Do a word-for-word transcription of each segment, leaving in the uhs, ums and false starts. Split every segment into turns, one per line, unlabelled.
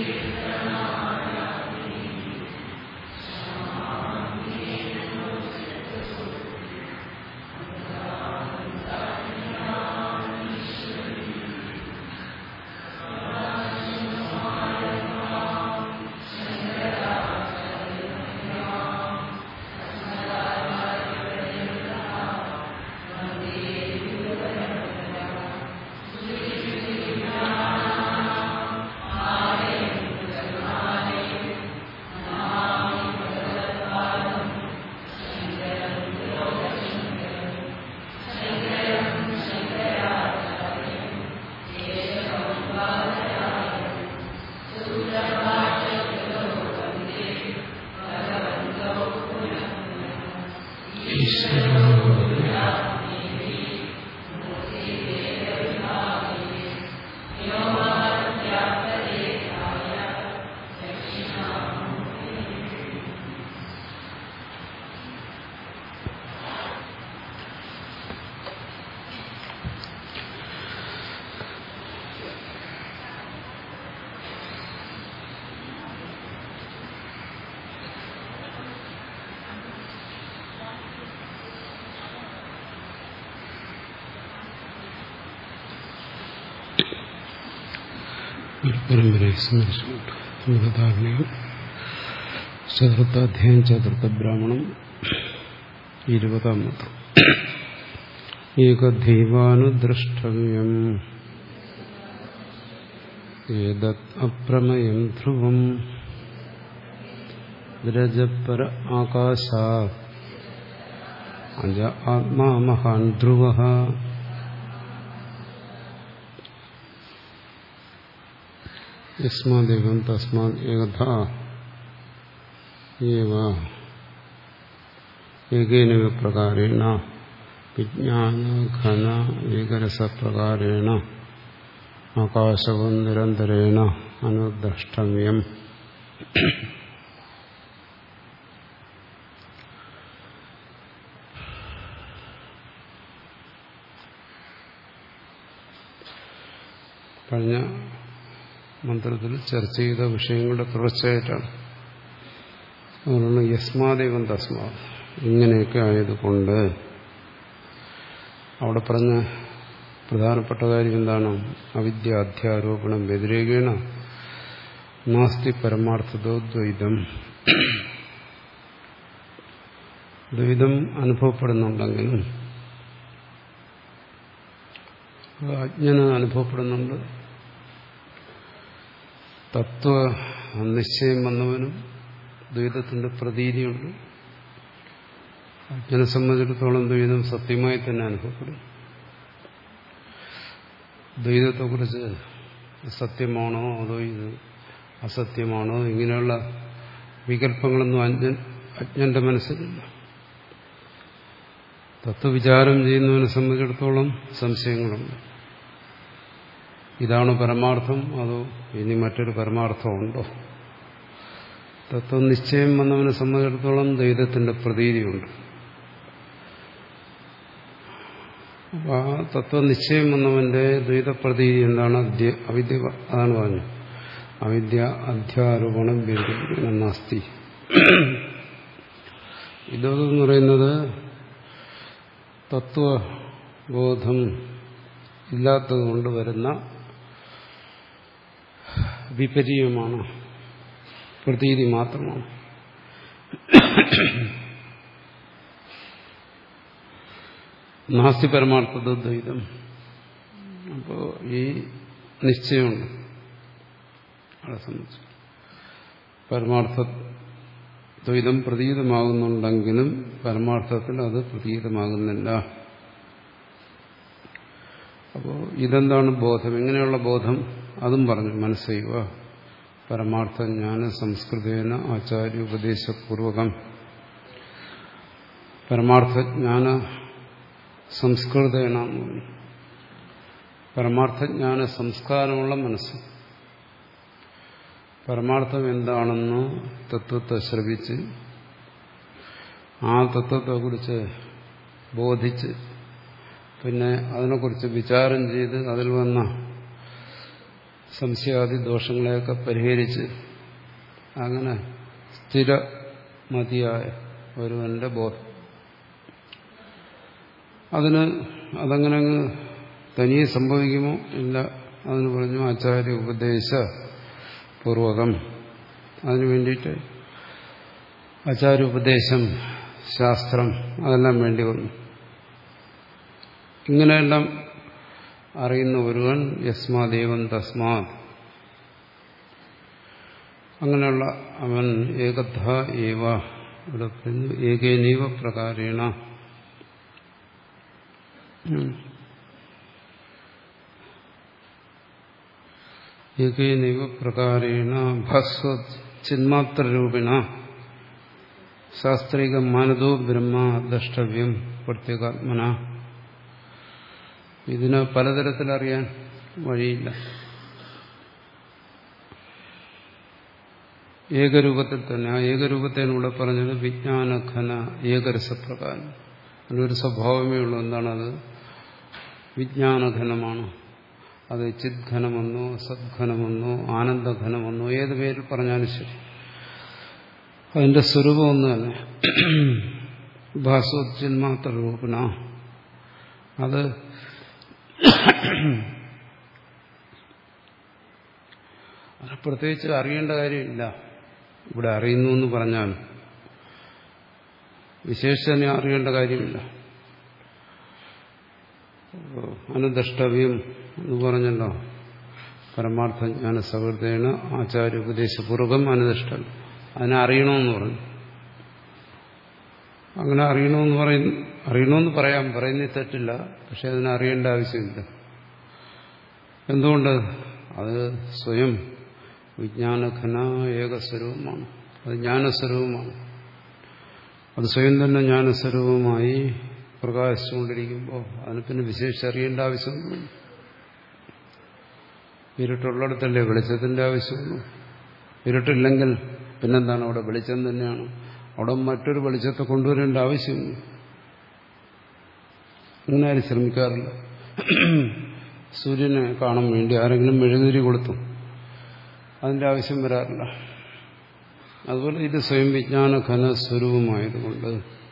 പരമ്പരയെ സ്മരിച്ചുകൊണ്ട് ബൃഹദാരണ്യം ചതുർത്ഥാധ്യായം ചതുർത്ഥ ബ്രാഹ്മണം ഇരുപതാം മന്ത്രം. ഏകദൈവാനുദ്രഷ്ടവ്യം ഏതത് അപ്രമയം ധ്രുവം ദ്രജപര ആകാശാത് അജ ആത്മാ മഹാൻ ധ്രുവഃ. യസ്മാദേവം തസ്മാത് ഏകഥാ ഏവ ഏകേനൈവ പ്രകാരേണ വിജ്ഞാന ഘന ഏകരസപ്രകാരേണ ആകാശവും നിരന്തരേണ അനുദ്രഷ്ടവ്യം. കഴിഞ്ഞ മന്ത്രത്തിൽ ചർച്ച ചെയ്ത വിഷയങ്ങളുടെ തുടർച്ചയായിട്ടാണ്. അതുകൊണ്ടാണ് യസ്മാദേവം തസ്മാത്, ഇങ്ങനെയൊക്കെ ആയതുകൊണ്ട്. അവിടെ പറഞ്ഞ പ്രധാനപ്പെട്ട കാര്യം എന്താണ്? അവിദ്യ അധ്യാരോപണം വ്യതിരേകേണ നാസ്തി പരമാർത്ഥതോ ദ്വൈതം. ദ്വൈതം അനുഭവപ്പെടുന്നുണ്ടെങ്കിലും അജ്ഞന് അനുഭവപ്പെടുന്നുണ്ട്. തത്വ നിശ്ചയം വന്നവനും ദ്വൈതത്തിന്റെ പ്രതീതിയുണ്ട്. അജ്ഞനെ സംബന്ധിച്ചിടത്തോളം ദ്വൈതം സത്യമായി തന്നെ അനുഭവപ്പെടും. ദ്വൈതത്തെക്കുറിച്ച് സത്യമാണോ അതോ ഇത് അസത്യമാണോ ഇങ്ങനെയുള്ള വികല്പങ്ങളൊന്നും അജ്ഞൻ അജ്ഞന്റെ മനസ്സിലില്ല. തത്വവിചാരം ചെയ്യുന്നവനെ സംബന്ധിച്ചിടത്തോളം സംശയങ്ങളുണ്ട്. ഇതാണ് പരമാർത്ഥം അതോ ഇനി മറ്റൊരു പരമാർത്ഥമുണ്ടോ? തത്വനിശ്ചയം വന്നവനെ സംബന്ധിച്ചിടത്തോളം ദ്വൈതത്തിന്റെ പ്രതീതിയുണ്ട്. ആ തത്വനിശ്ചയം വന്നവന്റെ ദ്വൈതപ്രതീതി എന്താണ്? അവിദ്യ. അതാണ് പറഞ്ഞു, അവിദ്യ അധ്യാരോപണം നാസ്തി. ഇതെന്ന് പറയുന്നത് തത്വബോധം ഇല്ലാത്തതുകൊണ്ട് വരുന്ന വിപരീയമാണ്, പ്രതീതി മാത്രമാണ്. നാസ്തി പരമാർത്ഥത ദ്വൈതം. അപ്പോ ഈ നിശ്ചയമുണ്ട് അവിടെ സംബന്ധിച്ചു. പരമാർത്ഥ ദ്വൈതം പ്രതീതമാകുന്നുണ്ടെങ്കിലും പരമാർത്ഥത്തിൽ അത് പ്രതീതമാകുന്നില്ല. അപ്പോൾ ഇതെന്താണ് ബോധം? എങ്ങനെയുള്ള ബോധം? അതും പറഞ്ഞു. മനസ്സൈവ പരമാർത്ഥജ്ഞാന സംസ്കൃതേന ആചാര്യോപദേശപൂർവകം. പരമാർത്ഥജ്ഞാന സംസ്കൃതേന, പരമാർത്ഥജ്ഞാന സംസ്കാരമുള്ള മനസ്സ്. പരമാർത്ഥം എന്താണെന്ന് തത്വത്തെ ശ്രവിച്ച് ആ തത്വത്തെക്കുറിച്ച് ബോധിച്ച് പിന്നെ അതിനെക്കുറിച്ച് വിചാരം ചെയ്ത് അതിൽ വന്ന സംശയാദി ദോഷങ്ങളെയൊക്കെ പരിഹരിച്ച് അങ്ങനെ സ്ഥിരമതിയായ ഒരുവന്റെ ബോധം. അതിന് അതങ്ങനെ അങ്ങ് തനിയെ സംഭവിക്കുമോ? ഇല്ല. അതിന് പറഞ്ഞു ആചാര്യ ഉപദേശ പൂർവകം. അതിനു വേണ്ടിയിട്ട് ആചാര്യ ഉപദേശം, ശാസ്ത്രം, അതെല്ലാം വേണ്ടി വന്നു. ഇങ്ങനെയെല്ലാം അറിയുന്ന ഒരുവൻ യസ്മാദേവം തസ്മാത്, അങ്ങനെയുള്ള അവൻ ഏകഥ ഏവ, ഇവിടെ പറയുന്നു ഏകേനൈവ പ്രകാരേണ, ഏകേനൈവ പ്രകാരേണ ഭസ്വ ചിന്മാത്രരൂപിണ ശാസ്ത്രീക മാനദോ ബ്രഹ്മ ദ്രഷ്ടവ്യം പ്രത്യേകാത്മന. ഇതിനെ പലതരത്തിലറിയാൻ വഴിയില്ല. ഏകരൂപത്തിൽ തന്നെ. ആ ഏകരൂപത്തെയാണ് ഇവിടെ പറഞ്ഞത് വിജ്ഞാനഘന ഏകരസപ്രകാരം. അതിനൊരു സ്വഭാവമേ ഉള്ളൂ. എന്താണത്? വിജ്ഞാനഘനമാണ്. അത് ചിദ്ഘനമെന്നോ സദ്ഘനമെന്നോ ആനന്ദഘനമെന്നോ ഏത് പേരിൽ പറഞ്ഞാലും ശരി, അതിന്റെ സ്വരൂപം ഒന്ന് തന്നെ. ഭാസോച്ചിന്മാത്ര രൂപണ. അത് പ്രത്യേകിച്ച് അറിയേണ്ട കാര്യമില്ല. ഇവിടെ അറിയുന്നു എന്ന് പറഞ്ഞാൽ വിശേഷനെ അറിയേണ്ട കാര്യമില്ല. അനുദ്രഷ്ടവ്യം എന്ന് പറഞ്ഞല്ലോ, പരമാർത്ഥ ജ്ഞാന സൗഹൃദേന ആചാര്യ ഉപദേശപൂർവകം അനുദ്രഷ്ടം. അതിനെ അറിയണമെന്ന് പറഞ്ഞു. അങ്ങനെ അറിയണമെന്ന് പറയുന്നു, അറിയണമെന്ന് പറയാം, പറയുന്നതിൽ തെറ്റില്ല. പക്ഷെ അതിനെ അറിയേണ്ട ആവശ്യമില്ല. എന്തുകൊണ്ട്? അത് സ്വയം വിജ്ഞാനഘന ഏകസ്വരൂപമാണ്. അത് ജ്ഞാനസ്വരൂപമാണ്. അത് സ്വയം തന്നെ ജ്ഞാനസ്വരൂപമായി പ്രകാശിച്ചുകൊണ്ടിരിക്കുമ്പോൾ അതിന് പിന്നെ വിശേഷിച്ചറിയേണ്ട ആവശ്യമൊന്നും. ഇരുട്ടുള്ളിടത്തല്ലേ വെളിച്ചത്തിന്റെ ആവശ്യമുള്ളൂ. ഇരുട്ടില്ലെങ്കിൽ പിന്നെന്താണ്? അവിടെ വെളിച്ചം തന്നെയാണ്. അവിടെ മറ്റൊരു വെളിച്ചത്തെ കൊണ്ടുവരേണ്ട ആവശ്യമില്ല. അങ്ങനെ ആരും ശ്രമിക്കാറില്ല. സൂര്യനെ കാണാൻ വേണ്ടി ആരെങ്കിലും മെഴുകുതിരി കൊടുത്തു, അതിന്റെ ആവശ്യം വരാറില്ല. അതുപോലെ ഇത് സ്വയം വിജ്ഞാന ഘന സ്വരൂപമായതുകൊണ്ട്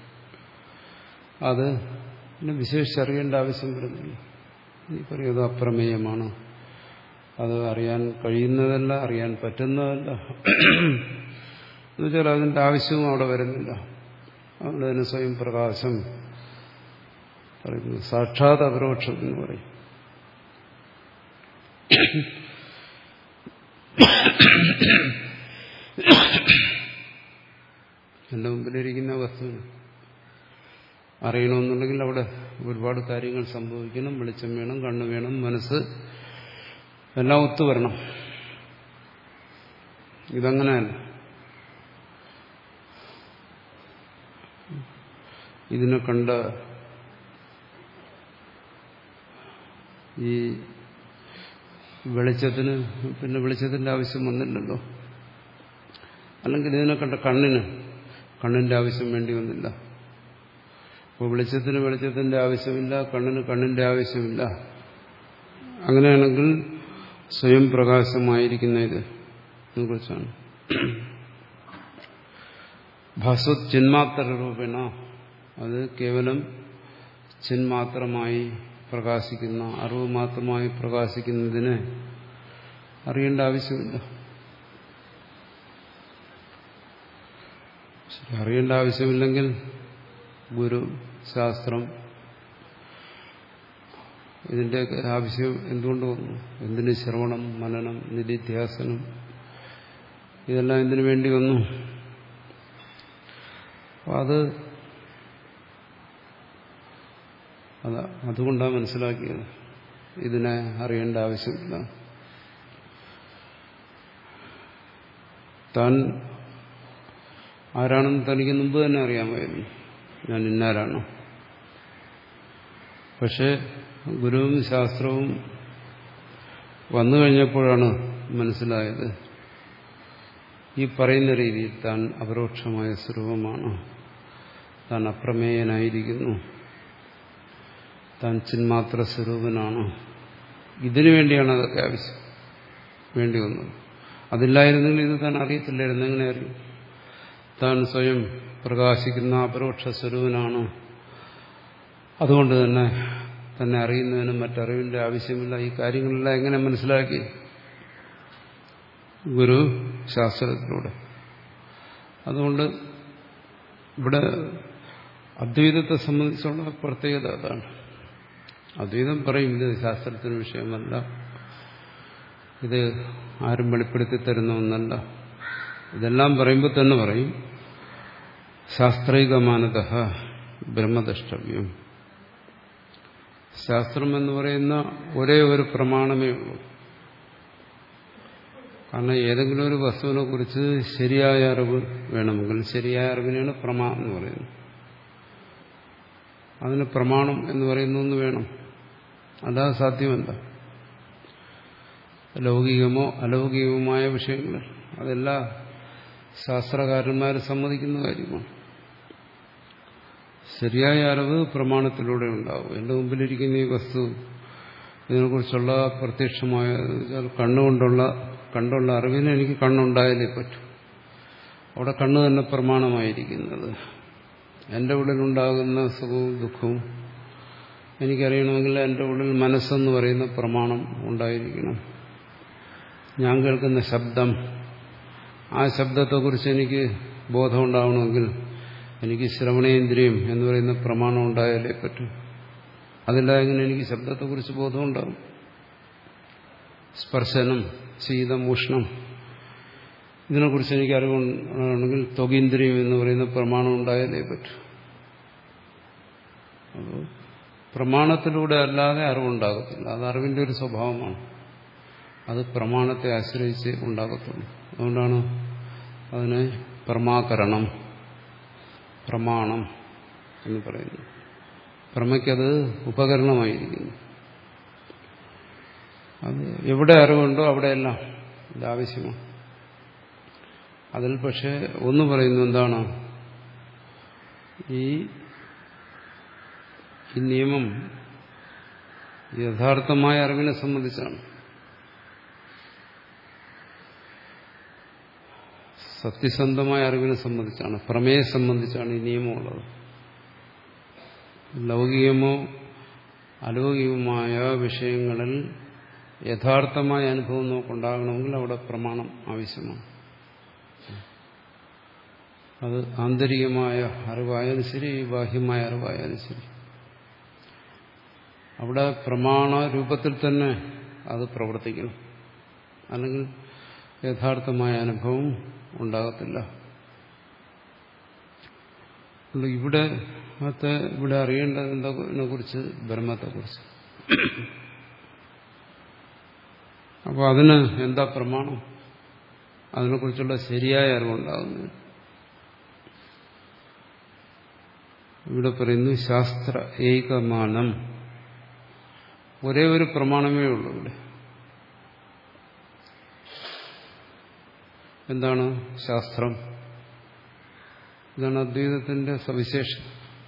അത് പിന്നെ വിശേഷിച്ചറിയേണ്ട ആവശ്യം വരുന്നില്ല. ഈ പറയുന്നത് അപ്രമേയമാണ്. അത് അറിയാൻ കഴിയുന്നതല്ല, അറിയാൻ പറ്റുന്നതല്ല. എന്നുവെച്ചാൽ അതിന്റെ ആവശ്യവും അവിടെ വരുന്നില്ല. അവിടെ തന്നെ സ്വയം പ്രകാശം പറയുന്നു. സാക്ഷാത് അപരോക്ഷം എന്ന് പറയും. എന്റെ മുമ്പിലിരിക്കുന്ന വസ്തുവിന് അറിയണമെന്നുണ്ടെങ്കിൽ അവിടെ ഒരുപാട് കാര്യങ്ങൾ സംഭവിക്കണം. വെളിച്ചം വേണം, കണ്ണ് വേണം, മനസ്സ് എല്ലാം ഒത്തുവരണം. ഇതങ്ങനെയല്ല. ഇതിനെ കണ്ട ഈ വെളിച്ചത്തിന് പിന്നെ വെളിച്ചത്തിന്റെ ആവശ്യം വന്നില്ലല്ലോ. അല്ലെങ്കിൽ ഇതിനെ കണ്ട കണ്ണിന് കണ്ണിന്റെ ആവശ്യം വേണ്ടി വന്നില്ല. അപ്പോൾ വെളിച്ചത്തിന് വെളിച്ചത്തിന്റെ ആവശ്യമില്ല, കണ്ണിന് കണ്ണിന്റെ ആവശ്യമില്ല. അങ്ങനെയാണെങ്കിൽ സ്വയം പ്രകാശമായിരിക്കുന്ന ഇതിനെ കുറിച്ചാണ്. ഭാസ്വത് ചിന്മാത്ര രൂപേണ, അത് കേവലം ചിന്മാത്രമായി പ്രകാശിക്കുന്ന, അറിവ് മാത്രമായി പ്രകാശിക്കുന്നതിന് അറിയേണ്ട ആവശ്യമില്ല. അറിയേണ്ട ആവശ്യമില്ലെങ്കിൽ ഗുരു, ശാസ്ത്രം, ഇതിൻ്റെയൊക്കെ ആവശ്യം എന്തുകൊണ്ട് വന്നു? എന്തിന് ശ്രവണം, മനനം, നിധിധ്യാസനം, ഇതെല്ലാം എന്തിനു വേണ്ടി വന്നു? അത് അതാ അതുകൊണ്ടാണ് മനസ്സിലാക്കിയത് ഇതിനെ അറിയേണ്ട ആവശ്യമില്ല. താൻ ആരാണെന്ന് തനിക്ക് മുമ്പ് തന്നെ അറിയാമായിരുന്നു. ഞാൻ ഇന്നാരാണ്. പക്ഷെ ഗുരുവും ശാസ്ത്രവും വന്നു കഴിഞ്ഞപ്പോഴാണ് മനസ്സിലായത് ഈ പറയുന്ന രീതിയിൽ താൻ അപരോക്ഷമായ സ്വരൂപമാണ്, താൻ അപ്രമേയനായിരിക്കുന്നു, താൻ ചിന്മാത്ര സ്വരൂപനാണ്. ഇതിനു വേണ്ടിയാണ് അതൊക്കെ ആവശ്യം. വേണ്ടി വന്നത്. അതില്ലായിരുന്നെങ്കിൽ ഇത് താൻ അറിയത്തില്ലായിരുന്നു. എങ്ങനെ അറിയും? താൻ സ്വയം പ്രകാശിക്കുന്ന അപരോക്ഷ സ്വരൂപനാണ്. അതുകൊണ്ട് തന്നെ തന്നെ അറിയുന്നതിനും മറ്ററിവിന്റെ ആവശ്യമില്ല. ഈ കാര്യങ്ങളെല്ലാം എങ്ങനെ മനസ്സിലാക്കി? ഗുരു ശാസ്ത്രത്തിലൂടെ. അതുകൊണ്ട് ഇവിടെ അദ്വൈതത്തെ സംബന്ധിച്ചുള്ള പ്രത്യേകത അതാണ്. അദ്വൈതം പറയും ഇത് ശാസ്ത്രത്തിന് വിഷയമല്ല, ഇത് ആരും വെളിപ്പെടുത്തി തരുന്ന ഒന്നല്ല. ഇതെല്ലാം പറയുമ്പോൾ തന്നെ പറയും ശാസ്ത്രൈകമാനതഃ ബ്രഹ്മദ്രഷ്ടവ്യം. ശാസ്ത്രം എന്ന് പറയുന്ന ഒരേ ഒരു പ്രമാണമേ ഉള്ളൂ. കാരണം ഏതെങ്കിലും ഒരു വസ്തുവിനെ കുറിച്ച് ശരിയായ അറിവ് വേണമെങ്കിൽ ശരിയായ അറിവിനെയാണ് പ്രമാ എന്ന് പറയുന്നത്. അതിന് പ്രമാണം എന്ന് പറയുന്ന ഒന്ന് വേണം, അല്ലാതെ സാധ്യമല്ല. ലൗകികമോ അലൗകികവുമായ വിഷയങ്ങൾ അതെല്ലാം ശാസ്ത്രകാരന്മാർ സമ്മതിക്കുന്ന കാര്യമാണ്. ശരിയായ അറിവ് പ്രമാണത്തിലൂടെ ഉണ്ടാവും. എൻ്റെ മുമ്പിലിരിക്കുന്ന ഈ വസ്തു ഇതിനെക്കുറിച്ചുള്ള പ്രത്യക്ഷമായ കണ്ണുകൊണ്ടുള്ള കണ്ടുള്ള അറിവിന് എനിക്ക് കണ്ണുണ്ടായാലേ പറ്റൂ. അവിടെ കണ്ണ് തന്നെ പ്രമാണമായിരിക്കുന്നത്. എൻ്റെ ഉള്ളിലുണ്ടാകുന്ന സുഖവും ദുഃഖവും എനിക്കറിയണമെങ്കിൽ എൻ്റെ ഉള്ളിൽ മനസ്സെന്ന് പറയുന്ന പ്രമാണം ഉണ്ടായിരിക്കണം. ഞാൻ കേൾക്കുന്ന ശബ്ദം, ആ ശബ്ദത്തെക്കുറിച്ച് എനിക്ക് ബോധമുണ്ടാവണമെങ്കിൽ എനിക്ക് ശ്രവണേന്ദ്രിയം എന്ന് പറയുന്ന പ്രമാണം ഉണ്ടായാലേ പറ്റൂ. അതില്ലായെങ്കിൽ എനിക്ക് ശബ്ദത്തെക്കുറിച്ച് ബോധമുണ്ടാകും. സ്പർശനം, ശീതം, ഉഷ്ണം, ഇതിനെക്കുറിച്ച് എനിക്ക് അറിവുണ്ടാകണമെങ്കിൽ ത്വകീന്ദ്രിയം എന്ന് പറയുന്ന പ്രമാണം ഉണ്ടായാലേ പറ്റൂ. അപ്പോൾ പ്രമാണത്തിലൂടെ അല്ലാതെ അറിവുണ്ടാകത്തില്ല. അത് അറിവിന്റെ ഒരു സ്വഭാവമാണ്. അത് പ്രമാണത്തെ ആശ്രയിച്ച് ഉണ്ടാകത്തുള്ളൂ. അതുകൊണ്ടാണ് അതിനെ പ്രമാകരണം, പ്രമാണം എന്ന് പറയുന്നത്. പ്രമയ്ക്കത് ഉപകരണമായിരിക്കുന്നു. അത് എവിടെ അറിവുണ്ടോ അവിടെയെല്ലാം ഇത് ആവശ്യമാണ്. അതിൽ പക്ഷെ ഒന്ന് പറയുന്നു, എന്താണ് ഈ ഈ നിയമം യഥാർത്ഥമായ അറിവിനെ സംബന്ധിച്ചാണ്. സത്യസന്ധമായ അറിവിനെ സംബന്ധിച്ചാണ്, പ്രമേയെ സംബന്ധിച്ചാണ് ഈ നിയമമുള്ളത്. ലൗകികമോ അലൗകികവുമായ വിഷയങ്ങളിൽ യഥാർത്ഥമായ അനുഭവം നമുക്കുണ്ടാകണമെങ്കിൽ അവിടെ പ്രമാണം ആവശ്യമാണ്. അത് ആന്തരികമായ അറിവായാലും ശരി, ബാഹ്യമായ അറിവായാലും ശരി, അവിടെ പ്രമാണ രൂപത്തിൽ തന്നെ അത് പ്രവർത്തിക്കണം. അല്ലെങ്കിൽ യഥാർത്ഥമായ അനുഭവം ഉണ്ടാകത്തില്ല. ഇവിടെ ഇവിടെ അറിയേണ്ടത് എന്തിനെ കുറിച്ച്? ബ്രഹ്മത്തെക്കുറിച്ച്. അപ്പോൾ അതിന് എന്താ പ്രമാണം? അതിനെക്കുറിച്ചുള്ള ശരിയായ അറിവുണ്ടാകുന്നത്. ഇവിടെ പറയുന്നു ശാസ്ത്ര ഏകമാനം. ഒരേ ഒരു പ്രമാണമേ ഉള്ളൂ ഇവിടെ. എന്താണ് ശാസ്ത്രം? ഇതാണ് അദ്വൈതത്തിന്റെ സവിശേഷം.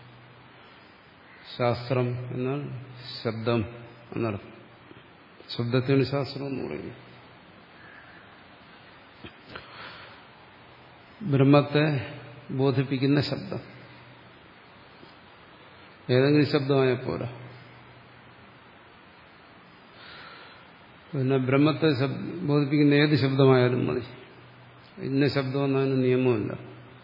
ശാസ്ത്രം എന്നാൽ ശബ്ദം എന്നർത്ഥം. ശബ്ദത്തിന് ശാസ്ത്രം എന്ന് പറയുന്നു. ബ്രഹ്മത്തെ ബോധിപ്പിക്കുന്ന ശബ്ദം. ഏതെങ്കിലും ശബ്ദമായ പോരാ. പിന്നെ ബ്രഹ്മത്തെ ബോധിപ്പിക്കുന്ന ഏത് ശബ്ദമായാലും മതി. ഇന്ന ശബ്ദം എന്നതിന് നിയമമില്ല.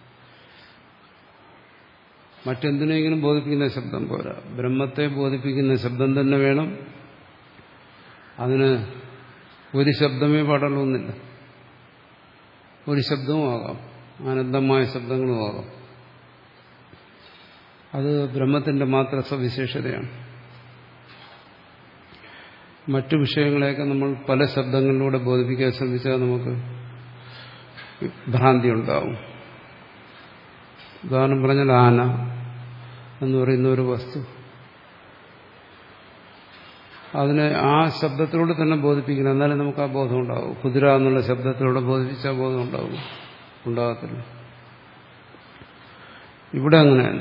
മറ്റെന്തിനെങ്കിലും ബോധിപ്പിക്കുന്ന ശബ്ദം പോരാ. ബ്രഹ്മത്തെ ബോധിപ്പിക്കുന്ന ശബ്ദം തന്നെ വേണം. അതിന് ഒരു ശബ്ദമേ പാടുള്ളൂന്നില്ല. ഒരു ശബ്ദവും ആകാം, ആനന്ദമായ ശബ്ദങ്ങളും ആകാം. അത് ബ്രഹ്മത്തിന്റെ മാത്രം സവിശേഷതയാണ്. മറ്റു വിഷയങ്ങളെയൊക്കെ നമ്മൾ പല ശബ്ദങ്ങളിലൂടെ ബോധിപ്പിക്കാൻ ശ്രമിച്ചാൽ നമുക്ക് ഭ്രാന്തി ഉണ്ടാവും. ഉദാഹരണം പറഞ്ഞാൽ ആന എന്ന് പറയുന്ന ഒരു വസ്തു, അതിനെ ആ ശബ്ദത്തിലൂടെ തന്നെ ബോധിപ്പിക്കണം, എന്നാലേ നമുക്ക് ആ ബോധം ഉണ്ടാവും. കുതിര എന്നുള്ള ശബ്ദത്തിലൂടെ ബോധിപ്പിച്ചാൽ ബോധം ഉണ്ടാവും? ഉണ്ടാകത്തില്ല. ഇവിടെ അങ്ങനെയല്ല.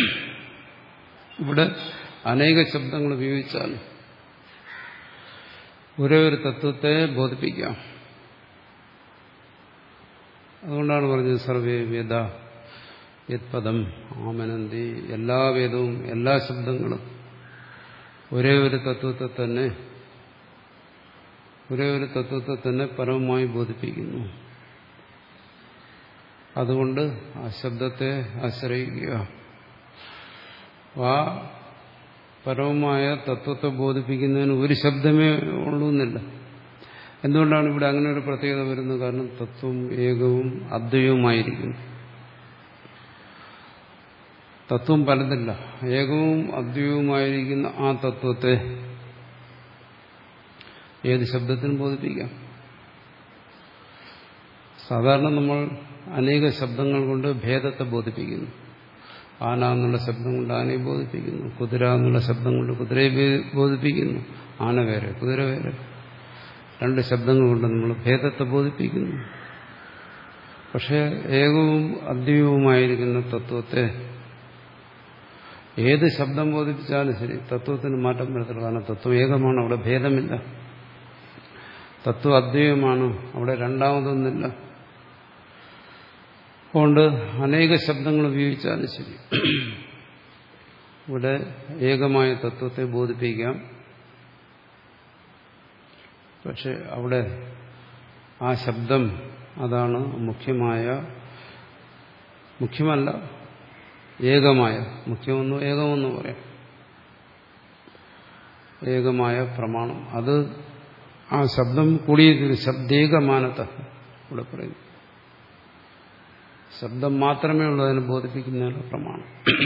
ഇവിടെ അനേക ശബ്ദങ്ങൾ ഉപയോഗിച്ചാൽ ഒരേ ഒരു തത്വത്തെ ബോധിപ്പിക്കാം. അതുകൊണ്ടാണ് പറഞ്ഞത് സർവേ വേദ യത്പദം ആമനന്തി. എല്ലാ വേദവും എല്ലാ ശബ്ദങ്ങളും ഒരേ ഒരു തത്വത്തെ തന്നെ ഒരേ ഒരു തത്വത്തെ തന്നെ പരമമായി ബോധിപ്പിക്കുന്നു. അതുകൊണ്ട് ആ ശബ്ദത്തെ ആശ്രയിക്കുക. ആ പരമമായ തത്വത്തെ ബോധിപ്പിക്കുന്നതിന് ഒരു ശബ്ദമേ ഉള്ളൂ എന്നില്ല. എന്തുകൊണ്ടാണ് ഇവിടെ അങ്ങനെ ഒരു പ്രത്യേകത വരുന്നത്? കാരണം തത്വം ഏകവും അദ്വൈതവുമായിരിക്കുന്നു. തത്വം പലതില്ല. ഏകവും അദ്വൈതവുമായിരിക്കുന്ന ആ തത്വത്തെ ഏത് ശബ്ദത്തിനും ബോധിപ്പിക്കാം. സാധാരണ നമ്മൾ അനേക ശബ്ദങ്ങൾ കൊണ്ട് ഭേദത്തെ ബോധിപ്പിക്കുന്നു. ആന എന്നുള്ള ശബ്ദം കൊണ്ട് ആനയെ ബോധിപ്പിക്കുന്നു. കുതിര എന്നുള്ള ശബ്ദം കൊണ്ട് കുതിരയെ ബോധിപ്പിക്കുന്നു. ആന വേറെ കുതിര വേറെ. രണ്ട് ശബ്ദങ്ങൾ കൊണ്ട് നമ്മൾ ഭേദത്തെ ബോധിപ്പിക്കുന്നു. പക്ഷെ ഏകവും അദ്വൈതവുമായിരിക്കുന്ന തത്വത്തെ ഏത് ശബ്ദം ബോധിപ്പിച്ചാലും ശരി തത്വത്തിന് മാറ്റം വരത്തില്ല. കാരണം തത്വം ഏകമാണ്, അവിടെ ഭേദമില്ല. തത്വം അദ്വൈതമാണ്, അവിടെ രണ്ടാമതൊന്നില്ല. അതുകൊണ്ട് അനേക ശബ്ദങ്ങൾ ഉപയോഗിച്ചാലും ശരി ഇവിടെ ഏകമായ തത്വത്തെ ബോധിപ്പിക്കാം. പക്ഷെ അവിടെ ആ ശബ്ദം അതാണ് മുഖ്യമായ, മുഖ്യമല്ല ഏകമായ, മുഖ്യമെന്നോ ഏകമെന്നോ പറയാം, ഏകമായ പ്രമാണം. അത് ആ ശബ്ദം കൂടിയ ശബ്ദേകമാനത ഇവിടെ പറയുന്നു. ശബ്ദം മാത്രമേ ഉള്ളൂ അതിനെ ബോധിപ്പിക്കുന്നതിനുള്ള പ്രമാണം.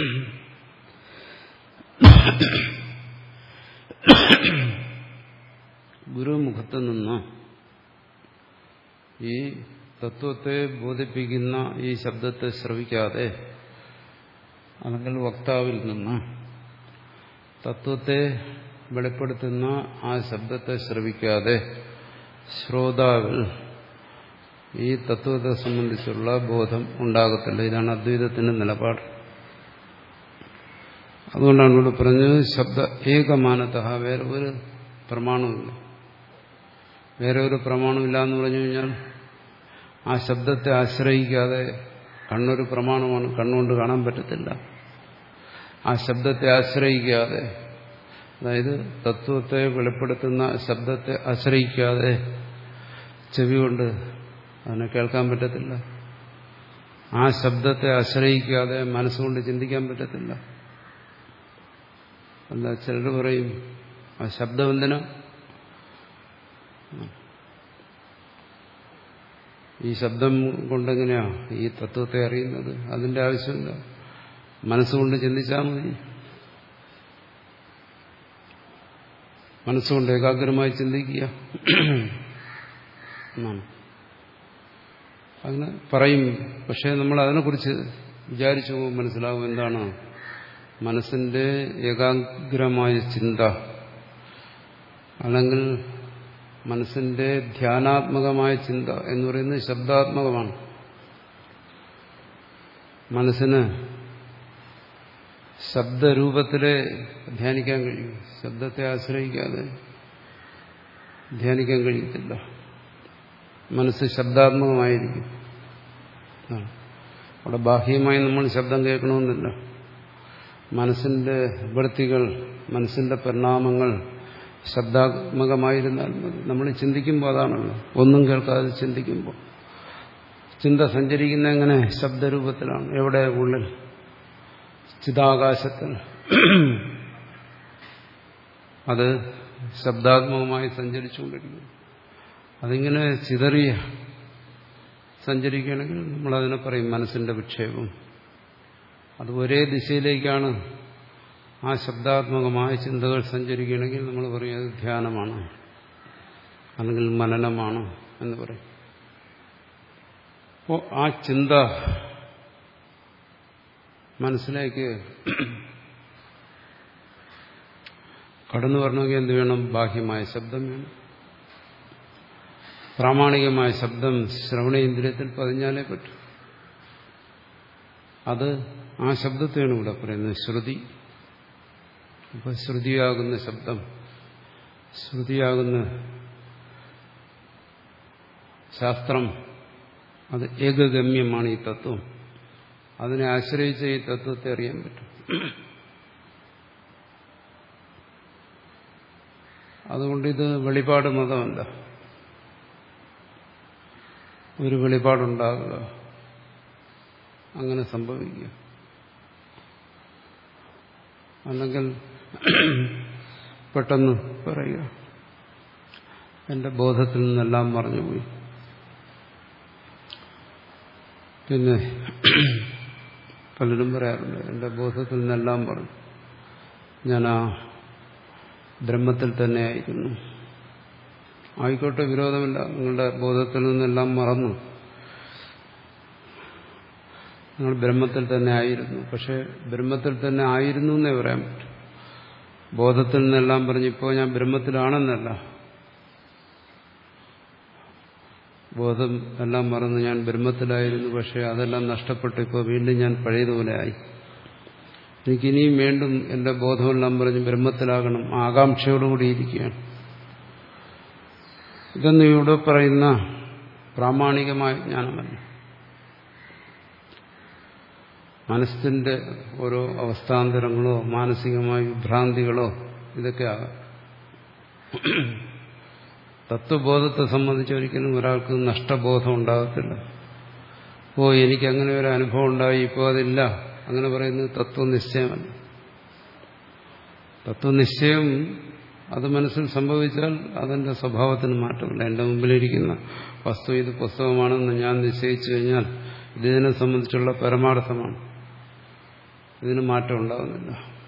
ഗുരുമുഖത്ത് നിന്ന് ഈ തത്വത്തെ ബോധിപ്പിക്കുന്ന ഈ ശബ്ദത്തെ ശ്രവിക്കാതെ, അല്ലെങ്കിൽ വക്താവിൽ നിന്ന് തത്വത്തെ വെളിപ്പെടുത്തുന്ന ആ ശബ്ദത്തെ ശ്രവിക്കാതെ ശ്രോതാവിൽ ഈ തത്വത്തെ സംബന്ധിച്ചുള്ള ബോധം ഉണ്ടാകത്തില്ല. ഇതാണ് അദ്വൈതത്തിന്റെ നിലപാട്. അതുകൊണ്ടാണ് ഇവിടെ പറഞ്ഞത് ശബ്ദ ഏകമാനത, വേറെ ഒരു പ്രമാണമില്ല. വേറെ ഒരു പ്രമാണമില്ല എന്ന് പറഞ്ഞു കഴിഞ്ഞാൽ ആ ശബ്ദത്തെ ആശ്രയിക്കാതെ, കണ്ണൊരു പ്രമാണമാണ്, കണ്ണുകൊണ്ട് കാണാൻ പറ്റത്തില്ല. ആ ശബ്ദത്തെ ആശ്രയിക്കാതെ, അതായത് തത്വത്തെ വെളിപ്പെടുത്തുന്ന ശബ്ദത്തെ ആശ്രയിക്കാതെ ചെവി കൊണ്ട് അതിനെ കേൾക്കാൻ പറ്റത്തില്ല. ആ ശബ്ദത്തെ ആശ്രയിക്കാതെ മനസ്സുകൊണ്ട് ചിന്തിക്കാൻ പറ്റത്തില്ല. എന്താ ചിലർ പറയും ആ ശബ്ദം എന്തിനാ? ഈ ശബ്ദം കൊണ്ടെങ്ങനെയാ ഈ തത്വത്തെ അറിയുന്നത്? അതിന്റെ ആവശ്യമില്ല, മനസ്സുകൊണ്ട് ചിന്തിച്ചാൽ മതി. മനസ്സുകൊണ്ട് ഏകാഗ്രമായി ചിന്തിക്കുക എന്നാണ് അങ്ങനെ പറയും. പക്ഷെ നമ്മൾ അതിനെക്കുറിച്ച് വിചാരിച്ചു പോകുമ്പോൾ മനസ്സിലാവും എന്താണ് മനസ്സിന്റെ ഏകാഗ്രമായ ചിന്ത, അല്ലെങ്കിൽ മനസ്സിന്റെ ധ്യാനാത്മകമായ ചിന്ത എന്ന് പറയുന്നത് ശബ്ദാത്മകമാണ്. മനസ്സിന് ശബ്ദരൂപത്തിലെ ധ്യാനിക്കാൻ കഴിയും. ശബ്ദത്തെ ആശ്രയിക്കാതെ ധ്യാനിക്കാൻ കഴിയത്തില്ല. മനസ്സ് ശബ്ദാത്മകമായിരിക്കും. അവിടെ ബാഹ്യമായി നമ്മൾ ശബ്ദം കേൾക്കണമെന്നില്ല. മനസ്സിന്റെ വൃത്തികൾ, മനസ്സിന്റെ പരിണാമങ്ങൾ ശബ്ദാത്മകമായിരുന്നാൽ നമ്മൾ ചിന്തിക്കുമ്പോൾ അതാണല്ലോ, ഒന്നും കേൾക്കാതെ ചിന്തിക്കുമ്പോൾ ചിന്ത സഞ്ചരിക്കുന്ന എങ്ങനെ? ശബ്ദരൂപത്തിലാണ്. എവിടെ? ഉള്ളിൽ, ചിതാകാശത്തിൽ. അത് ശബ്ദാത്മകമായി സഞ്ചരിച്ചുകൊണ്ടിരിക്കുന്നു. അതിങ്ങനെ ചിതറിയ സഞ്ചരിക്കുകയാണെങ്കിൽ നമ്മളതിനെ പറയും മനസ്സിന്റെ വിക്ഷേപം. അത് ഒരേ ദിശയിലേക്കാണ് ആ ശബ്ദാത്മകമായ ചിന്തകൾ സഞ്ചരിക്കുകയാണെങ്കിൽ നമ്മൾ പറയും അത് ധ്യാനമാണ്, അല്ലെങ്കിൽ മനനമാണ് എന്ന് പറയും. അപ്പോൾ ആ ചിന്ത മനസ്സിലേക്ക് കടന്നു വരണമെങ്കിൽ എന്ത് വേണം? ബാഹ്യമായ ശബ്ദം വേണം. പ്രാമാണികമായ ശബ്ദം ശ്രവണേന്ദ്രിയത്തിൽ പതിഞ്ഞാലേ പറ്റും. അത് ആ ശബ്ദത്തെയാണ് ഇവിടെ പറയുന്നത് ശ്രുതി. അപ്പൊ ശ്രുതിയാകുന്ന ശബ്ദം, ശ്രുതിയാകുന്ന ശാസ്ത്രം, അത് ഏകഗമ്യമാണ് ഈ തത്വം. അതിനെ ആശ്രയിച്ച് ഈ തത്വത്തെ അറിയാൻ പറ്റും. അതുകൊണ്ട് ഇത് വെളിപാട് മതമല്ല. ഒരു വെളിപാടുണ്ടാകുക, അങ്ങനെ സംഭവിക്കുക, അല്ലെങ്കിൽ പെട്ടെന്ന് പറയുക എന്റെ ബോധത്തിൽ നിന്നെല്ലാം മറഞ്ഞുപോയി. പിന്നെ പലരും പറയാറുണ്ട് എന്റെ ബോധത്തിൽ നിന്നെല്ലാം പറഞ്ഞു, ഞാൻ ആ ബ്രഹ്മത്തിൽ തന്നെ ആയിരുന്നു. ആയിക്കോട്ടെ, വിരോധമില്ല. നിങ്ങളുടെ ബോധത്തിൽ നിന്നെല്ലാം മറന്നു, നിങ്ങൾ ബ്രഹ്മത്തിൽ തന്നെ ആയിരുന്നു. പക്ഷെ ബ്രഹ്മത്തിൽ തന്നെ ആയിരുന്നു എന്നേ പറയാൻ പറ്റും. ബോധത്തിൽ നിന്നെല്ലാം പറഞ്ഞിപ്പോൾ ഞാൻ ബ്രഹ്മത്തിലാണെന്നല്ല. ബോധം എല്ലാം മറന്ന് ഞാൻ ബ്രഹ്മത്തിലായിരുന്നു, പക്ഷെ അതെല്ലാം നഷ്ടപ്പെട്ടു. ഇപ്പോൾ വീണ്ടും ഞാൻ പഴയതുപോലെ ആയി. എനിക്കിനിയും വീണ്ടും എന്റെ ബോധമെല്ലാം പറഞ്ഞ് ബ്രഹ്മത്തിലാകണം, ആകാംക്ഷയോടുകൂടി ഇരിക്കുകയാണ്. ഇതൊന്നും ഇവിടെ പറയുന്ന പ്രാമാണികമായ ജ്ഞാനമല്ല. മനസ്സിന്റെ ഓരോ അവസ്ഥാന്തരങ്ങളോ മാനസികമായ വിഭ്രാന്തികളോ ഇതൊക്കെ ആകാം. തത്വബോധത്തെ സംബന്ധിച്ച് ഒരിക്കലും ഒരാൾക്ക് നഷ്ടബോധം ഉണ്ടാകത്തില്ല. ഓ, എനിക്ക് അങ്ങനെ ഒരു അനുഭവം ഉണ്ടായി, ഇപ്പോൾ അതില്ല, അങ്ങനെ പറയുന്നത് തത്വനിശ്ചയമല്ല. തത്വനിശ്ചയം അത് മനസ്സിൽ സംഭവിച്ചാൽ അതിന്റെ സ്വഭാവത്തിന് മാറ്റമില്ല. എന്റെ മുമ്പിലിരിക്കുന്ന വസ്തു ഇത് പുസ്തകമാണെന്ന് ഞാൻ നിശ്ചയിച്ചു കഴിഞ്ഞാൽ ഇതിനെ സംബന്ധിച്ചുള്ള പരമാർത്ഥമാണ്. ഇതിന് മാറ്റം ഉണ്ടാകുന്നില്ല.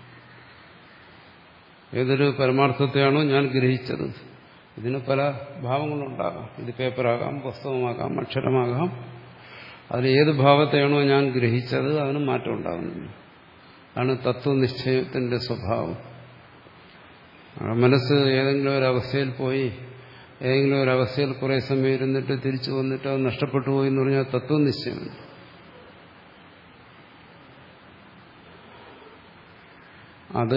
ഏതൊരു പരമാർത്ഥത്തെയാണോ ഞാൻ ഗ്രഹിച്ചത്, ഇതിന് പല ഭാവങ്ങളുണ്ടാകാം. ഇത് പേപ്പറാകാം, പുസ്തകമാകാം, അക്ഷരമാകാം. അതിൽ ഏത് ഭാവത്തെയാണോ ഞാൻ ഗ്രഹിച്ചത് അതിന് മാറ്റം ഉണ്ടാകുന്നില്ല. അതാണ് തത്വനിശ്ചയത്തിന്റെ സ്വഭാവം. മനസ്സ് ഏതെങ്കിലും ഒരവസ്ഥയിൽ പോയി, ഏതെങ്കിലും ഒരവസ്ഥയിൽ കുറെ സമയം ഇരുന്നിട്ട് തിരിച്ചു വന്നിട്ട് അത് നഷ്ടപ്പെട്ടു പോയി എന്ന് പറഞ്ഞാൽ തത്വനിശ്ചയമില്ല. അത്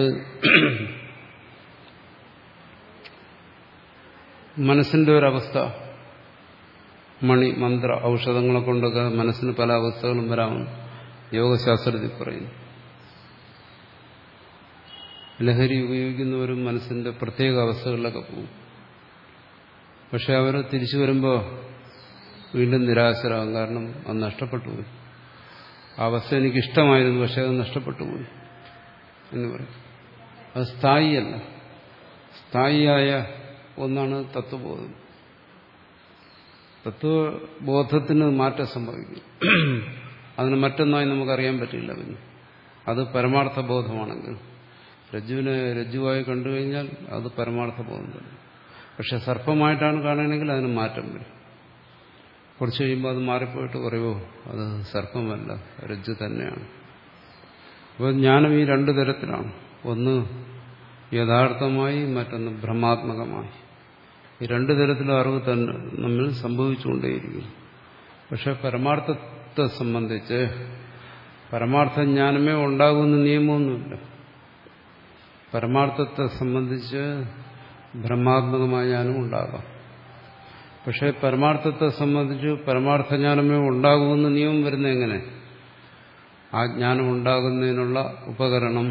മനസ്സിന്റെ ഒരവസ്ഥ. മണി, മന്ത്ര, ഔഷധങ്ങളെ കൊണ്ടൊക്കെ മനസ്സിന് പല അവസ്ഥകളും വരാമെന്ന് യോഗശാസ്ത്രത്തിൽ പറയുന്നു. ലഹരി ഉപയോഗിക്കുന്നവരും മനസ്സിന്റെ പ്രത്യേക അവസ്ഥകളിലൊക്കെ പോകും. പക്ഷെ അവർ തിരിച്ചു വരുമ്പോൾ വീണ്ടും നിരാശരാകും. കാരണം അത് നഷ്ടപ്പെട്ടു പോയി. ആ അവസ്ഥ എനിക്കിഷ്ടമായിരുന്നു, പക്ഷെ അത് നഷ്ടപ്പെട്ടു പോയി എന്ന് പറയും. അത് സ്ഥായിയല്ല. സ്ഥായിയായ ഒന്നാണ് തത്വബോധം. തത്വബോധത്തിന് മാറ്റം സംഭവിക്കും. അതിന് മറ്റൊന്നായി നമുക്കറിയാൻ പറ്റില്ല. പിന്നെ അത് പരമാർത്ഥ ബോധമാണെങ്കിൽ, രജ്ജുവിനെ രജ്ജുവായി കണ്ടു കഴിഞ്ഞാൽ അത് പരമാർത്ഥ ബോധം തന്നെ. പക്ഷെ സർപ്പമായിട്ടാണ് കാണുകയാണെങ്കിൽ അതിന് മാറ്റം വരും. കുറച്ച് കഴിയുമ്പോൾ അത് മാറിപ്പോയിട്ട് പറയുമോ അത് സർപ്പമല്ല, രജ്ജു തന്നെയാണ്. അപ്പോൾ ജ്ഞാനം ഈ രണ്ടു തരത്തിലാണ്. ഒന്ന് യഥാർത്ഥമായി, മറ്റൊന്ന് ഭ്രമാത്മകമായി. ഈ രണ്ടു തരത്തിലും അറിവ് തന്നെ നമ്മൾ സംഭവിച്ചുകൊണ്ടേയിരിക്കും. പക്ഷെ പരമാർത്ഥത്തെ സംബന്ധിച്ച് പരമാർത്ഥ ജ്ഞാനമേ ഉണ്ടാകുമെന്ന് നിയമമൊന്നുമില്ല. പരമാർത്ഥത്തെ സംബന്ധിച്ച് ഭ്രമാത്മകമായ ജ്ഞാനം ഉണ്ടാകാം. പക്ഷെ പരമാർത്ഥത്തെ സംബന്ധിച്ച് പരമാർത്ഥ ജ്ഞാനമേ ഉണ്ടാകുമെന്ന് നിയമം വരുന്നത് എങ്ങനെ? ആ ജ്ഞാനം ഉണ്ടാകുന്നതിനുള്ള ഉപകരണം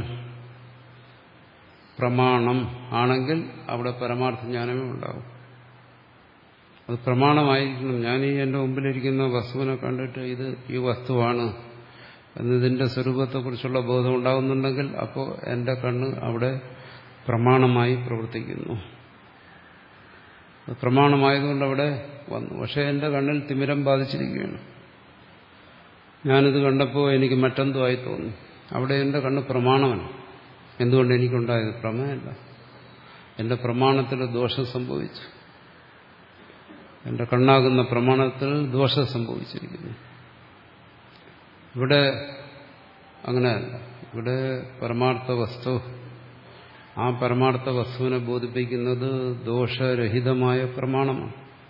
പ്രമാണം ആണെങ്കിൽ അവിടെ പരമാർത്ഥ ജ്ഞാനമേ ഉണ്ടാകും. അത് പ്രമാണമായിരിക്കണം. ഞാൻ ഈ എൻ്റെ മുമ്പിലിരിക്കുന്ന വസ്തുവിനെ കണ്ടിട്ട് ഇത് ഈ വസ്തുവാണ് എന്നതിൻ്റെ സ്വരൂപത്തെക്കുറിച്ചുള്ള ബോധം ഉണ്ടാകുന്നുണ്ടെങ്കിൽ അപ്പോൾ എൻ്റെ കണ്ണ് അവിടെ പ്രമാണമായി പ്രവർത്തിക്കുന്നു. പ്രമാണമായതുകൊണ്ട് അവിടെ വന്നു. പക്ഷെ എൻ്റെ കണ്ണിൽ തിമിരം ബാധിച്ചിരിക്കുകയാണ്. ഞാനിത് കണ്ടപ്പോൾ എനിക്ക് മറ്റെന്തോ ആയി തോന്നി. അവിടെ എൻ്റെ കണ്ണ് പ്രമാണമല്ല. എന്തുകൊണ്ട് എനിക്കുണ്ടായത്? പ്രമേയമല്ല. എൻ്റെ പ്രമാണത്തിൽ ദോഷം സംഭവിച്ചു. എൻ്റെ കണ്ണാകുന്ന പ്രമാണത്തിൽ ദോഷം സംഭവിച്ചിരിക്കുന്നു. ഇവിടെ അങ്ങനെയല്ല. ഇവിടെ പരമാർത്ഥ വസ്തു, ആ പരമാർത്ഥ വസ്തുവിനെ ബോധിപ്പിക്കുന്നത് ദോഷരഹിതമായ പ്രമാണമാണ്.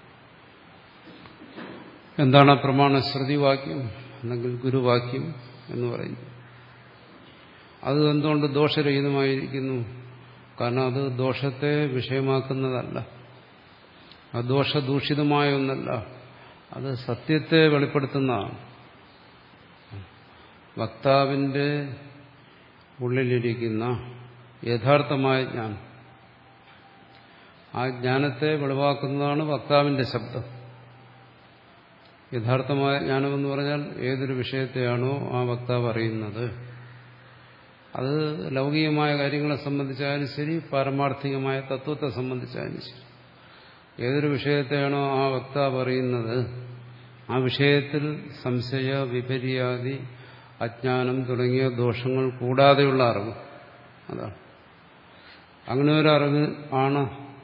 എന്താണ് ആ പ്രമാണം? ശ്രുതിവാക്യം അല്ലെങ്കിൽ ഗുരുവാക്യം എന്ന് പറയുന്നു. അത് എന്തുകൊണ്ട് ദോഷരഹിതമായിരിക്കുന്നു? കാരണം അത് ദോഷത്തെ വിഷയമാക്കുന്നതല്ല, അത് ദോഷദൂഷിതമായ ഒന്നല്ല. അത് സത്യത്തെ വെളിപ്പെടുത്തുന്നതാണ്. വക്താവിന്റെ ഉള്ളിലിരിക്കുന്ന യഥാർത്ഥമായ ജ്ഞാനം, ആ ജ്ഞാനത്തെ വെളിവാക്കുന്നതാണ് വക്താവിന്റെ ശബ്ദം. യഥാർത്ഥമായ ജ്ഞാനമെന്ന് പറഞ്ഞാൽ ഏതൊരു വിഷയത്തെയാണോ ആ വക്താവ് അറിയുന്നത്, അത് ലൗകികമായ കാര്യങ്ങളെ സംബന്ധിച്ചാലും ശരി, പാരമാർത്ഥികമായ തത്വത്തെ സംബന്ധിച്ചാലും ശരി, ഏതൊരു വിഷയത്തെയാണോ ആ വക്താവ് അറിയുന്നത്, ആ വിഷയത്തിൽ സംശയ, വിപര്യാദി, അജ്ഞാനം തുടങ്ങിയ ദോഷങ്ങൾ കൂടാതെയുള്ള അറിവ്, അതാണ്. അങ്ങനെ ഒരു അറിവ് ആണ്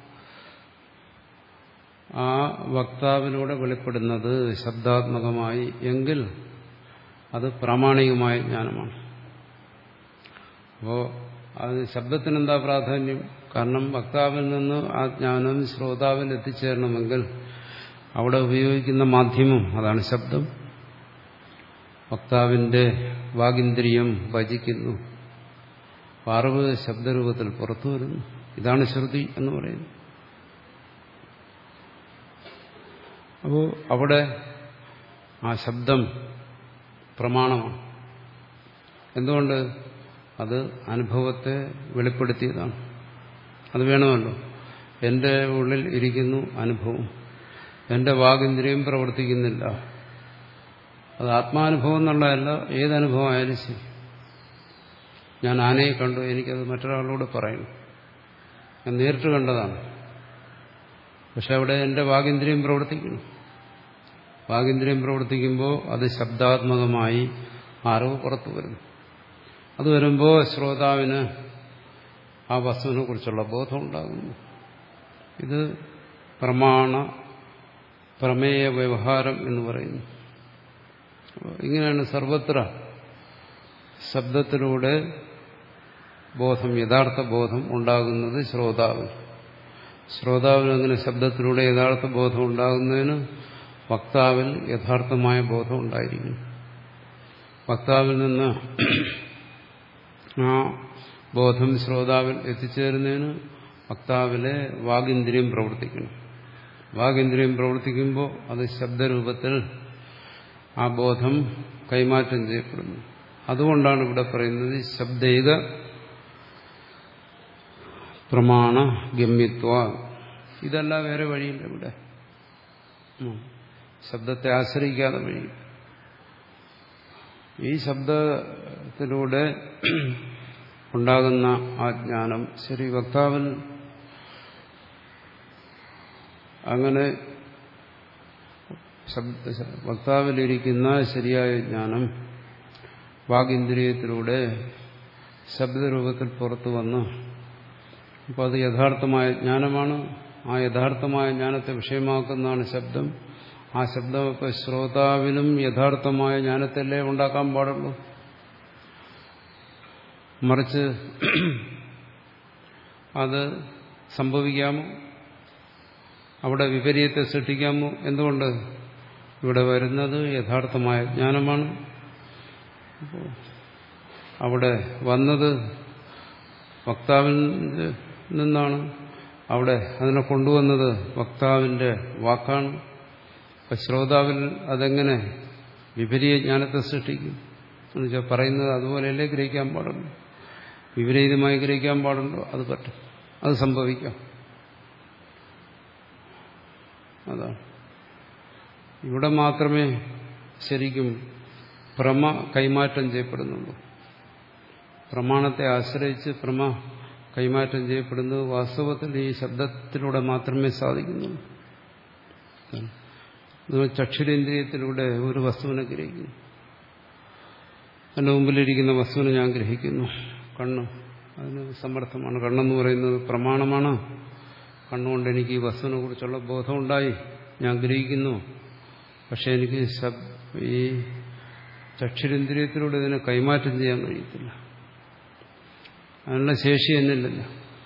ആ വക്താവിലൂടെ വെളിപ്പെടുന്നത് ശബ്ദാത്മകമായി എങ്കിൽ അത് പ്രാമാണികമായ ജ്ഞാനമാണ്. അപ്പോൾ അത് ശബ്ദത്തിനെന്താ പ്രാധാന്യം? കാരണം വക്താവിൽ നിന്ന് ആ ജ്ഞാനം ശ്രോതാവിൽ എത്തിച്ചേരണമെങ്കിൽ അവിടെ ഉപയോഗിക്കുന്ന മാധ്യമം അതാണ് ശബ്ദം. വക്താവിന്റെ വാഗിന്ദ്രിയം വചിക്കുന്നു, അറിവ് ശബ്ദരൂപത്തിൽ പുറത്തു വരുന്നു. ഇതാണ് ശ്രുതി എന്ന് പറയുന്നത്. അപ്പോൾ അവിടെ ആ ശബ്ദം പ്രമാണമാണ്. എന്തുകൊണ്ട്? അത് അനുഭവത്തെ വെളിപ്പെടുത്തിയതാണ്. അത് വേണമല്ലോ. എൻ്റെ ഉള്ളിൽ ഇരിക്കുന്നു അനുഭവം, എൻ്റെ വാഗിന്ദ്രിയം പ്രവർത്തിക്കുന്നില്ല. അത് ആത്മാനുഭവം എന്നുള്ളതല്ല, ഏതനുഭവമായാലും ശരി. ഞാൻ ആനയെ കണ്ടു, എനിക്കത് മറ്റൊരാളോട് പറയണം, ഞാൻ നേരിട്ട് കണ്ടതാണ്. പക്ഷെ അവിടെ എൻ്റെ വാഗിന്ദ്രിയം പ്രവർത്തിക്കുന്നു. വാഗിന്ദ്രിയം പ്രവർത്തിക്കുമ്പോൾ അത് ശബ്ദാത്മകമായി അറിവ് പുറത്തു വരുന്നു. അത് വരുമ്പോൾ ശ്രോതാവിന് ആ വസ്തുവിനെ കുറിച്ചുള്ള ബോധം ഉണ്ടാകുന്നു. ഇത് പ്രമാണ പ്രമേയ വ്യവഹാരം എന്ന് പറയുന്നു. ഇങ്ങനെയാണ് സർവത്ര ശബ്ദത്തിലൂടെ ബോധം, യഥാർത്ഥ ബോധം ഉണ്ടാകുന്നത് ശ്രോതാവ്. ശ്രോതാവിന് അങ്ങനെ ശബ്ദത്തിലൂടെ യഥാർത്ഥ ബോധം ഉണ്ടാകുന്നതിന് വക്താവിൽ യഥാർത്ഥമായ ബോധം ഉണ്ടായിരിക്കും. വക്താവിൽ നിന്ന് ആ ബോധം ശ്രോതാവിൽ എത്തിച്ചേരുന്നതിന് വക്താവിലെ വാഗിന്ദ്രിയം പ്രവർത്തിക്കണം. വാഗിന്ദ്രിയം പ്രവർത്തിക്കുമ്പോൾ അത് ശബ്ദരൂപത്തിൽ ആ ബോധം കൈമാറ്റം ചെയ്യപ്പെടുന്നു. അതുകൊണ്ടാണ് ഇവിടെ പറയുന്നത് ശബ്ദൈക പ്രമാണ ഗമ്യത്വ. ഇതല്ല വേറെ വഴിയില്ല. ഇവിടെ ശബ്ദത്തെ ആശ്രയിക്കാതെ വഴി. ഈ ശബ്ദത്തിലൂടെ ഉണ്ടാകുന്ന ആ ജ്ഞാനം ശരി, വക്താവിൽ അങ്ങനെ വക്താവിലിരിക്കുന്ന ശരിയായ ജ്ഞാനം വാഗിന്ദ്രിയത്തിലൂടെ ശബ്ദരൂപത്തിൽ പുറത്തു വന്ന്, അപ്പോൾ അത് യഥാർത്ഥമായ ജ്ഞാനമാണ്. ആ യഥാർത്ഥമായ ജ്ഞാനത്തെ വിഷയമാക്കുന്നതാണ് ശബ്ദം. ആ ശബ്ദം ഇപ്പോൾ ശ്രോതാവിനും യഥാർത്ഥമായ ജ്ഞാനത്തല്ലേ ഉണ്ടാക്കാൻ പാടുള്ളൂ. മറിച്ച് അത് സംഭവിക്കാമോ? അവിടെ വിപരീതത്തെ സൃഷ്ടിക്കാമോ? എന്തുകൊണ്ട്? ഇവിടെ വരുന്നത് യഥാർത്ഥമായ ജ്ഞാനമാണ്. അവിടെ വന്നത് വക്താവിൽ നിന്നാണ്. അവിടെ അതിനെ കൊണ്ടുവന്നത് വക്താവിന്റെ വാക്കാണ്. അപ്പം ശ്രോതാവിൽ അതെങ്ങനെ വിപരീത ജ്ഞാനത്തെ സൃഷ്ടിക്കും? എന്നുവെച്ചാൽ പറയുന്നത് അതുപോലെയല്ലേ ഗ്രഹിക്കാൻ പാടുള്ളൂ. വിപരീതമായി ഗ്രഹിക്കാൻ പാടുണ്ടോ? അത് പറ്റും, അത് സംഭവിക്കാം. അതാണ് ഇവിടെ മാത്രമേ ശരിക്കും പ്രമ കൈമാറ്റം ചെയ്യപ്പെടുന്നുള്ളൂ. പ്രമാണത്തെ ആശ്രയിച്ച് പ്രമ കൈമാറ്റം ചെയ്യപ്പെടുന്നത് വാസ്തവത്തിൽ ഈ ശബ്ദത്തിലൂടെ മാത്രമേ സാധിക്കുന്നുള്ളൂ. ചക്ഷുരേന്ദ്രിയത്തിലൂടെ ഒരു വസ്തുവിനെ ഗ്രഹിക്കുന്നു. എൻ്റെ മുമ്പിലിരിക്കുന്ന വസ്തുവിനെ ഞാൻ ഗ്രഹിക്കുന്നു. കണ്ണ് അതിന് സമർത്ഥമാണ്. കണ്ണെന്ന് പറയുന്നത് പ്രമാണമാണ്. കണ്ണുകൊണ്ട് എനിക്ക് ഈ വസ്തുവിനെ കുറിച്ചുള്ള ബോധമുണ്ടായി, ഞാൻ ഗ്രഹിക്കുന്നു. പക്ഷെ എനിക്ക് ഈ ചക്ഷുരേന്ദ്രിയത്തിലൂടെ ഇതിനെ കൈമാറ്റം ചെയ്യാൻ കഴിയത്തില്ല. അതിനുള്ള ശേഷി എന്നില്ലല്ലോ.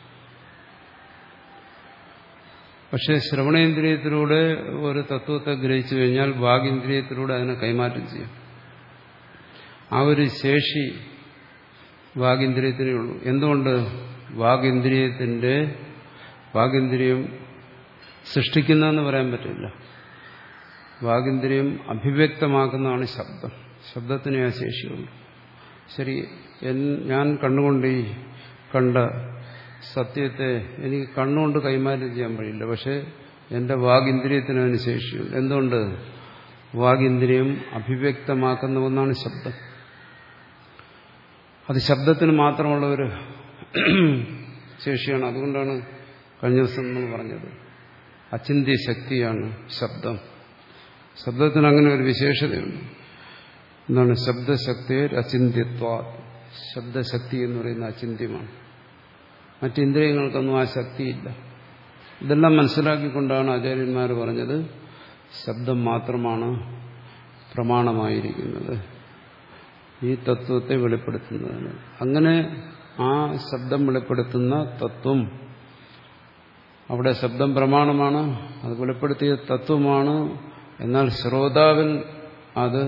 പക്ഷെ ശ്രവണേന്ദ്രിയത്തിലൂടെ ഒരു തത്വത്തെ ഗ്രഹിച്ചു കഴിഞ്ഞാൽ വാഗിന്ദ്രിയത്തിലൂടെ അതിനെ കൈമാറ്റം ചെയ്യും. ആ ഒരു ശേഷി വാഗിന്ദ്രിയത്തിനേ ഉള്ളൂ. എന്തുകൊണ്ട്? വാഗിന്ദ്രിയത്തിന്റെ വാഗിന്ദ്രിയം സൃഷ്ടിക്കുന്നതെന്ന് പറയാൻ പറ്റില്ല. വാഗിന്ദ്രിയം അഭിവ്യക്തമാക്കുന്നതാണ് ശബ്ദം. ശബ്ദത്തിന് ആ ശേഷിയുണ്ട്. ശരി, ഞാൻ കണ്ണുകൊണ്ട് ഈ കണ്ട സത്യത്തെ എനിക്ക് കണ്ണുകൊണ്ട് കൈമാറ്റം ചെയ്യാൻ കഴിയില്ല. പക്ഷെ എന്റെ വാഗിന്ദ്രിയത്തിന് അതിന് ശേഷിയുണ്ട്. എന്തുകൊണ്ട്? വാഗിന്ദ്രിയം അഭിവ്യക്തമാക്കുന്ന ഒന്നാണ് ശബ്ദം. അത് ശബ്ദത്തിന് മാത്രമുള്ള ഒരു ശേഷിയാണ്. അതുകൊണ്ടാണ് കഴിഞ്ഞ ദിവസം നമ്മൾ പറഞ്ഞത് അചിന്ത്യ ശക്തിയാണ് ശബ്ദം. ശബ്ദത്തിന് അങ്ങനെ ഒരു വിശേഷതയുണ്ട്. എന്താണ്? ശബ്ദശക്തിയെ അചിന്ത്യത്വ. ശബ്ദശക്തി എന്ന് പറയുന്ന അചിന്ത്യമാണ്. മറ്റിന്ദ്രിയങ്ങൾക്കൊന്നും ആ ശക്തിയില്ല. ഇതെല്ലാം മനസ്സിലാക്കിക്കൊണ്ടാണ് ആചാര്യന്മാർ പറഞ്ഞത് ശബ്ദം മാത്രമാണ് പ്രമാണമായിരിക്കുന്നത് ഈ തത്വത്തെ വെളിപ്പെടുത്തുന്നതിന്. അങ്ങനെ ആ ശബ്ദം വെളിപ്പെടുത്തുന്ന തത്വം, അവിടെ ശബ്ദം പ്രമാണമാണ്, അത് വെളിപ്പെടുത്തിയ തത്വമാണ്. എന്നാൽ ശ്രോതാവിൽ അത്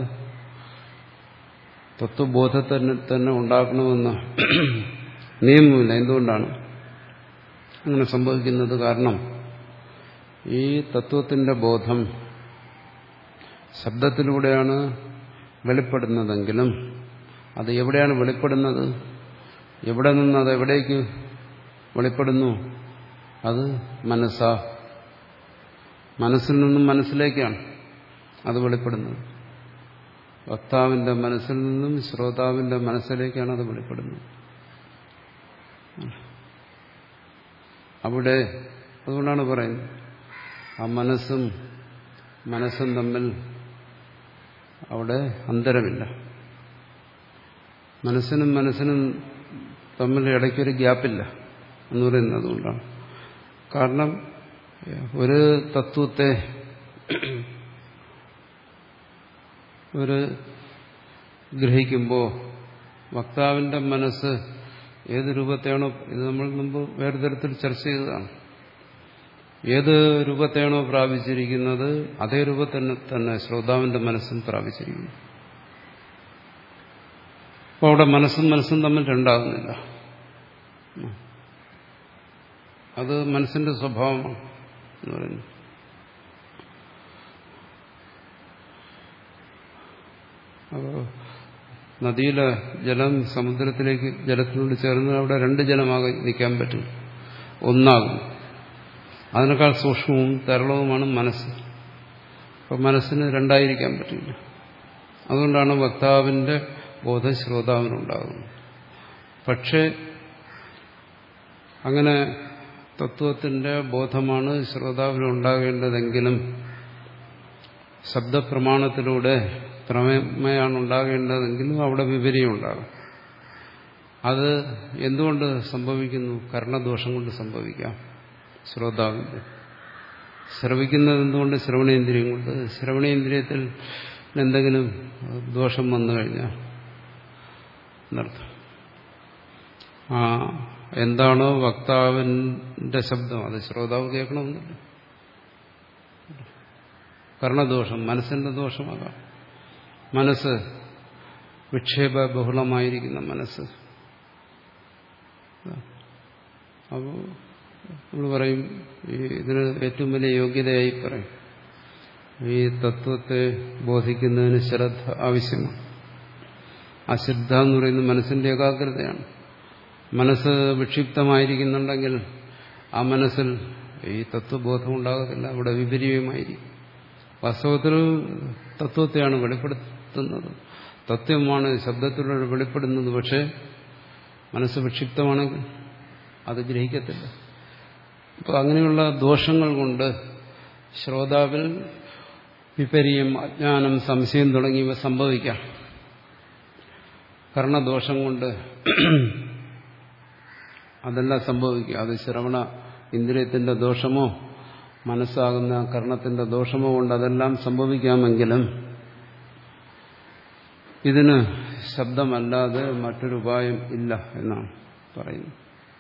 തത്വബോധത്തിന് തന്നെ ഉണ്ടാക്കണമെന്ന് നിയമമില്ല. എന്തുകൊണ്ടാണ് അങ്ങനെ സംഭവിക്കുന്നത്? കാരണം ഈ തത്വത്തിന്റെ ബോധം ശബ്ദത്തിലൂടെയാണ് വെളിപ്പെടുന്നതെങ്കിലും അത് എവിടെയാണ് വെളിപ്പെടുന്നത്? എവിടെ നിന്ന് അത് എവിടേക്ക് വെളിപ്പെടുന്നു? അത് മനസ്സാ. മനസ്സിൽ നിന്നും മനസ്സിലേക്കാണ് അത് വെളിപ്പെടുന്നത്. വക്താവിന്റെ മനസ്സിൽ നിന്നും ശ്രോതാവിന്റെ മനസ്സിലേക്കാണ് അത് വെളിപ്പെടുന്നത്. അവിടെ അതുകൊണ്ടാണ് പറയുന്നത് ആ മനസ്സും മനസ്സും തമ്മിൽ അവിടെ അന്തരമില്ല. മനസ്സിനും മനസ്സിനും തമ്മിൽ ഇടയ്ക്കൊരു ഗ്യാപ്പില്ല എന്ന് പറയുന്നത് അതുകൊണ്ടാണ്. കാരണം ഒരു തത്വത്തെ ഒരു ഗ്രഹിക്കുമ്പോൾ വക്താവിന്റെ മനസ്സ് ഏത് രൂപത്തെയാണോ, ഇത് നമ്മൾ മുമ്പ് വേറെ തരത്തിൽ ചർച്ച ചെയ്തതാണ്, ഏത് രൂപത്തെയാണോ പ്രാപിച്ചിരിക്കുന്നത് അതേ രൂപത്തിൽ തന്നെ ശ്രോതാവിന്റെ മനസ്സും പ്രാപിച്ചിരിക്കുന്നു. അപ്പോൾ അവിടെ മനസ്സും മനസ്സും തമ്മിൽ രണ്ടാകുന്നില്ല. അത് മനസ്സിന്റെ സ്വഭാവമാണ് എന്ന് പറയുന്നു. അപ്പോൾ നദിയിലെ ജലം സമുദ്രത്തിലേക്ക് ജലത്തിനോട് ചേർന്ന് അവിടെ രണ്ട് ജലമാകെ നിൽക്കാൻ പറ്റും, ഒന്നാകും. അതിനേക്കാൾ സൂക്ഷ്മവും തരളവുമാണ് മനസ്സ്. അപ്പോൾ മനസ്സിന് രണ്ടായിരിക്കാൻ പറ്റില്ല. അതുകൊണ്ടാണ് വക്താവിന്റെ ബോധം ശ്രോതാവിനുണ്ടാകുന്നത്. പക്ഷേ അങ്ങനെ തത്വത്തിന്റെ ബോധമാണ് ശ്രോതാവിനുണ്ടാകേണ്ടതെങ്കിലും ശബ്ദപ്രമാണത്തിലൂടെ പ്രമേയാണ് ഉണ്ടാകേണ്ടതെങ്കിലും അവിടെ വിപര്യം ഉണ്ടാകും. അത് എന്തുകൊണ്ട് സംഭവിക്കുന്നു? കർണദോഷം കൊണ്ട് സംഭവിക്കാം. ശ്രോതാവിന്റെ ശ്രവിക്കുന്നത് എന്തുകൊണ്ട്? ശ്രവണേന്ദ്രിയം കൊണ്ട്. ശ്രവണേന്ദ്രിയത്തിൽ എന്തെങ്കിലും ദോഷം വന്നു കഴിഞ്ഞാൽ എന്നർത്ഥം. ആ എന്താണോ വക്താവിന്റെ ശബ്ദം അത് ശ്രോതാവ് കേൾക്കണമെന്നില്ല. കർണദോഷം മനസ്സിന്റെ ദോഷമാകാം. മനസ്സ് വിക്ഷേപ ബഹുളമായിരിക്കുന്ന മനസ്സ്. അപ്പോൾ നമ്മൾ പറയും, ഇതിന് ഏറ്റവും വലിയ യോഗ്യതയായി പറയും, ഈ തത്വത്തെ ബോധിക്കുന്നതിന് ശ്രദ്ധ ആവശ്യമാണ്. ആ ശ്രദ്ധ എന്ന് പറയുന്നത് മനസ്സിന്റെ ഏകാഗ്രതയാണ്. മനസ്സ് വിക്ഷിപ്തമായിരിക്കുന്നുണ്ടെങ്കിൽ ആ മനസ്സിൽ ഈ തത്വബോധം ഉണ്ടാകത്തില്ല, അവിടെ വിപരീതമായിരിക്കും. വാസ്തവത്തിൽ തത്വത്തെയാണ് വെളിപ്പെടുത്തുന്നത്, തത്വമാണ് ശബ്ദത്തിലൂടെ വെളിപ്പെടുന്നത്. പക്ഷേ മനസ്സ് വിക്ഷിപ്തമാണെങ്കിൽ അത് ഗ്രഹിക്കത്തില്ല. അപ്പോൾ അങ്ങനെയുള്ള ദോഷങ്ങൾ കൊണ്ട് ശ്രോതാവിൽ വിപര്യം, അജ്ഞാനം, സംശയം തുടങ്ങിയവ സംഭവിക്കാം. കർണദോഷം കൊണ്ട് അതെല്ലാം സംഭവിക്കുക. അത് ശ്രവണ ഇന്ദ്രിയത്തിന്റെ ദോഷമോ മനസ്സാകുന്ന കർണത്തിന്റെ ദോഷമോ കൊണ്ട് അതെല്ലാം സംഭവിക്കാമെങ്കിലും ഇതിന് ശബ്ദമല്ലാതെ മറ്റൊരു ഉപായം ഇല്ല എന്നാണ് പറയുന്നത്.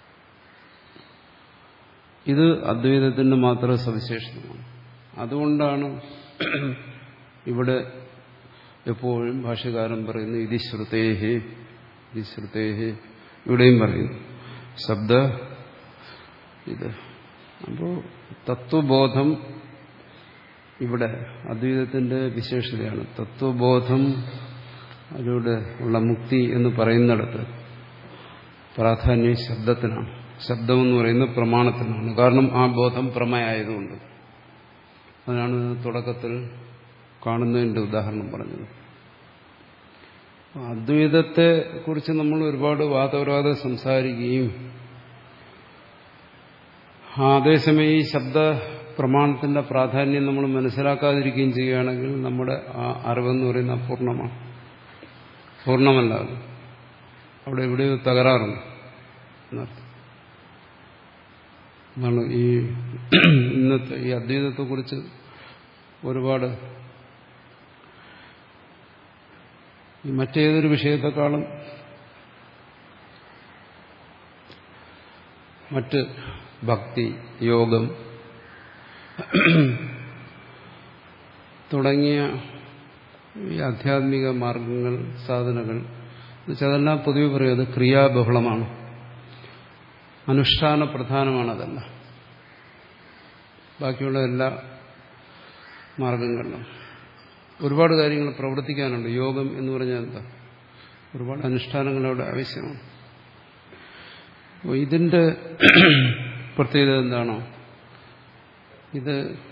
ഇത് അദ്വൈതത്തിന്റെ മാത്രം സവിശേഷതമാണ്. അതുകൊണ്ടാണ് ഇവിടെ എപ്പോഴും ഭാഷ്യകാരൻ പറയുന്നു ഇതി ശ്രുതേഹി ഇതി ശ്രുതേഹി. ഇവിടെയും പറയുന്നു ശബ്ദ ഇത്. അപ്പോൾ തത്വബോധം ഇവിടെ അദ്വൈതത്തിന്റെ വിശേഷതയാണ്. തത്വബോധം അതിലൂടെ ഉള്ള മുക്തി എന്ന് പറയുന്നിടത്ത് പ്രാധാന്യം ശബ്ദത്തിനാണ്. ശബ്ദമെന്ന് പറയുന്നത് പ്രമാണത്തിനാണ്. കാരണം ആ ബോധം പ്രമേയമായതുകൊണ്ട്. അതിനാണ് തുടക്കത്തിൽ കാണുന്നതിന്റെ ഉദാഹരണം പറഞ്ഞത്. അദ്വൈതത്തെ കുറിച്ച് നമ്മൾ ഒരുപാട് വാദപ്രവാദം സംസാരിക്കുകയും അതേസമയം ഈ ശബ്ദ പ്രമാണത്തിന്റെ പ്രാധാന്യം നമ്മൾ മനസ്സിലാക്കാതിരിക്കുകയും ചെയ്യുകയാണെങ്കിൽ നമ്മുടെ ആ അറിവെന്ന് പറയുന്ന അപൂർണമാണ്. പൂർണ്ണമല്ല. അത് അവിടെ എവിടെയോ തകരാറുണ്ട് എന്നർത്ഥം. എന്നാണ് ഈ ഇന്നത്തെ ഈ അദ്വൈതത്തെക്കുറിച്ച് ഒരുപാട് മറ്റേതൊരു വിഷയത്തെക്കാളും മറ്റ് ഭക്തി, യോഗം തുടങ്ങിയ ഈ ആധ്യാത്മിക മാർഗങ്ങൾ, സാധനകൾ എന്നുവെച്ചാൽ അതെല്ലാം പൊതുവെ പറയും അത് ക്രിയാബഹുളമാണ്, അനുഷ്ഠാന പ്രധാനമാണ്. അതല്ല ബാക്കിയുള്ള എല്ലാ മാർഗങ്ങളിലും ഒരുപാട് കാര്യങ്ങൾ പ്രവർത്തിക്കാനുണ്ട്. യോഗം എന്ന് പറഞ്ഞാൽ എന്താ? ഒരുപാട് അനുഷ്ഠാനങ്ങളവിടെ ആവശ്യമാണ്. അപ്പോൾ ഇതിന്റെ പ്രത്യേകത എന്താണോ? ഇത്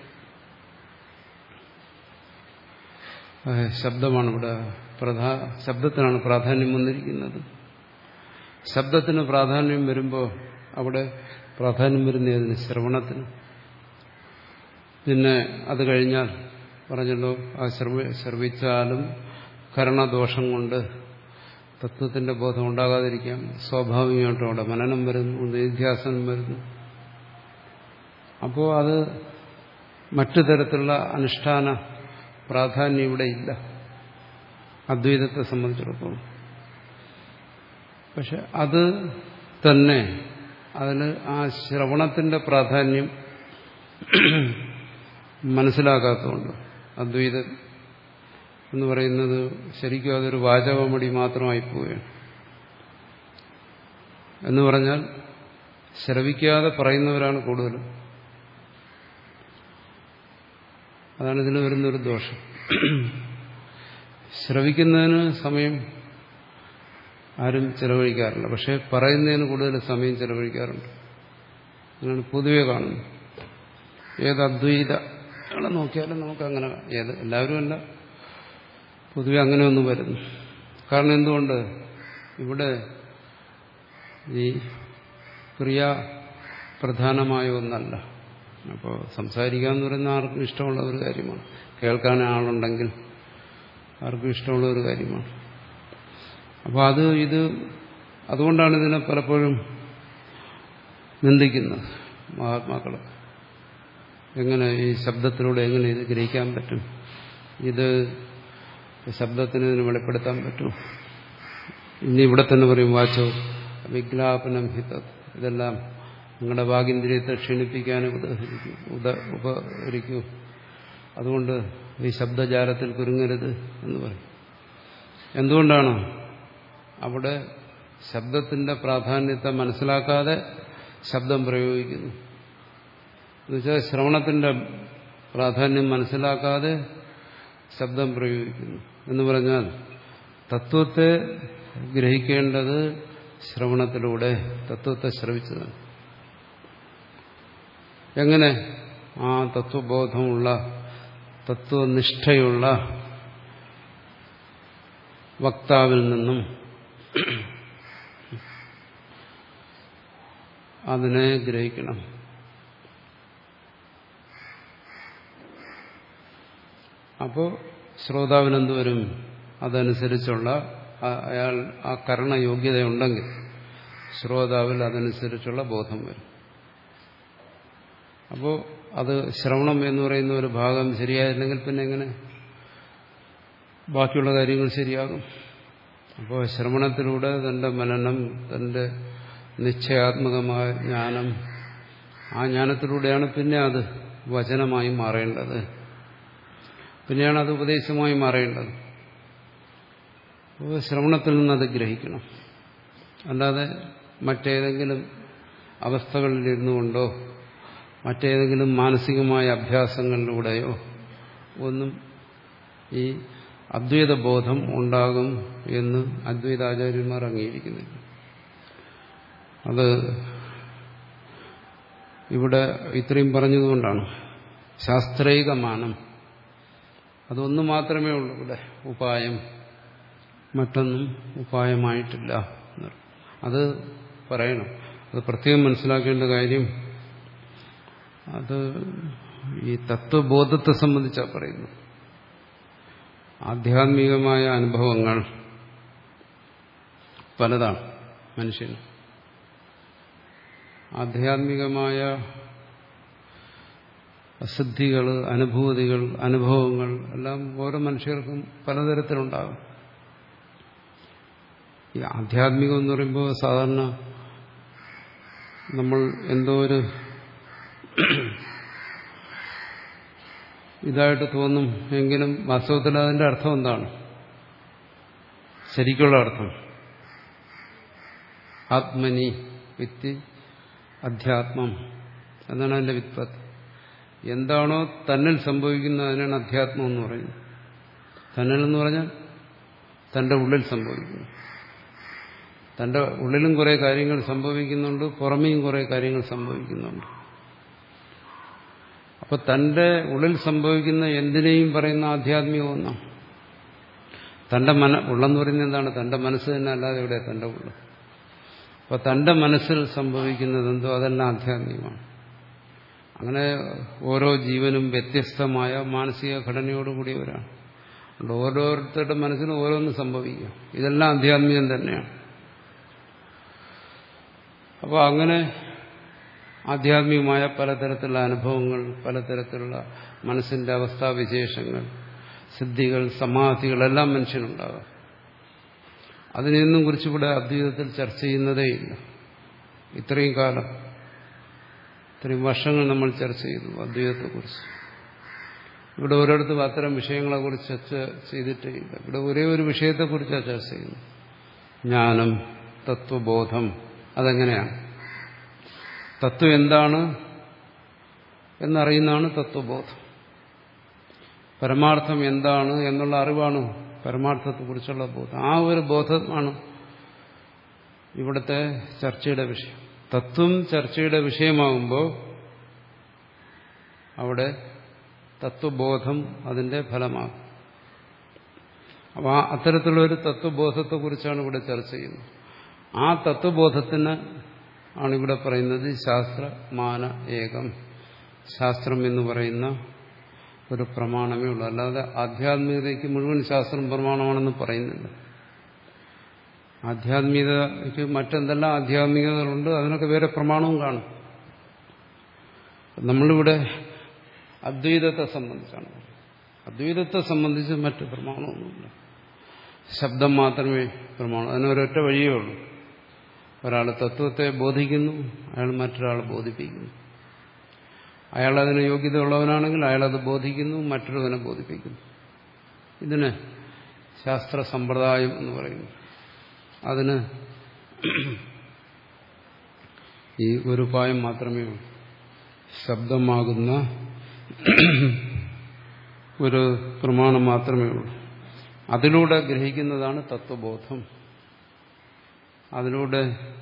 ശബ്ദമാണ് ഇവിടെ പ്രധാ ശബ്ദത്തിനാണ് പ്രാധാന്യം വന്നിരിക്കുന്നത്. ശബ്ദത്തിന് പ്രാധാന്യം വരുമ്പോൾ അവിടെ പ്രാധാന്യം വരുന്നതിന് ശ്രവണത്തിന്. പിന്നെ അത് കഴിഞ്ഞാൽ പറഞ്ഞല്ലോ, ആ ശ്രവ ശ്രവിച്ചാലും കരണദോഷം കൊണ്ട് തത്വത്തിന്റെ ബോധം ഉണ്ടാകാതിരിക്കാം. സ്വാഭാവികമായിട്ടും അവിടെ മനനം വരുന്നു, നിധ്യാസനം വരുന്നു. അപ്പോൾ അത് മറ്റു തരത്തിലുള്ള അനുഷ്ഠാന പ്രാധാന്യം ഇവിടെ ഇല്ല അദ്വൈതത്തെ സംബന്ധിച്ചിടത്തോളം. പക്ഷെ അത് തന്നെ അതിന് ആ ശ്രവണത്തിന്റെ പ്രാധാന്യം മനസ്സിലാക്കാത്തതുകൊണ്ട് അദ്വൈതം എന്ന് പറയുന്നത് ശരിക്കും അതൊരു വാചകമടി മാത്രമായി പോവുകയാണ്. എന്ന് പറഞ്ഞാൽ ശ്രവിക്കാതെ പറയുന്നവരാണ് കൂടുതലും. അതാണ് ഇതിന് വരുന്നൊരു ദോഷം. ശ്രവിക്കുന്നതിന് സമയം ആരും ചെലവഴിക്കാറില്ല, പക്ഷെ പറയുന്നതിന് കൂടുതൽ സമയം ചെലവഴിക്കാറുണ്ട്. അങ്ങനെയാണ് പൊതുവെ കാണുന്നത്. ഏത് അദ്വൈതങ്ങളെ നോക്കിയാലും നമുക്കങ്ങനെ, ഏത് എല്ലാവരും അല്ല, പൊതുവെ അങ്ങനെ ഒന്നും വരുന്നു. കാരണം എന്തുകൊണ്ട്? ഇവിടെ ഈ ക്രിയാ പ്രധാനമായ ഒന്നല്ല. അപ്പോൾ സംസാരിക്കുക എന്ന് പറയുന്ന ആർക്കും ഇഷ്ടമുള്ള ഒരു കാര്യമാണ്. കേൾക്കാൻ ആളുണ്ടെങ്കിൽ ആർക്കും ഇഷ്ടമുള്ള ഒരു കാര്യമാണ്. അപ്പോൾ അത് ഇത് അതുകൊണ്ടാണ് ഇതിനെ പലപ്പോഴും നിന്ദിക്കുന്നത് മഹാത്മാക്കൾ. എങ്ങനെ ഈ ശബ്ദത്തിലൂടെ എങ്ങനെ ഇത് ഗ്രഹിക്കാൻ പറ്റും? ഇത് ശബ്ദത്തിന് ഇതിന് വെളിപ്പെടുത്താൻ പറ്റും? ഇനി ഇവിടെ തന്നെ പറയും വാച്ചോ വിജ്ഞാപനം ഹിതത്, ഇതെല്ലാം നിങ്ങളുടെ വാഗിന്ദ്രിയത്തെ ക്ഷീണിപ്പിക്കാൻ ഉപകരിക്കൂ, അതുകൊണ്ട് ഈ ശബ്ദജാലത്തിൽ കുരുങ്ങരുത് എന്ന് പറയും. എന്തുകൊണ്ടാണ്? അവിടെ ശബ്ദത്തിന്റെ പ്രാധാന്യത്തെ മനസ്സിലാക്കാതെ ശബ്ദം പ്രയോഗിക്കുന്നു. എന്നുവെച്ചാൽ ശ്രവണത്തിന്റെ പ്രാധാന്യം മനസ്സിലാക്കാതെ ശബ്ദം പ്രയോഗിക്കുന്നു എന്ന് പറഞ്ഞാൽ തത്വത്തെ ഗ്രഹിക്കേണ്ടത് ശ്രവണത്തിലൂടെ, തത്വത്തെ ശ്രവിച്ചതാണ്. എങ്ങനെ? ആ തത്വബോധമുള്ള, തത്വനിഷ്ഠയുള്ള വക്താവിൽ നിന്നും അതിനെ ഗ്രഹിക്കണം. അപ്പോൾ ശ്രോതാവിനെന്ത് വരും? അതനുസരിച്ചുള്ള അയാൾ ആ കരണയോഗ്യതയുണ്ടെങ്കിൽ ശ്രോതാവിൽ അതനുസരിച്ചുള്ള ബോധം വരും. അപ്പോൾ അത് ശ്രവണം എന്ന് പറയുന്ന ഒരു ഭാഗം ശരിയായില്ലെങ്കിൽ പിന്നെ എങ്ങനെ ബാക്കിയുള്ള കാര്യങ്ങൾ ശരിയാകും? അപ്പോൾ ശ്രവണത്തിലൂടെ തന്റെ മനനം, തന്റെ നിശ്ചയാത്മകമായ ജ്ഞാനം, ആ ജ്ഞാനത്തിലൂടെയാണ് പിന്നെ അത് വചനമായി മാറേണ്ടത്, പിന്നെയാണ് അത് ഉപദേശമായി മാറേണ്ടത്. അപ്പോൾ ശ്രവണത്തിൽ നിന്നത് ഗ്രഹിക്കണം. അല്ലാതെ മറ്റേതെങ്കിലും അവസ്ഥകളിലിരുന്നു കൊണ്ടോ മറ്റേതെങ്കിലും മാനസികമായ അഭ്യാസങ്ങളിലൂടെയോ ഒന്നും ഈ അദ്വൈത ബോധം ഉണ്ടാകും എന്ന് അദ്വൈതാചാര്യന്മാർ അംഗീകരിക്കുന്നില്ല. അത് ഇവിടെ ഇത്രയും പറഞ്ഞതുകൊണ്ടാണ്. ശാസ്ത്രൈകമാനം അതൊന്നു മാത്രമേ ഉള്ളൂ ഇവിടെ ഉപായം, മറ്റൊന്നും ഉപായമായിട്ടില്ല. അത് പറയണം. അത് പ്രത്യേകം മനസ്സിലാക്കേണ്ട കാര്യം അത് ഈ തത്വബോധത്തെ സംബന്ധിച്ചാണ് പറയുന്നത്. ആധ്യാത്മികമായ അനുഭവങ്ങൾ പലതാണ് മനുഷ്യന്. ആധ്യാത്മികമായ സിദ്ധികൾ, അനുഭൂതികൾ, അനുഭവങ്ങൾ എല്ലാം ഓരോ മനുഷ്യർക്കും പലതരത്തിലുണ്ടാകും. ഈ ആധ്യാത്മികം എന്ന് പറയുമ്പോൾ സാധാരണ നമ്മൾ എന്തോ ഒരു ഇതായിട്ട് തോന്നും. എങ്കിലും വാസ്തവത്തിൽ അതിന്റെ അർത്ഥം എന്താണ്? ശരിക്കുള്ള അർത്ഥം ആത്മനി വിത്തി അധ്യാത്മം എന്നാണ് അതിന്റെ വ്യുത്പത്തി. എന്താണോ തന്നിൽ സംഭവിക്കുന്നത് അതിനാണ് അധ്യാത്മം എന്ന് പറയുന്നത്. തന്നിൽ എന്ന് പറഞ്ഞാൽ തന്റെ ഉള്ളിൽ സംഭവിക്കുന്നു. തന്റെ ഉള്ളിലും കുറെ കാര്യങ്ങൾ സംഭവിക്കുന്നുണ്ട്, പുറമേയും കുറെ കാര്യങ്ങൾ സംഭവിക്കുന്നുണ്ട്. അപ്പൊ തന്റെ ഉള്ളിൽ സംഭവിക്കുന്ന എന്തിനേയും പറയുന്ന ആധ്യാത്മികം ഒന്നാണ്. തന്റെ മന ഉള്ളെന്ന് പറയുന്നത് എന്താണ്? തന്റെ മനസ്സ് തന്നെ, അല്ലാതെ ഇവിടെ തന്റെ ഉള്ള. അപ്പൊ തന്റെ മനസ്സിൽ സംഭവിക്കുന്നത് എന്തോ അതെല്ലാം ആധ്യാത്മികമാണ്. അങ്ങനെ ഓരോ ജീവനും വ്യത്യസ്തമായ മാനസിക ഘടനയോടുകൂടിയവരാണ്. ഓരോരുത്തരുടെ മനസ്സിനും ഓരോന്ന് സംഭവിക്കും. ഇതെല്ലാം ആധ്യാത്മികം തന്നെയാണ്. അപ്പോൾ അങ്ങനെ ആധ്യാത്മികമായ പലതരത്തിലുള്ള അനുഭവങ്ങൾ, പലതരത്തിലുള്ള മനസ്സിന്റെ അവസ്ഥാവിശേഷങ്ങൾ, സിദ്ധികൾ, സമാധികളെല്ലാം മനുഷ്യനുണ്ടാകാം. അതിനെയൊന്നും കുറിച്ചിവിടെ അദ്വൈതത്തിൽ ചർച്ച ചെയ്യുന്നതേയില്ല. ഇത്രയും കാലം, ഇത്രയും വർഷങ്ങൾ നമ്മൾ ചർച്ച ചെയ്തു അദ്വൈതത്തെക്കുറിച്ച്. ഇവിടെ ഓരോരുത്തരും അത്തരം വിഷയങ്ങളെക്കുറിച്ച് ചർച്ച ചെയ്തിട്ടേ ഇല്ല. ഇവിടെ ഒരേ ഒരു വിഷയത്തെക്കുറിച്ചാണ് ചർച്ച ചെയ്യുന്നത്. ജ്ഞാനം, തത്വബോധം. അതെങ്ങനെയാണ്? തത്വം എന്താണ് എന്നറിയുന്നതാണ് തത്വബോധം. പരമാർത്ഥം എന്താണ് എന്നുള്ള അറിവാണ് പരമാർത്ഥത്തെക്കുറിച്ചുള്ള ബോധം. ആ ഒരു ബോധമാണ് ഇവിടുത്തെ ചർച്ചയുടെ വിഷയം. തത്വം ചർച്ചയുടെ വിഷയമാകുമ്പോൾ അവിടെ തത്വബോധം അതിന്റെ ഫലമാകും. അപ്പോൾ ആ അത്തരത്തിലുള്ളൊരു തത്വബോധത്തെക്കുറിച്ചാണ് ഇവിടെ ചർച്ച ചെയ്യുന്നത്. ആ തത്വബോധത്തിന് ആണ് ഇവിടെ പറയുന്നത് ശാസ്ത്രമാന ഏകം. ശാസ്ത്രം എന്ന് പറയുന്ന ഒരു പ്രമാണമേ ഉള്ളൂ. അല്ലാതെ ആധ്യാത്മികതയ്ക്ക് മുഴുവൻ ശാസ്ത്രം പ്രമാണമാണെന്ന് പറയുന്നില്ല. ആധ്യാത്മികതയ്ക്ക് മറ്റെന്തെല്ലാം ആധ്യാത്മികതകളുണ്ട്, അതിനൊക്കെ വേറെ പ്രമാണവും കാണും. നമ്മളിവിടെ അദ്വൈതത്തെ സംബന്ധിച്ചാണ്. അദ്വൈതത്തെ സംബന്ധിച്ച് മറ്റ് പ്രമാണമൊന്നുമില്ല. ശബ്ദം മാത്രമേ പ്രമാണം. അതിനൊരൊറ്റ വഴിയേ ഉള്ളൂ. ഒരാൾ തത്വത്തെ ബോധിക്കുന്നു, അയാൾ മറ്റൊരാളെ ബോധിപ്പിക്കുന്നു. അയാൾ അതിന് യോഗ്യത ഉള്ളവനാണെങ്കിൽ അയാളത് ബോധിക്കുന്നു, മറ്റൊരുവനെ ബോധിപ്പിക്കുന്നു. ഇതിന് ശാസ്ത്ര സമ്പ്രദായം എന്ന് പറയുന്നു. അതിന് ഈ ഒരു ഉപായം മാത്രമേ ഉള്ളൂ. ശബ്ദമാകുന്ന ഒരു പ്രമാണം മാത്രമേ ഉള്ളൂ. അതിലൂടെ ഗ്രഹിക്കുന്നതാണ് തത്വബോധം. അതിലൂടെ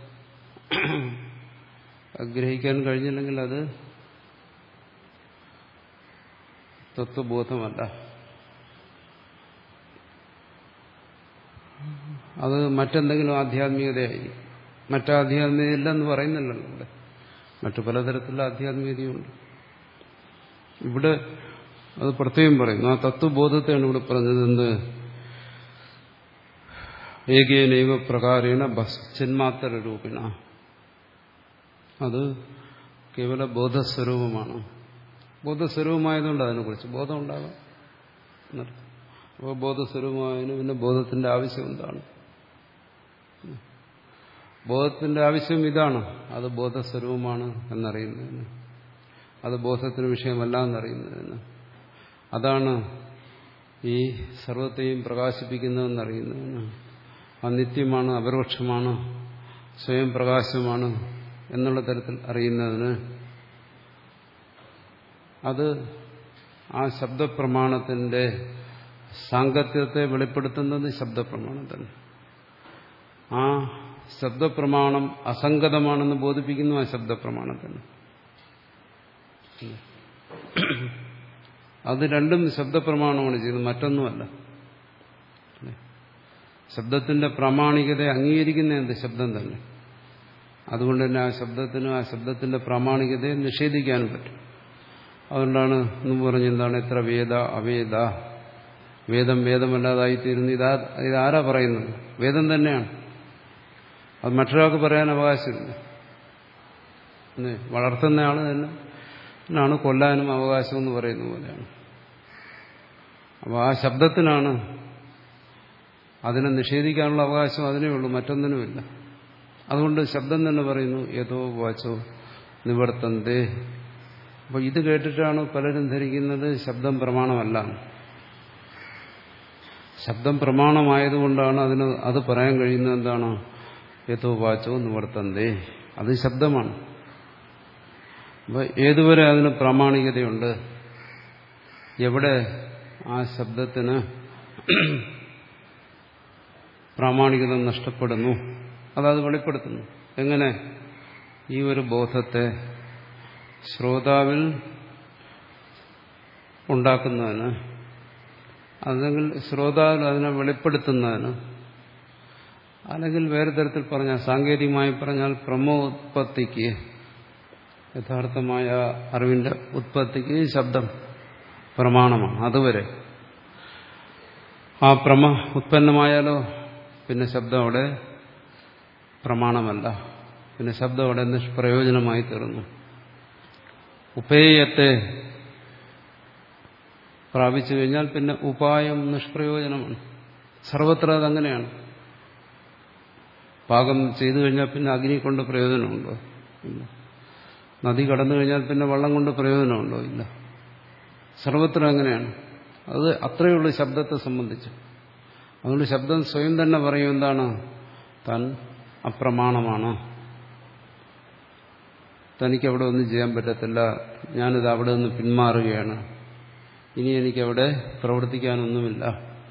ഗ്രഹിക്കാൻ കഴിഞ്ഞില്ലെങ്കിൽ അത് തത്വബോധമല്ല. അത് മറ്റെന്തെങ്കിലും ആധ്യാത്മികതയായിരിക്കും. മറ്റാധ്യാത്മികതയില്ലെന്ന് പറയുന്നില്ലല്ലോ ഇവിടെ. മറ്റു പലതരത്തിലുള്ള ആധ്യാത്മികതയുണ്ട്. ഇവിടെ അത് പ്രത്യേകം പറയുന്നു. ആ തത്വബോധത്തെയാണ് ഇവിടെ പറഞ്ഞത്. എന്ത്? ഏകേനൈവ പ്രകാരേണ ചിന്മാത്ര രൂപിണ. അത് കേവല ബോധസ്വരൂപമാണ്. ബോധസ്വരൂപമായതുകൊണ്ട് അതിനെക്കുറിച്ച് ബോധം ഉണ്ടാകാം. അപ്പോൾ ബോധസ്വരൂപമായതിന് പിന്നെ ബോധത്തിന്റെ ആവശ്യം എന്താണ്? ബോധത്തിന്റെ ആവശ്യം ഇതാണ്. അത് ബോധസ്വരൂപമാണ് എന്നറിയുന്നതിന്, അത് ബോധത്തിന് വിഷയമല്ല എന്നറിയുന്നതിന്, അതാണ് ഈ സർവത്തെയും പ്രകാശിപ്പിക്കുന്നതെന്നറിയുന്നതിന്, അത് നിത്യമാണ്, അപരോക്ഷമാണ്, സ്വയം പ്രകാശമാണ് എന്നുള്ള തരത്തിൽ അറിയുന്നതിന്, അത് ആ ശബ്ദപ്രമാണത്തിന്റെ സാങ്കത്യത്തെ വെളിപ്പെടുത്തുന്നത് ശബ്ദപ്രമാണം തന്നെ. ആ ശബ്ദപ്രമാണം അസംഗതമാണെന്ന് ബോധിപ്പിക്കുന്നു ആ ശബ്ദപ്രമാണം തന്നെ. അത് രണ്ടും ശബ്ദപ്രമാണമാണ് ചെയ്യുന്നത്, മറ്റൊന്നുമല്ല. ശബ്ദത്തിന്റെ പ്രാമാണികതയെ അംഗീകരിക്കുന്ന എന്ത് ശബ്ദം തന്നെ. അതുകൊണ്ട് തന്നെ ആ ശബ്ദത്തിനും ആ ശബ്ദത്തിന്റെ പ്രാമാണികതയെ നിഷേധിക്കാനും പറ്റും. അതുകൊണ്ടാണ് എന്ന് പറഞ്ഞെന്താണ് എത്ര വേദ അവേദ, വേദം വേദമല്ലാതായിത്തീരുന്നു. ഇതാ ഇതാരാ പറയുന്നത്? വേദം തന്നെയാണ്. അത് മറ്റൊരാൾക്ക് പറയാൻ അവകാശമില്ല. വളർത്തുന്ന ആള് തന്നെ ാണ് കൊല്ലാനും അവകാശം എന്ന് പറയുന്ന പോലെയാണ്. അപ്പോൾ ആ ശബ്ദത്തിനാണ് അതിനെ നിഷേധിക്കാനുള്ള അവകാശം അതിനേ ഉള്ളൂ, മറ്റൊന്നിനുമില്ല. അതുകൊണ്ട് ശബ്ദം തന്നെ പറയുന്നു ഏതോ വാച്ചോ നിവർത്തന്തേ. അപ്പോൾ ഇത് കേട്ടിട്ടാണ് പലരും ധരിക്കുന്നത് ശബ്ദം പ്രമാണമല്ല. ശബ്ദം പ്രമാണമായതുകൊണ്ടാണ് അതിന് അത് പറയാൻ കഴിയുന്നത്. എന്താണ്? ഏതോ വാച്ചോ നിവർത്തന്തേ, അത് ശബ്ദമാണ്. അപ്പോൾ ഏതുവരെ അതിന് പ്രാമാണികതയുണ്ട്, എവിടെ ആ ശബ്ദത്തിന് പ്രാമാണികത നഷ്ടപ്പെടുന്നു, അതത് വെളിപ്പെടുത്തുന്നു. എങ്ങനെ? ഈ ഒരു ബോധത്തെ ശ്രോതാവിൽ ഉണ്ടാക്കുന്നതിന്, അല്ലെങ്കിൽ ശ്രോതാവിൽ അതിനെ വെളിപ്പെടുത്തുന്നതിന്, അല്ലെങ്കിൽ വേറെ തരത്തിൽ പറഞ്ഞാൽ സാങ്കേതികമായി പറഞ്ഞാൽ പ്രമോത്പത്തിക്ക്, യഥാർത്ഥമായ അറിവിന്റെ ഉത്പത്തിക്ക് ശബ്ദം പ്രമാണമാണ്. അതുവരെ ആ പ്രമ ഉത്പന്നമായാലോ പിന്നെ ശബ്ദം അവിടെ പ്രമാണമല്ല, പിന്നെ ശബ്ദം അവിടെ നിഷ്പ്രയോജനമായി തീർന്നു. ഉപേയത്തെ പ്രാപിച്ചു കഴിഞ്ഞാൽ പിന്നെ ഉപായം നിഷ്പ്രയോജനമാണ്. സർവത്ര അതങ്ങനെയാണ്. പാകം ചെയ്തു കഴിഞ്ഞാൽ പിന്നെ അഗ്നി കൊണ്ട് പ്രയോജനമുണ്ടോ? ഇല്ല. നദി കടന്നു കഴിഞ്ഞാൽ പിന്നെ വെള്ളം കൊണ്ട് പ്രയോജനമുണ്ടോ? ഇല്ല. സർവത്ര അങ്ങനെയാണ്. അത് അത്രയേ ഉള്ളൂ ശബ്ദത്തെ സംബന്ധിച്ച്. അതുകൊണ്ട് ശബ്ദം സ്വയം തന്നെ പറയും എന്താണ്? താൻ അപ്രമാണമാണ്, തനിക്ക് അവിടെ ഒന്നും ചെയ്യാൻ പറ്റത്തില്ല, ഞാനിത് അവിടെ നിന്ന് പിന്മാറുകയാണ്, ഇനി എനിക്കവിടെ പ്രവർത്തിക്കാനൊന്നുമില്ല.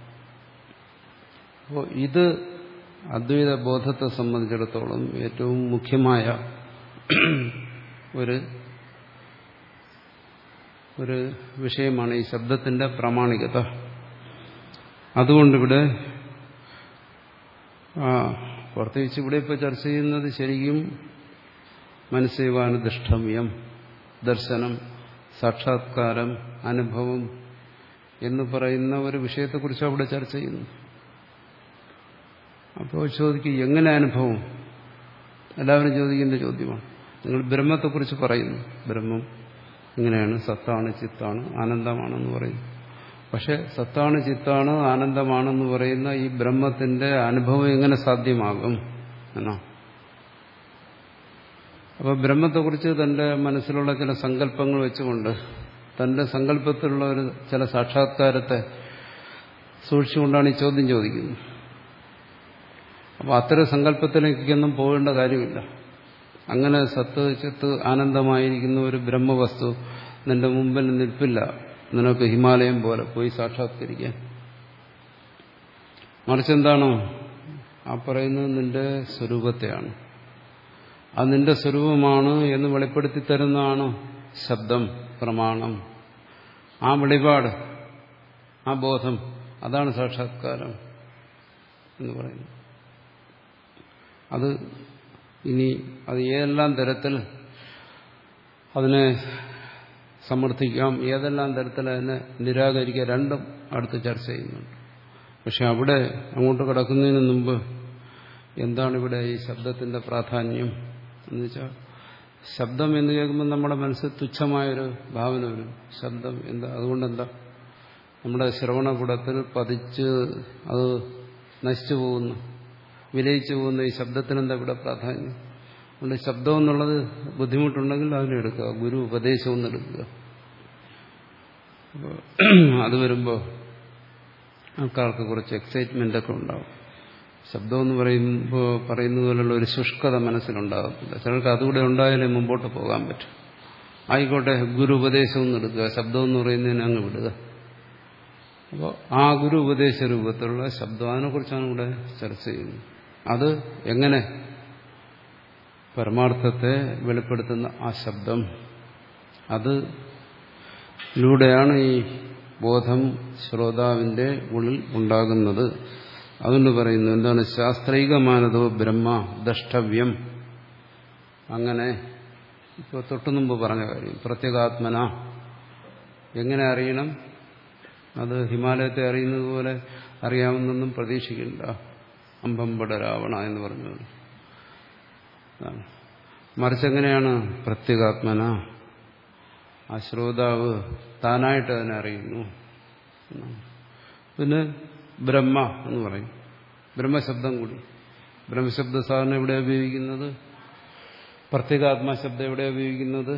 അപ്പോൾ ഇത് അദ്വൈത ബോധത്തെ സംബന്ധിച്ചിടത്തോളം ഏറ്റവും മുഖ്യമായ ഒരു ഒരു വിഷയമാണ് ഈ ശബ്ദത്തിന്റെ പ്രാമാണികത. അതുകൊണ്ടിവിടെ പ്രത്യേകിച്ച് ഇവിടെ ഇപ്പോൾ ചർച്ച ചെയ്യുന്നത് ശരിക്കും മനസ്സേവാനുദിഷ്ടമ്യം, ദർശനം, സാക്ഷാത്കാരം, അനുഭവം എന്ന് പറയുന്ന ഒരു വിഷയത്തെക്കുറിച്ച് അവിടെ ചർച്ച ചെയ്യുന്നു. അപ്പോൾ ചോദിക്കും എങ്ങനെ അനുഭവം? എല്ലാവരും ചോദിക്കുന്ന ചോദ്യമാണ്. നിങ്ങൾ ബ്രഹ്മത്തെക്കുറിച്ച് പറയുന്നു, ബ്രഹ്മം ഇങ്ങനെയാണ്, സത്താണ്, ചിത്താണ്, ആനന്ദമാണെന്ന് പറയുന്നു. പക്ഷെ സത്താണ്, ചിത്താണ്, ആനന്ദമാണെന്ന് പറയുന്ന ഈ ബ്രഹ്മത്തിന്റെ അനുഭവം എങ്ങനെ സാധ്യമാകും എന്നാ? അപ്പോൾ ബ്രഹ്മത്തെക്കുറിച്ച് തന്റെ മനസ്സിലുള്ള ചില സങ്കല്പങ്ങൾ വെച്ചുകൊണ്ട് തന്റെ സങ്കല്പത്തിലുള്ള ഒരു ചില സാക്ഷാത്കാരത്തെ സൂക്ഷിച്ചുകൊണ്ടാണ് ഈ ചോദ്യം ചോദിക്കുന്നത്. അപ്പോൾ അത്തരം സങ്കല്പത്തിലേക്കൊന്നും പോകേണ്ട കാര്യമില്ല. അങ്ങനെ സത്ത് ചിത്ത് ആനന്ദമായിരിക്കുന്ന ഒരു ബ്രഹ്മവസ്തു നിന്റെ മുമ്പിൽ നിൽപ്പില്ല, നിനക്ക് ഹിമാലയം പോലെ പോയി സാക്ഷാത്കരിക്കാൻ. മറിച്ചെന്താണോ ആ പറയുന്നത്? നിന്റെ സ്വരൂപത്തെയാണ്. അത് നിന്റെ സ്വരൂപമാണ് എന്ന് വെളിപ്പെടുത്തി തരുന്നതാണ് ശബ്ദം, പ്രമാണം. ആ വെളിപാട്, ആ ബോധം, അതാണ് സാക്ഷാത്കാരം എന്ന് പറയുന്നത്. അത് ഇനി അത് ഏതെല്ലാം തരത്തിൽ അതിനെ സമർത്ഥിക്കാം, ഏതെല്ലാം തരത്തിൽ അതിനെ നിരാകരിക്കാം, രണ്ടും അടുത്ത് ചർച്ച ചെയ്യുന്നുണ്ട്. പക്ഷെ അവിടെ അങ്ങോട്ട് കിടക്കുന്നതിന് മുമ്പ് എന്താണ് ഇവിടെ ഈ ശബ്ദത്തിന്റെ പ്രാധാന്യം എന്ന് വെച്ചാൽ, ശബ്ദം എന്ന് കേൾക്കുമ്പോൾ നമ്മുടെ മനസ്സിൽ തുച്ഛമായൊരു ഭാവന വരും. ശബ്ദം എന്താ? അതുകൊണ്ടെന്താ? നമ്മുടെ ശ്രവണകുടത്തിൽ പതിച്ച് അത് നശിച്ചു പോകുന്നു, വിലയിച്ചു പോകുന്ന ഈ ശബ്ദത്തിനെന്താ ഇവിടെ പ്രാധാന്യം? അതുകൊണ്ട് ശബ്ദം എന്നുള്ളത് ബുദ്ധിമുട്ടുണ്ടെങ്കിൽ അതിനെടുക്കുക, ഗുരു ഉപദേശം ഒന്നെടുക്കുക. അത് വരുമ്പോൾ ആൾക്കാർക്ക് കുറച്ച് എക്സൈറ്റ്മെന്റ് ഒക്കെ ഉണ്ടാവും. ശബ്ദം എന്ന് പറയുമ്പോൾ പറയുന്നത് പോലുള്ള ഒരു ശുഷ്കത മനസ്സിലുണ്ടാകത്തില്ല. ചിലർക്ക് അതുകൂടെ ഉണ്ടായാലേ മുമ്പോട്ട് പോകാൻ പറ്റും. ആയിക്കോട്ടെ, ഗുരു ഉപദേശം ഒന്ന് എടുക്കുക, ശബ്ദം എന്ന് പറയുന്നതിന് അങ്ങ് വിടുക. അപ്പോൾ ആ ഗുരു ഉപദേശ രൂപത്തിലുള്ള ശബ്ദം, അതിനെക്കുറിച്ചാണ് ഇവിടെ ചർച്ച ചെയ്യുന്നത്. അത് എങ്ങനെ പരമാർത്ഥത്തെ വെളിപ്പെടുത്തുന്ന ആ ശബ്ദം, അതിലൂടെയാണ് ഈ ബോധം ശ്രോതാവിന്റെ ഉള്ളിൽ ഉണ്ടാകുന്നത്. അതുകൊണ്ട് പറയുന്നു എന്താണ് ശാസ്ത്രീകമാനതോ ബ്രഹ്മ ദ്രഷ്ടവ്യം. അങ്ങനെ ഇപ്പോൾ തൊട്ടുമുമ്പ് പറഞ്ഞ കാര്യം, പ്രത്യേകാത്മന എങ്ങനെ അറിയണം? അത് ഹിമാലയത്തെ അറിയുന്നത് പോലെ അറിയാവുന്നൊന്നും പ്രതീക്ഷിക്കണ്ട. അമ്പമ്പട രാവണ എന്ന് പറഞ്ഞു. മറിച്ചെങ്ങനെയാണ്? പ്രത്യേകാത്മന, ആ ശ്രോതാവ് താനായിട്ട് അതിനെ അറിയുന്നു. പിന്നെ ബ്രഹ്മ എന്ന് പറയും, ബ്രഹ്മശബ്ദം കൂടി. ബ്രഹ്മശബ്ദ സാധാരണ എവിടെ ഉപയോഗിക്കുന്നത്? പ്രത്യേകാത്മാ ശബ്ദം എവിടെ ഉപയോഗിക്കുന്നത്?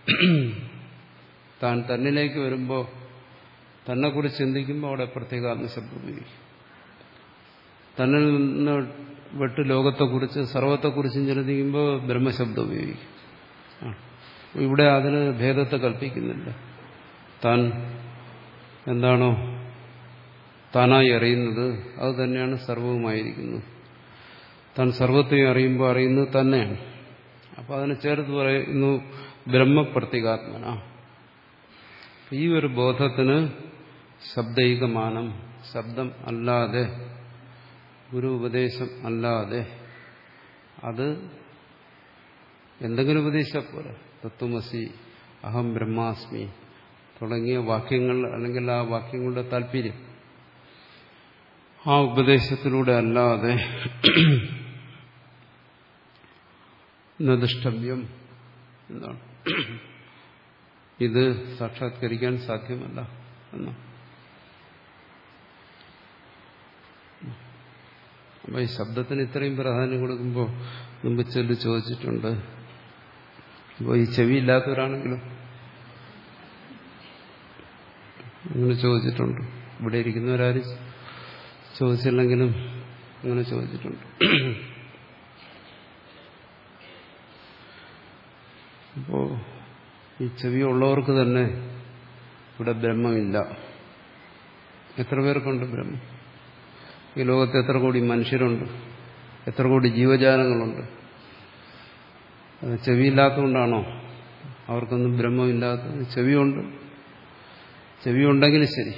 താൻ തന്നിലേക്ക് വരുമ്പോൾ, തന്നെക്കുറിച്ച് ചിന്തിക്കുമ്പോൾ അവിടെ പ്രത്യേകാത്മ ശബ്ദം ഉപയോഗിക്കും. തന്നിൽ നിന്ന് വിട്ട് ലോകത്തെക്കുറിച്ച് സർവത്തെക്കുറിച്ചും ചിന്തിക്കുമ്പോൾ ബ്രഹ്മശബ്ദം ഉപയോഗിക്കും. ഇവിടെ അതിന് ഭേദത്തെ കൽപ്പിക്കുന്നില്ല. താൻ എന്താണോ താനായി അറിയുന്നത് അത് തന്നെയാണ് സർവവുമായിരിക്കുന്നത്. താൻ സർവത്തെയും അറിയുമ്പോൾ അറിയുന്നത് തന്നെയാണ്. അപ്പോൾ അതിനെ ചേർത്ത് പറയുന്നു ബ്രഹ്മപ്രത്യേകാത്മന. ഈ ഒരു ബോധത്തിന് ശബ്ദൈകമാനം, ശബ്ദം അല്ലാതെ, ഗുരു ഉപദേശം അല്ലാതെ, അത് എന്തെങ്കിലും ഉപദേശിച്ചാൽ പോലെ തത്വമസി, അഹം ബ്രഹ്മാസ്മി തുടങ്ങിയ വാക്യങ്ങൾ, അല്ലെങ്കിൽ ആ വാക്യങ്ങളുടെ താല്പര്യം ആ ഉപദേശത്തിലൂടെ അല്ലാതെ നദിഷ്ടവ്യം എന്താണ്, ഇത് സാക്ഷാത്കരിക്കാൻ സാധ്യമല്ല എന്നാണ്. അപ്പൊ ഈ ശബ്ദത്തിന് ഇത്രയും പ്രാധാന്യം കൊടുക്കുമ്പോൾ മുമ്പ് ചൊല്ലി ചോദിച്ചിട്ടുണ്ട്. അപ്പോൾ ഈ ചെവിയില്ലാത്തവരാണെങ്കിലും അങ്ങനെ ചോദിച്ചിട്ടുണ്ട്. ഇവിടെ ഇരിക്കുന്നവരാരും ചോദിച്ചില്ലെങ്കിലും അങ്ങനെ ചോദിച്ചിട്ടുണ്ട്. അപ്പോ ഈ ചെവിയുള്ളവർക്ക് തന്നെ ഇവിടെ ബ്രഹ്മമില്ല. എത്ര പേർക്കുണ്ട് ബ്രഹ്മം? ഈ ലോകത്ത് എത്ര കോടി മനുഷ്യരുണ്ട്, എത്ര കോടി ജീവജാലങ്ങളുണ്ട്. അത് ചെവിയില്ലാത്തതുകൊണ്ടാണോ അവർക്കൊന്നും ബ്രഹ്മമില്ലാത്തത്? ചെവിയുണ്ട്, ചെവിയുണ്ടെങ്കിൽ ശരി.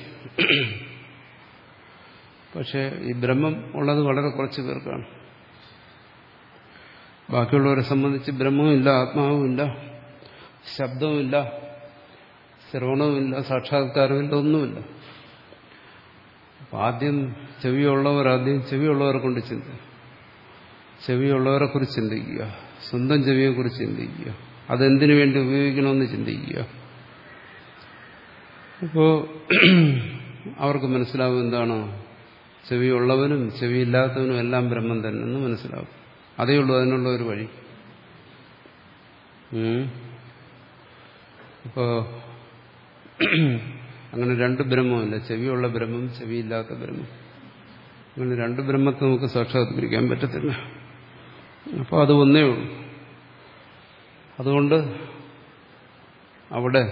പക്ഷെ ഈ ബ്രഹ്മം ഉള്ളത് വളരെ കുറച്ച് പേർക്കാണ്. ബാക്കിയുള്ളവരെ സംബന്ധിച്ച് ബ്രഹ്മവുമില്ല, ആത്മാവുമില്ല, ശബ്ദവുമില്ല, ശ്രവണവുമില്ല, സാക്ഷാത്കാരമില്ല, ഒന്നുമില്ല. ആദ്യം ചെവിയുള്ളവർ ആദ്യം ചെവിയുള്ളവരെ കൊണ്ട് ചിന്തിക്കുക, ചെവിയുള്ളവരെ കുറിച്ച് ചിന്തിക്കുക, സ്വന്തം ചെവിയെക്കുറിച്ച് ചിന്തിക്കുക, അതെന്തിനു വേണ്ടി ഉപയോഗിക്കണമെന്ന് ചിന്തിക്കുക. അപ്പോൾ അവർക്ക് മനസ്സിലാവും എന്താണ് ചെവിയുള്ളവനും ചെവിയില്ലാത്തവനും എല്ലാം ബ്രഹ്മം തന്നെ എന്ന് മനസ്സിലാവും. അതേ ഉള്ളൂ അതിനുള്ള ഒരു വഴി. ഇപ്പോ അങ്ങനെ രണ്ട് ബ്രഹ്മമില്ല, ചെവിയുള്ള ബ്രഹ്മം, ചെവിയില്ലാത്ത ബ്രഹ്മം. അങ്ങനെ രണ്ട് ബ്രഹ്മത്തെ നമുക്ക് സാക്ഷാത്കരിക്കാൻ പറ്റത്തില്ല. അപ്പോൾ അത് ഒന്നേ ഉള്ളൂ. അതുകൊണ്ട് അവിടെ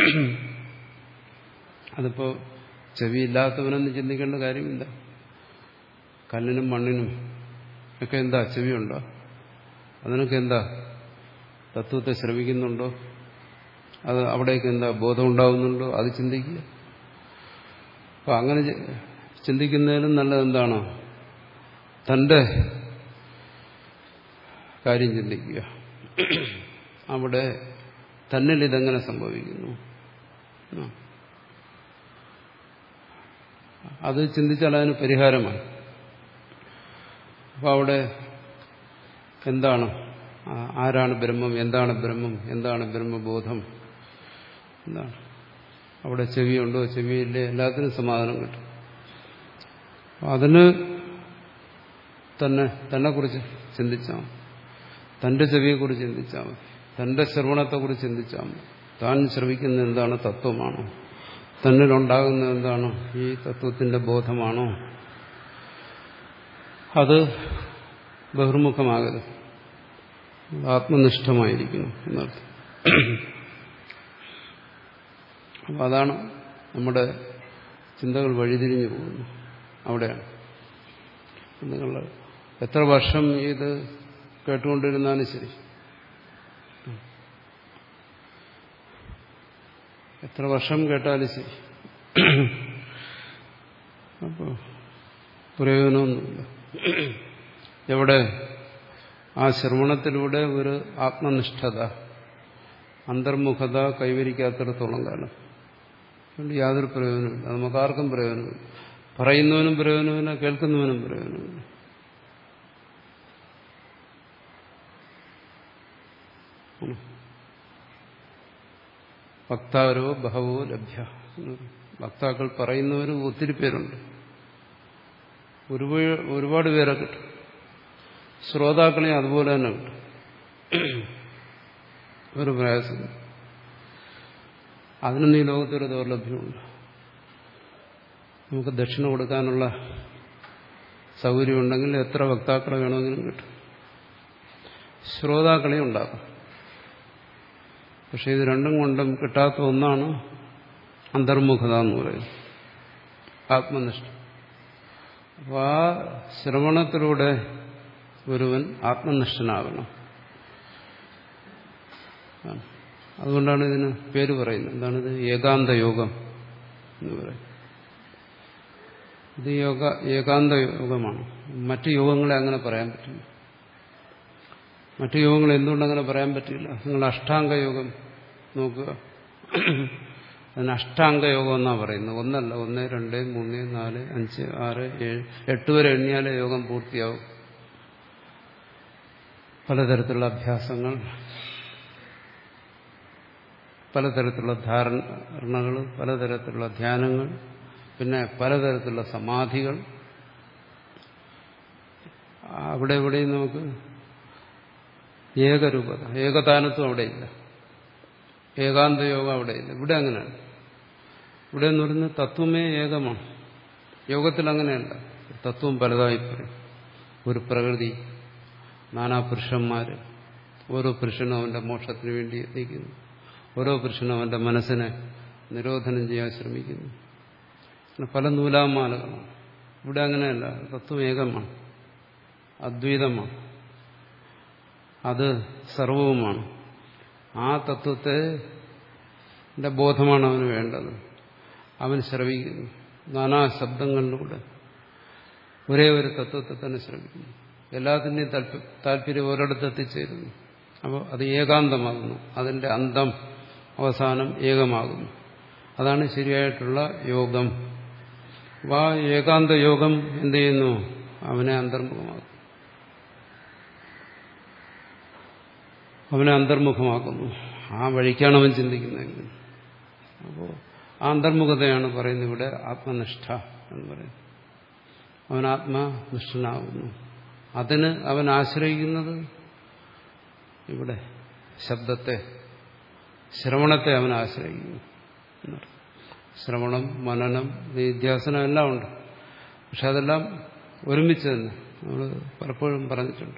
അതിപ്പോ ചെവിയില്ലാത്തവനെന്ന് ചിന്തിക്കേണ്ട കാര്യമില്ല. കല്ലിനും മണ്ണിനും ഒക്കെ എന്താ ചെവിയുണ്ടോ? അതിനൊക്കെ എന്താ തത്വത്തെ ശ്രവിക്കുന്നുണ്ടോ? അത് അവിടേക്ക് എന്താ ബോധം ഉണ്ടാവുന്നുണ്ടോ? അത് ചിന്തിക്കുക. അപ്പൊ അങ്ങനെ ചിന്തിക്കുന്നതിലും നല്ലത് എന്താണ്? തന്റെ കാര്യം ചിന്തിക്കുക. അവിടെ തന്നിൽ ഇതെങ്ങനെ സംഭവിക്കുന്നു, അത് ചിന്തിച്ചാൽ അതിന് പരിഹാരമാണ്. അപ്പൊ അവിടെ എന്താണ്, ആരാണ് ബ്രഹ്മം, എന്താണ് ബ്രഹ്മം, എന്താണ് ബ്രഹ്മബോധം, എന്താണ്? അവിടെ ചെവിയുണ്ടോ, ചെവിയില്ലേ, എല്ലാത്തിനും സമാധാനം കിട്ടും. അതിന് തന്നെ തന്നെക്കുറിച്ച് ചിന്തിച്ചാൽ മതി, തന്റെ ചെവിയെക്കുറിച്ച് ചിന്തിച്ചാൽ മതി, തന്റെ ശ്രവണത്തെക്കുറിച്ച് ചിന്തിച്ചാൽ മതി. താൻ ശ്രവിക്കുന്ന എന്താണ്, തത്വമാണോ? തന്നിലുണ്ടാകുന്ന എന്താണ്, ഈ തത്വത്തിന്റെ ബോധമാണോ? അത് ബഹിർമുഖമാകരുത്, ആത്മനിഷ്ഠമായിരിക്കണം എന്നർത്ഥം. അപ്പം അതാണ് നമ്മുടെ ചിന്തകൾ വഴിതിരിഞ്ഞു പോകുന്നത്. അവിടെയാണ് നിങ്ങൾ എത്ര വർഷം ഇത് കേട്ടുകൊണ്ടിരുന്നാലും ശരി, എത്ര വർഷം കേട്ടാലും ശരി, അപ്പോൾ പ്രയോജനമൊന്നുമില്ല. എവിടെ ആ ശ്രവണത്തിലൂടെ ഒരു ആത്മനിഷ്ഠത, അന്തർമുഖത കൈവരിക്കാത്തിടത്തോളം കാലം അതുകൊണ്ട് യാതൊരു പ്രയോജനമില്ല. നമുക്ക് ആർക്കും പ്രയോജനമില്ല. പറയുന്നവനും പ്രയോജനമില്ല, കേൾക്കുന്നവനും പ്രയോജനമില്ല. വക്താരോ ബഹവോ ലഭ്യ. വക്താക്കൾ പറയുന്നവരും ഒത്തിരി പേരുണ്ട്, ഒരുപാട് പേരെ കിട്ടും. ശ്രോതാക്കളെ അതുപോലെ തന്നെ കിട്ടും. ഒരു പ്രയാസം അതിനൊന്നും ഈ ലോകത്തൊരു ദൗർലഭ്യമുണ്ട്. നമുക്ക് ദക്ഷിണ കൊടുക്കാനുള്ള സൗകര്യം ഉണ്ടെങ്കിൽ എത്ര വക്താക്കളെ വേണമെങ്കിലും കിട്ടും, ശ്രോതാക്കളെ ഉണ്ടാക്കും. പക്ഷെ ഇത് രണ്ടും കൊണ്ടും കിട്ടാത്ത ഒന്നാണ് അന്തർമുഖത എന്ന് പറയുന്നത്, ആത്മനിഷ്ഠ. അപ്പോൾ ആ ശ്രവണത്തിലൂടെ ഒരുവൻ ആത്മനിഷ്ഠനാകണം. അതുകൊണ്ടാണ് ഇതിന് പേര് പറയുന്നത്. എന്താണിത്? ഏകാന്ത യോഗം എന്ന് പറയും. ഇത് യോഗ ഏകാന്ത യോഗമാണ്. മറ്റു യോഗങ്ങളെ അങ്ങനെ പറയാൻ പറ്റില്ല. മറ്റു യോഗങ്ങൾ എന്തുകൊണ്ടങ്ങനെ പറയാൻ പറ്റില്ല? നിങ്ങൾ അഷ്ടാംഗ യോഗം നോക്കുക, അതിന് അഷ്ടാംഗ യോഗം എന്നാണ് പറയുന്നത്. ഒന്നല്ല, ഒന്ന് രണ്ട് മൂന്ന് നാല് അഞ്ച് ആറ് ഏഴ് എട്ട് വരെ എണ്ണിയാലേ യോഗം പൂർത്തിയാവും. പലതരത്തിലുള്ള അഭ്യാസങ്ങൾ, പലതരത്തിലുള്ള ധാരണകൾ, പലതരത്തിലുള്ള ധ്യാനങ്ങൾ, പിന്നെ പലതരത്തിലുള്ള സമാധികൾ. അവിടെ എവിടെയും നമുക്ക് ഏകരൂപത, ഏകതാനത്വം അവിടെയില്ല, ഏകാന്തയോഗം അവിടെയില്ല. ഇവിടെ അങ്ങനെയാണ്. ഇവിടെ എന്ന് പറയുന്നത് തത്വമേ ഏകമാണ്. യോഗത്തിൽ അങ്ങനെയല്ല, തത്വം പലതായി പറയും. ഒരു പ്രകൃതി, നാനാ പുരുഷന്മാര്, ഓരോ പുരുഷനും അവന്റെ മോക്ഷത്തിന് വേണ്ടി എത്തിക്കുന്നു, ഓരോ പുരുഷനും അവന്റെ മനസ്സിനെ നിരോധനം ചെയ്യാൻ ശ്രമിക്കുന്നു. പല നൂലാമാലകളാണ്. ഇവിടെ അങ്ങനെയല്ല, തത്വം ഏകമാണ്, അദ്വൈതമാണ്, അത് സർവവുമാണ്. ആ തത്വത്തെ ബോധമാണ് അവന് വേണ്ടത്. അവൻ ശ്രവിക്കുന്നു നാനാ ശബ്ദങ്ങളിലൂടെ, ഒരേ ഒരു തത്വത്തെ തന്നെ ശ്രമിക്കുന്നു. എല്ലാത്തിൻ്റെയും താല്പര്യം ഒരിടത്ത് എത്തിച്ചേരുന്നു. അപ്പോൾ അത് ഏകാന്തമാകുന്നു, അതിൻ്റെ അന്തം അവസാനം ഏകമാകുന്നു. അതാണ് ശരിയായിട്ടുള്ള യോഗം. അപ്പോൾ ആ ഏകാന്ത യോഗം എന്ത് ചെയ്യുന്നു? അവനെ അന്തർമുഖമാക്കും, അവനെ അന്തർമുഖമാക്കുന്നു. ആ വഴിക്കാണ് അവൻ ചിന്തിക്കുന്നതെങ്കിൽ. അപ്പോൾ ആ അന്തർമുഖതയാണ് പറയുന്നത് ഇവിടെ ആത്മനിഷ്ഠ എന്ന് പറയുന്നത്. അവൻ ആത്മനിഷ്ഠനാകുന്നു. അതിന് അവൻ ആശ്രയിക്കുന്നത് ഇവിടെ ശബ്ദത്തെ, ശ്രവണത്തെ അവൻ ആശ്രയിക്കുന്നു. ശ്രവണം, മനനം, നിധ്യാസനം എല്ലാം ഉണ്ട്. പക്ഷെ അതെല്ലാം ഒരുമിച്ച് തന്നെ നമ്മൾ പലപ്പോഴും പറഞ്ഞിട്ടുണ്ട്.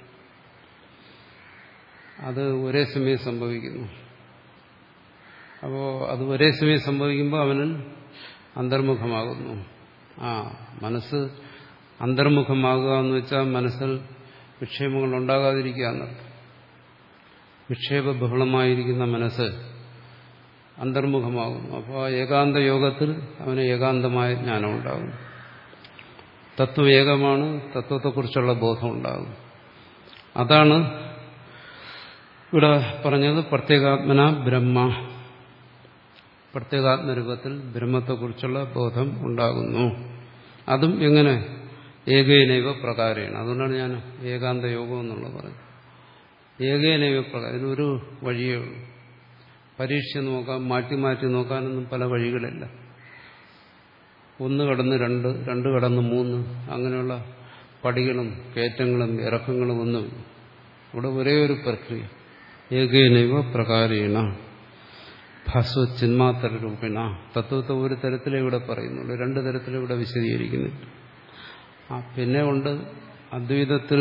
അത് ഒരേ സമയം സംഭവിക്കുന്നു. അപ്പോൾ അത് ഒരേ സമയം സംഭവിക്കുമ്പോൾ അവന് അന്തർമുഖമാകുന്നു. ആ മനസ്സ് അന്തർമുഖമാകുക എന്ന് വെച്ചാൽ മനസ്സിൽ വിക്ഷേപങ്ങൾ ഉണ്ടാകാതിരിക്കുക എന്നർത്ഥം. വിക്ഷേപ ബഹുളമായിരിക്കുന്ന മനസ്സ് അന്തർമുഖമാകുന്നു. അപ്പോൾ ആ ഏകാന്ത യോഗത്തിൽ അവന് ഏകാന്തമായ ജ്ഞാനം ഉണ്ടാകും. തത്വം ഏകമാണ്, തത്വത്തെക്കുറിച്ചുള്ള ബോധം ഉണ്ടാകും. അതാണ് ഇവിടെ പറഞ്ഞത് പ്രത്യേകാത്മന ബ്രഹ്മ. പ്രത്യേകാത്മരൂപത്തിൽ ബ്രഹ്മത്തെക്കുറിച്ചുള്ള ബോധം ഉണ്ടാകുന്നു. അതും എങ്ങനെ? ഏകേനൈവ പ്രകാരേണ. അതുകൊണ്ടാണ് ഞാൻ ഏകാന്ത യോഗം എന്നുള്ളത് പറയുന്നത്. ഏകേനൈവ പ്രകാരം. ഇതിനൊരു വഴിയേ ഉള്ളൂ. പരീക്ഷിച്ച് നോക്കാം, മാറ്റി മാറ്റി നോക്കാനൊന്നും പല വഴികളില്ല. ഒന്ന് കടന്ന് രണ്ട്, രണ്ട് കടന്ന് മൂന്ന്, അങ്ങനെയുള്ള പടികളും കയറ്റങ്ങളും ഇറക്കങ്ങളും ഒന്നുമില്ല. ഇവിടെ ഒരേ ഒരു പ്രക്രിയ. ഏകേനൈവ പ്രകാരേണ ഭാസ്വ ചിന്മാത്ര രൂപേണ. തത്വത്തെ ഒരു തരത്തിലേ ഇവിടെ പറയുന്നുള്ളൂ, രണ്ടു തരത്തിലും ഇവിടെ വിശദീകരിക്കുന്നു. ആ പിന്നെ ഉണ്ട് അദ്വൈതത്തിൽ,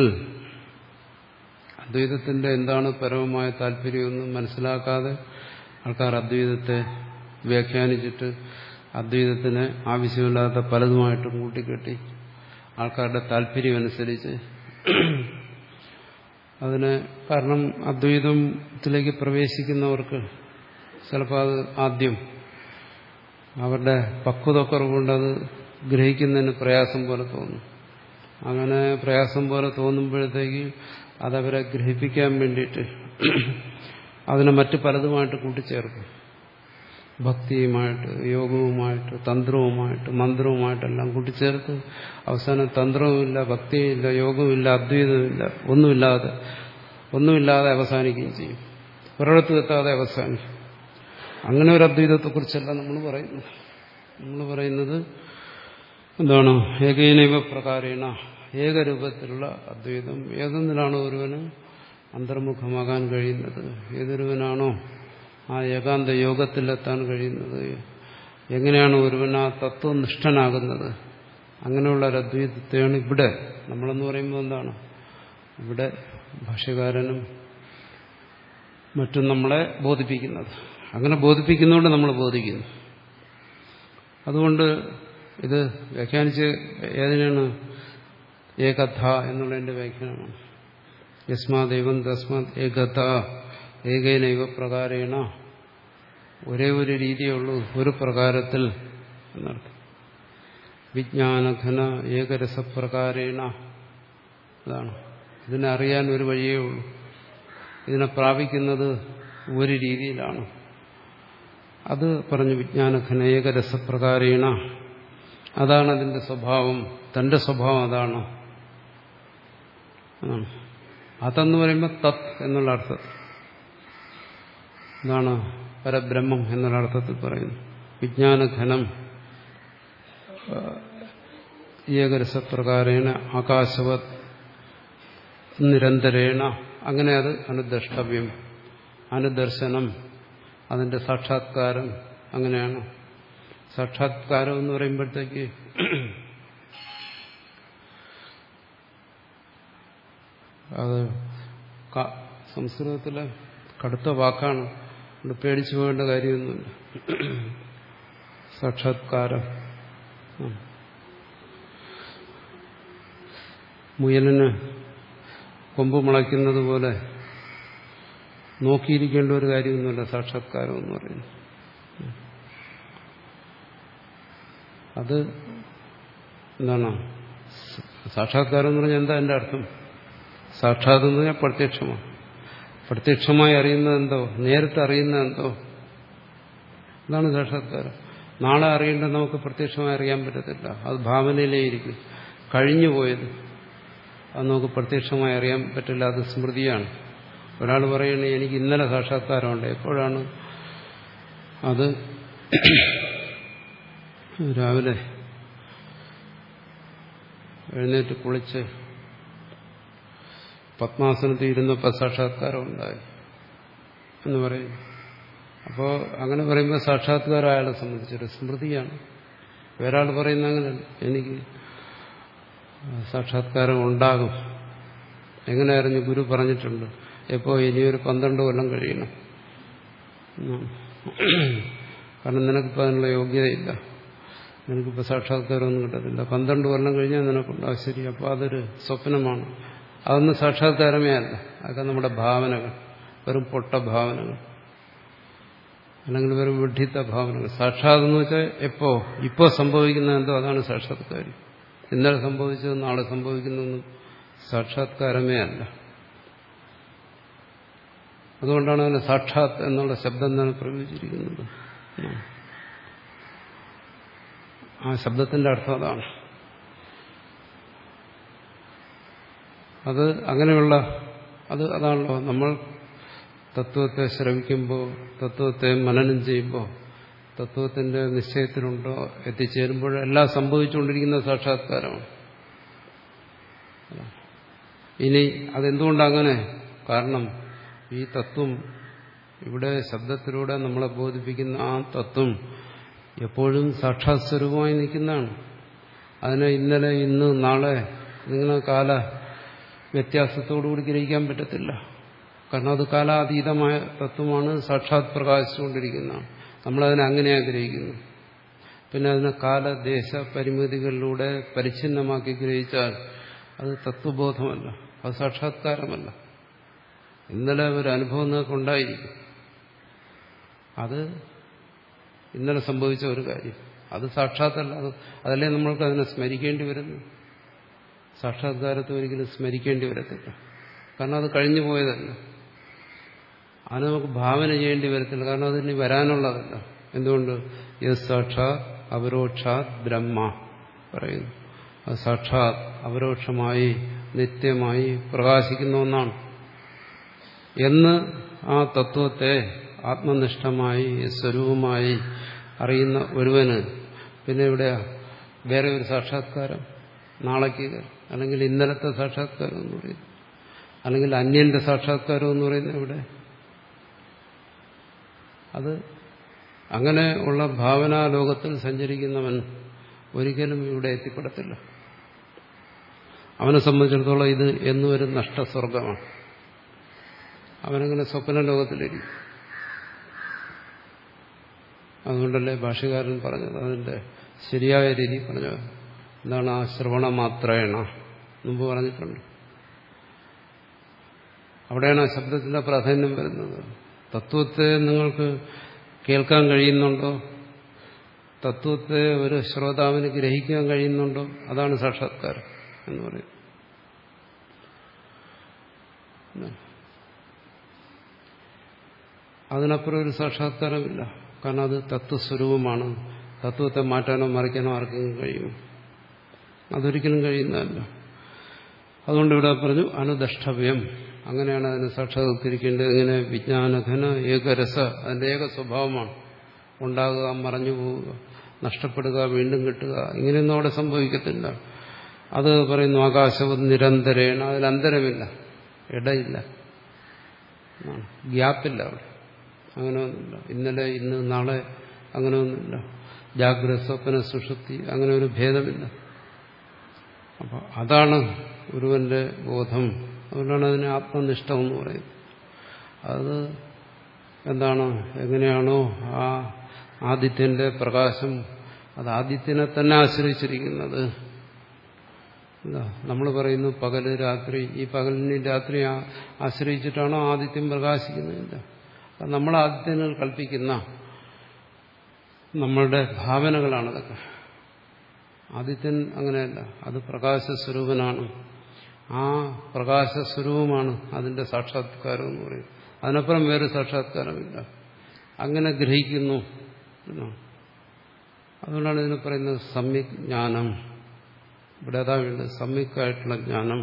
അദ്വൈതത്തിന്റെ എന്താണ് പരമമായ താല്പര്യമെന്ന് മനസ്സിലാക്കാതെ ആൾക്കാർ അദ്വൈതത്തെ വ്യാഖ്യാനിച്ചിട്ട് അദ്വൈതത്തിന് ആവശ്യമില്ലാത്ത പലതുമായിട്ടും കൂട്ടിക്കെട്ടി ആൾക്കാരുടെ താല്പര്യമനുസരിച്ച് അതിന് കാരണം അദ്വൈതത്തിലേക്ക് പ്രവേശിക്കുന്നവർക്ക് ചിലപ്പോൾ അത് ആദ്യം അവരുടെ പക്വതക്കുറവുകൊണ്ട് അത് ഗ്രഹിക്കുന്നതിന് പ്രയാസം പോലെ തോന്നും. അങ്ങനെ പ്രയാസം പോലെ തോന്നുമ്പോഴത്തേക്ക് അതവരെ ഗ്രഹിപ്പിക്കാൻ വേണ്ടിയിട്ട് അതിനെ മറ്റു പലതുമായിട്ട് കൂട്ടിച്ചേർക്കും. ഭക്തിയുമായിട്ട്, യോഗവുമായിട്ട്, തന്ത്രവുമായിട്ട്, മന്ത്രവുമായിട്ടെല്ലാം കൂട്ടിച്ചേർത്ത് അവസാനം തന്ത്രവുമില്ല, ഭക്തിയുമില്ല, യോഗവുമില്ല, അദ്വൈതവുമില്ല, ഒന്നുമില്ലാതെ ഒന്നുമില്ലാതെ അവസാനിക്കുകയും ചെയ്യും. ഒരിടത്തും എത്താതെ അവസാനിക്കും. അങ്ങനെ ഒരു അദ്വൈതത്തെക്കുറിച്ചല്ല നമ്മൾ പറയുന്നത്. നമ്മൾ പറയുന്നത് എന്താണ്? ഏകൈനൈവ പ്രകാരേണ, ഏകരൂപത്തിലുള്ള അദ്വൈതം. ഏതൊന്നിലാണോ ഒരുവന് അന്തർമുഖമാകാൻ കഴിയുന്നത്, ഏതൊരുവനാണോ ആ ഏകാന്ത യോഗത്തിലെത്താൻ കഴിയുന്നത്, എങ്ങനെയാണ് ഒരുവൻ ആ തത്വനിഷ്ഠനാകുന്നത്, അങ്ങനെയുള്ള ഒരു അദ്വൈതത്തെയാണ് ഇവിടെ നമ്മളെന്ന് പറയുമ്പോൾ എന്താണ്, ഇവിടെ ഭാഷ്യകാരനും മറ്റും നമ്മളെ ബോധിപ്പിക്കുന്നത്. അങ്ങനെ ബോധിപ്പിക്കുന്നതുകൊണ്ട് നമ്മൾ ബോധിക്കുന്നു. അതുകൊണ്ട് ഇത് വ്യാഖ്യാനിച്ച് ഏതിനാണ്? ഏകഥ എന്നുള്ളതിന്റെ വ്യാഖ്യാനമാണ്. യസ്മാദൈവം തസ്മാത് ഏകഥ ഏകൈനൈവ പ്രകാരേണ. ഒരേ ഒരു രീതിയേ ഉള്ളൂ, ഒരു പ്രകാരത്തിൽ എന്നർത്ഥം. വിജ്ഞാനഘന ഏകരസപ്രകാരേണ. അതാണ് ഇതിനെ അറിയാൻ ഒരു വഴിയേ ഉള്ളൂ. ഇതിനെ പ്രാപിക്കുന്നത് ഒരു രീതിയിലാണ്. അത് പറഞ്ഞു. വിജ്ഞാനഘന ഏകരസപ്രകാരേണ. അതാണ് അതിന്റെ സ്വഭാവം. തന്റെ സ്വഭാവം അതാണ്. അതെന്ന് പറയുമ്പോൾ തത് എന്നുള്ള അർത്ഥത്തിൽ, എന്താണ്, പരബ്രഹ്മം എന്നുള്ള അർത്ഥത്തിൽ പറയുന്നു. വിജ്ഞാനഘനം ഏകരസപ്രകാരേണ ആകാശവത് നിരന്തരേണ. അങ്ങനെ അത് അനുദർഷ്ടവ്യം, അനുദർശനം, അതിന്റെ സാക്ഷാത്കാരം. അങ്ങനെയാണ് സാക്ഷാത്കാരം എന്ന് പറയുമ്പോഴത്തേക്ക് അത് സംസ്കൃതത്തിലെ കടുത്ത വാക്കാണ്, അത് പേടിച്ചു പോകേണ്ട കാര്യമൊന്നുമില്ല. സാക്ഷാത്കാരം. മുയലിന് കൊമ്പ് മുളയ്ക്കുന്നത് പോലെ നോക്കിയിരിക്കേണ്ട ഒരു കാര്യമൊന്നുമില്ല സാക്ഷാത്കാരം എന്ന് പറയുന്നത്. അത് എന്താണ് സാക്ഷാത്കാരം എന്ന് പറഞ്ഞാൽ? എന്താ എൻ്റെ അർത്ഥം? സാക്ഷാത് എന്ന് പറഞ്ഞാൽ പ്രത്യക്ഷമാണ്. പ്രത്യക്ഷമായി അറിയുന്നത് എന്തോ, നേരിട്ട് അറിയുന്നത് എന്തോ, അതാണ് സാക്ഷാത്കാരം. നാളെ അറിയേണ്ടത് നമുക്ക് പ്രത്യക്ഷമായി അറിയാൻ പറ്റത്തില്ല. അത് ഭാവനയിലേ ഇരിക്കും. കഴിഞ്ഞു പോയത് അത് നമുക്ക് പ്രത്യക്ഷമായി അറിയാൻ പറ്റില്ല. അത് സ്മൃതിയാണ്. ഒരാൾ പറയണേ എനിക്ക് ഇന്നലെ സാക്ഷാത്കാരമുണ്ട്. എപ്പോഴാണ് അത്? രാവിലെ എഴുന്നേറ്റ് കുളിച്ച് പത്മാസനത്തിൽ ഇരുന്നപ്പോൾ സാക്ഷാത്കാരം ഉണ്ടായി എന്ന് പറയും. അപ്പോൾ അങ്ങനെ പറയുമ്പോൾ സാക്ഷാത്കാരം അയാളെ സംബന്ധിച്ചൊരു സ്മൃതിയാണ്. വേറൊരാൾ പറയുന്ന അങ്ങനെ എനിക്ക് സാക്ഷാത്കാരം ഉണ്ടാകും. എങ്ങനെ അറിഞ്ഞു? ഗുരു പറഞ്ഞിട്ടുണ്ട്. എപ്പോ? ഇനിയൊരു പന്ത്രണ്ട് കൊല്ലം കഴിയണം. കാരണം നിനക്കിപ്പോൾ അതിനുള്ള യോഗ്യതയില്ല, നിനക്കിപ്പോൾ സാക്ഷാത്കാരമൊന്നും കിട്ടത്തില്ല. പന്ത്രണ്ട് കൊല്ലം കഴിഞ്ഞാൽ നിനക്കുണ്ടാവും. ശരി, അപ്പോൾ അതൊരു സ്വപ്നമാണ്. അതൊന്നും സാക്ഷാത്കാരമേ അല്ല. അതൊക്കെ നമ്മുടെ ഭാവനകൾ, വെറും പൊട്ട ഭാവനകൾ, അല്ലെങ്കിൽ വെറും വിഡ്ഢിത്ത ഭാവനകൾ. സാക്ഷാതെന്ന് വെച്ചാൽ എപ്പോ? ഇപ്പോൾ സംഭവിക്കുന്ന എന്തോ അതാണ് സാക്ഷാത്കാരം. ഇന്നലെ സംഭവിച്ചത് നാളെ സംഭവിക്കുന്നതൊന്നും സാക്ഷാത്കാരമേ അല്ല. അതുകൊണ്ടാണ് അതിന് സാക്ഷാത് എന്നുള്ള ശബ്ദം തന്നെ പ്രയോഗിച്ചിരിക്കുന്നത്. ആ ശബ്ദത്തിന്റെ അർത്ഥം അതാണ്. അത് അങ്ങനെയുള്ള അത് അതാണല്ലോ നമ്മൾ തത്വത്തെ ശ്രവിക്കുമ്പോൾ, തത്വത്തെ മനനം ചെയ്യുമ്പോൾ, തത്വത്തിന്റെ നിശ്ചയത്തിലുണ്ടോ എത്തിച്ചേരുമ്പോൾ എല്ലാം സംഭവിച്ചുകൊണ്ടിരിക്കുന്ന സാക്ഷാത്കാരമാണ്. ഇനി അതെന്തുകൊണ്ടങ്ങനെ? കാരണം ഈ തത്വം ഇവിടെ ശബ്ദത്തിലൂടെ നമ്മളെ ബോധിപ്പിക്കുന്ന ആ തത്വം എപ്പോഴും സാക്ഷാത് സ്വരൂപമായി നിൽക്കുന്നതാണ്. അതിനെ ഇന്നലെ, ഇന്ന്, നാളെ നിങ്ങളെ കാല വ്യത്യാസത്തോടുകൂടി ഗ്രഹിക്കാൻ പറ്റത്തില്ല. കാരണം അത് കാലാതീതമായ തത്വമാണ്, സാക്ഷാത് പ്രകാശിച്ചുകൊണ്ടിരിക്കുന്നതാണ്. നമ്മളതിനെ അങ്ങനെ ആഗ്രഹിക്കുന്നു. പിന്നെ അതിനെ കാലദേശ പരിമിതികളിലൂടെ പരിച്ഛിന്നമാക്കി ഗ്രഹിച്ചാൽ അത് തത്വബോധമല്ല, അത് സാക്ഷാത്കാരമല്ല. ഇന്നലെ ഒരു അനുഭവം നിങ്ങൾക്കുണ്ടായിരിക്കും, അത് ഇന്നലെ സംഭവിച്ച ഒരു കാര്യം, അത് സാക്ഷാത്തല്ല. അത് അതല്ലേ നമ്മൾക്ക് അതിനെ സ്മരിക്കേണ്ടി വരുന്നു. സാക്ഷാത്കാരത്തെ ഒരിക്കലും സ്മരിക്കേണ്ടി വരത്തില്ല, കാരണം അത് കഴിഞ്ഞു പോയതല്ല. അത് നമുക്ക് ഭാവന ചെയ്യേണ്ടി വരത്തില്ല, കാരണം അതിന് വരാനുള്ളതല്ല. എന്തുകൊണ്ട്? യത് സാക്ഷാത് അപരോക്ഷാത് ബ്രഹ്മ പറയുന്നു. അത് സാക്ഷാത് അപരോക്ഷമായി നിത്യമായി പ്രകാശിക്കുന്ന ഒന്നാണ് എന്ന് ആ തത്വത്തെ ആത്മനിഷ്ഠമായി സ്വരൂപമായി അറിയുന്ന ഒരുവന് പിന്നെ ഇവിടെ വേറെ ഒരു സാക്ഷാത്കാരം, നാളേക്ക് അല്ലെങ്കിൽ ഇന്നലത്തെ സാക്ഷാത്കാരം എന്ന് പറയുന്നു, അല്ലെങ്കിൽ അന്യന്റെ സാക്ഷാത്കാരം എന്ന് പറയുന്നത് ഇവിടെ. അത് അങ്ങനെ ഉള്ള ഭാവനാലോകത്തിൽ സഞ്ചരിക്കുന്നവൻ ഒരിക്കലും ഇവിടെ എത്തിപ്പെടത്തില്ല. അവനെ സംബന്ധിച്ചിടത്തോളം ഇത് എന്നും ഒരു നഷ്ടസ്വർഗമാണ്. അവനങ്ങനെ സ്വപ്ന ലോകത്തിലിരിക്കും. അതുകൊണ്ടല്ലേ ഭാഷ്യകാരൻ പറഞ്ഞത്, അതിന്റെ ശരിയായ രീതി പറഞ്ഞത് എന്താണ്? ആ ശ്രവണമാത്രേണ മുമ്പ് പറഞ്ഞിട്ടുണ്ട്. അവിടെയാണ് ആ ശബ്ദത്തിന്റെ പ്രാധാന്യം വരുന്നത്. തത്വത്തെ നിങ്ങൾക്ക് കേൾക്കാൻ കഴിയുന്നുണ്ടോ? തത്വത്തെ ഒരു ശ്രോതാവിന് ഗ്രഹിക്കാൻ കഴിയുന്നുണ്ടോ? അതാണ് സാക്ഷാത്കാരം എന്ന് പറയുന്നത്. അതിനപ്പുറം ഒരു സാക്ഷാത്കാരമില്ല, കാരണം അത് തത്വസ്വരൂപമാണ്. തത്വത്തെ മാറ്റാനോ മറിക്കാനോ ആർക്കെങ്കിലും കഴിയും? അതൊരിക്കലും കഴിയുന്നതല്ല. അതുകൊണ്ട് ഇവിടെ പറഞ്ഞു അനുദഷ്ടവ്യം. അങ്ങനെയാണ് അതിനെ സാക്ഷാത്കരിക്കേണ്ടത്. ഇങ്ങനെ വിജ്ഞാനഘന ഏകരസ, അതിന്റെ ഏക സ്വഭാവമാണ്. ഉണ്ടാകുക, മറഞ്ഞു പോവുക, നഷ്ടപ്പെടുക, വീണ്ടും കിട്ടുക, ഇങ്ങനെയൊന്നും അവിടെ സംഭവിക്കത്തില്ല. അത് പറയുന്നു ആകാശവത് നിരന്തരേണ, അതിലന്തരമില്ല, ഇടയില്ല, ഗ്യാപ്പില്ല അവിടെ. അങ്ങനെയൊന്നുമില്ല. ഇന്നലെ ഇന്ന് നാളെ അങ്ങനെയൊന്നുമില്ല. ജാഗ്രത സ്വപ്ന സുഷുപ്തി അങ്ങനെ ഒരു ഭേദമില്ല. അപ്പം അതാണ് ഒരുവന്റെ ബോധം. അതുകൊണ്ടാണ് അതിനെ ആത്മനിഷ്ഠം എന്ന് പറയുന്നത്. അത് എന്താണ്? എങ്ങനെയാണോ ആ ആദിത്യന്റെ പ്രകാശം അത് ആദിത്യനെ തന്നെ ആശ്രയിച്ചിരിക്കുന്നത്. എന്താ നമ്മൾ പറയുന്നു പകല് രാത്രി, ഈ പകലിനെയും രാത്രി ആശ്രയിച്ചിട്ടാണോ ആദിത്യം പ്രകാശിക്കുന്നില്ല. നമ്മൾ ആദിത്യനിൽ കൽപ്പിക്കുന്ന നമ്മളുടെ ഭാവനകളാണതൊക്കെ. ആദിത്യൻ അങ്ങനെയല്ല, അത് പ്രകാശസ്വരൂപനാണ്. ആ പ്രകാശസ്വരൂപമാണ് അതിന്റെ സാക്ഷാത്കാരം എന്ന് പറയും. അതിനപ്പുറം വേറെ സാക്ഷാത്കാരമില്ല. അങ്ങനെ ഗ്രഹിക്കുന്നു. അതുകൊണ്ടാണ് ഇതിനെ പറയുന്നത് സമ്യക് ജ്ഞാനം. ഇവിടെ അതാ വേണ്ടത്, സമ്യക്കായിട്ടുള്ള ജ്ഞാനം.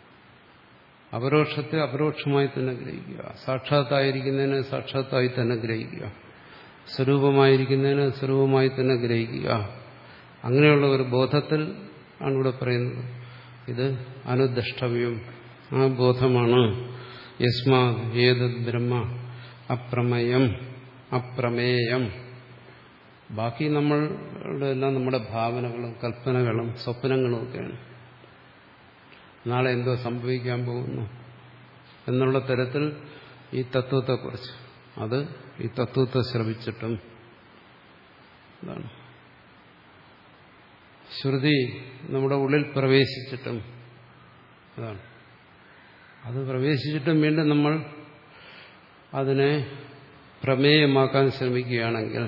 അപരോക്ഷത്തെ അപരോക്ഷമായി തന്നെ ഗ്രഹിക്കുക, സാക്ഷാത്തായിരിക്കുന്നതിനെ സാക്ഷാത്തായി തന്നെ ഗ്രഹിക്കുക, സ്വരൂപമായിരിക്കുന്നതിന് സ്വരൂപമായി തന്നെ ഗ്രഹിക്കുക. അങ്ങനെയുള്ള ഒരു ബോധത്തിൽ ആണ് ഇവിടെ പറയുന്നത്. ഇത് അനുദഷ്ടവ്യം. ആ ബോധമാണ് യസ്മാ ഏതദ് ബ്രഹ്മ അപ്രമേയം അപ്രമേയം. ബാക്കി നമ്മളുടെ എല്ലാം നമ്മുടെ ഭാവനകളും കൽപ്പനകളും സ്വപ്നങ്ങളും ഒക്കെയാണ്. നാളെ എന്തോ സംഭവിക്കാൻ പോകുന്നു എന്നുള്ള തരത്തിൽ ഈ തത്വത്തെക്കുറിച്ച്, അത് ഈ തത്വത്തെ ശ്രമിച്ചിട്ടും എന്താണ് ശ്രുതി നമ്മുടെ ഉള്ളിൽ പ്രവേശിച്ചിട്ടും അതാണ് അത് പ്രവേശിച്ചിട്ടും വീണ്ടും നമ്മൾ അതിനെ പ്രമേയമാക്കാൻ ശ്രമിക്കുകയാണെങ്കിൽ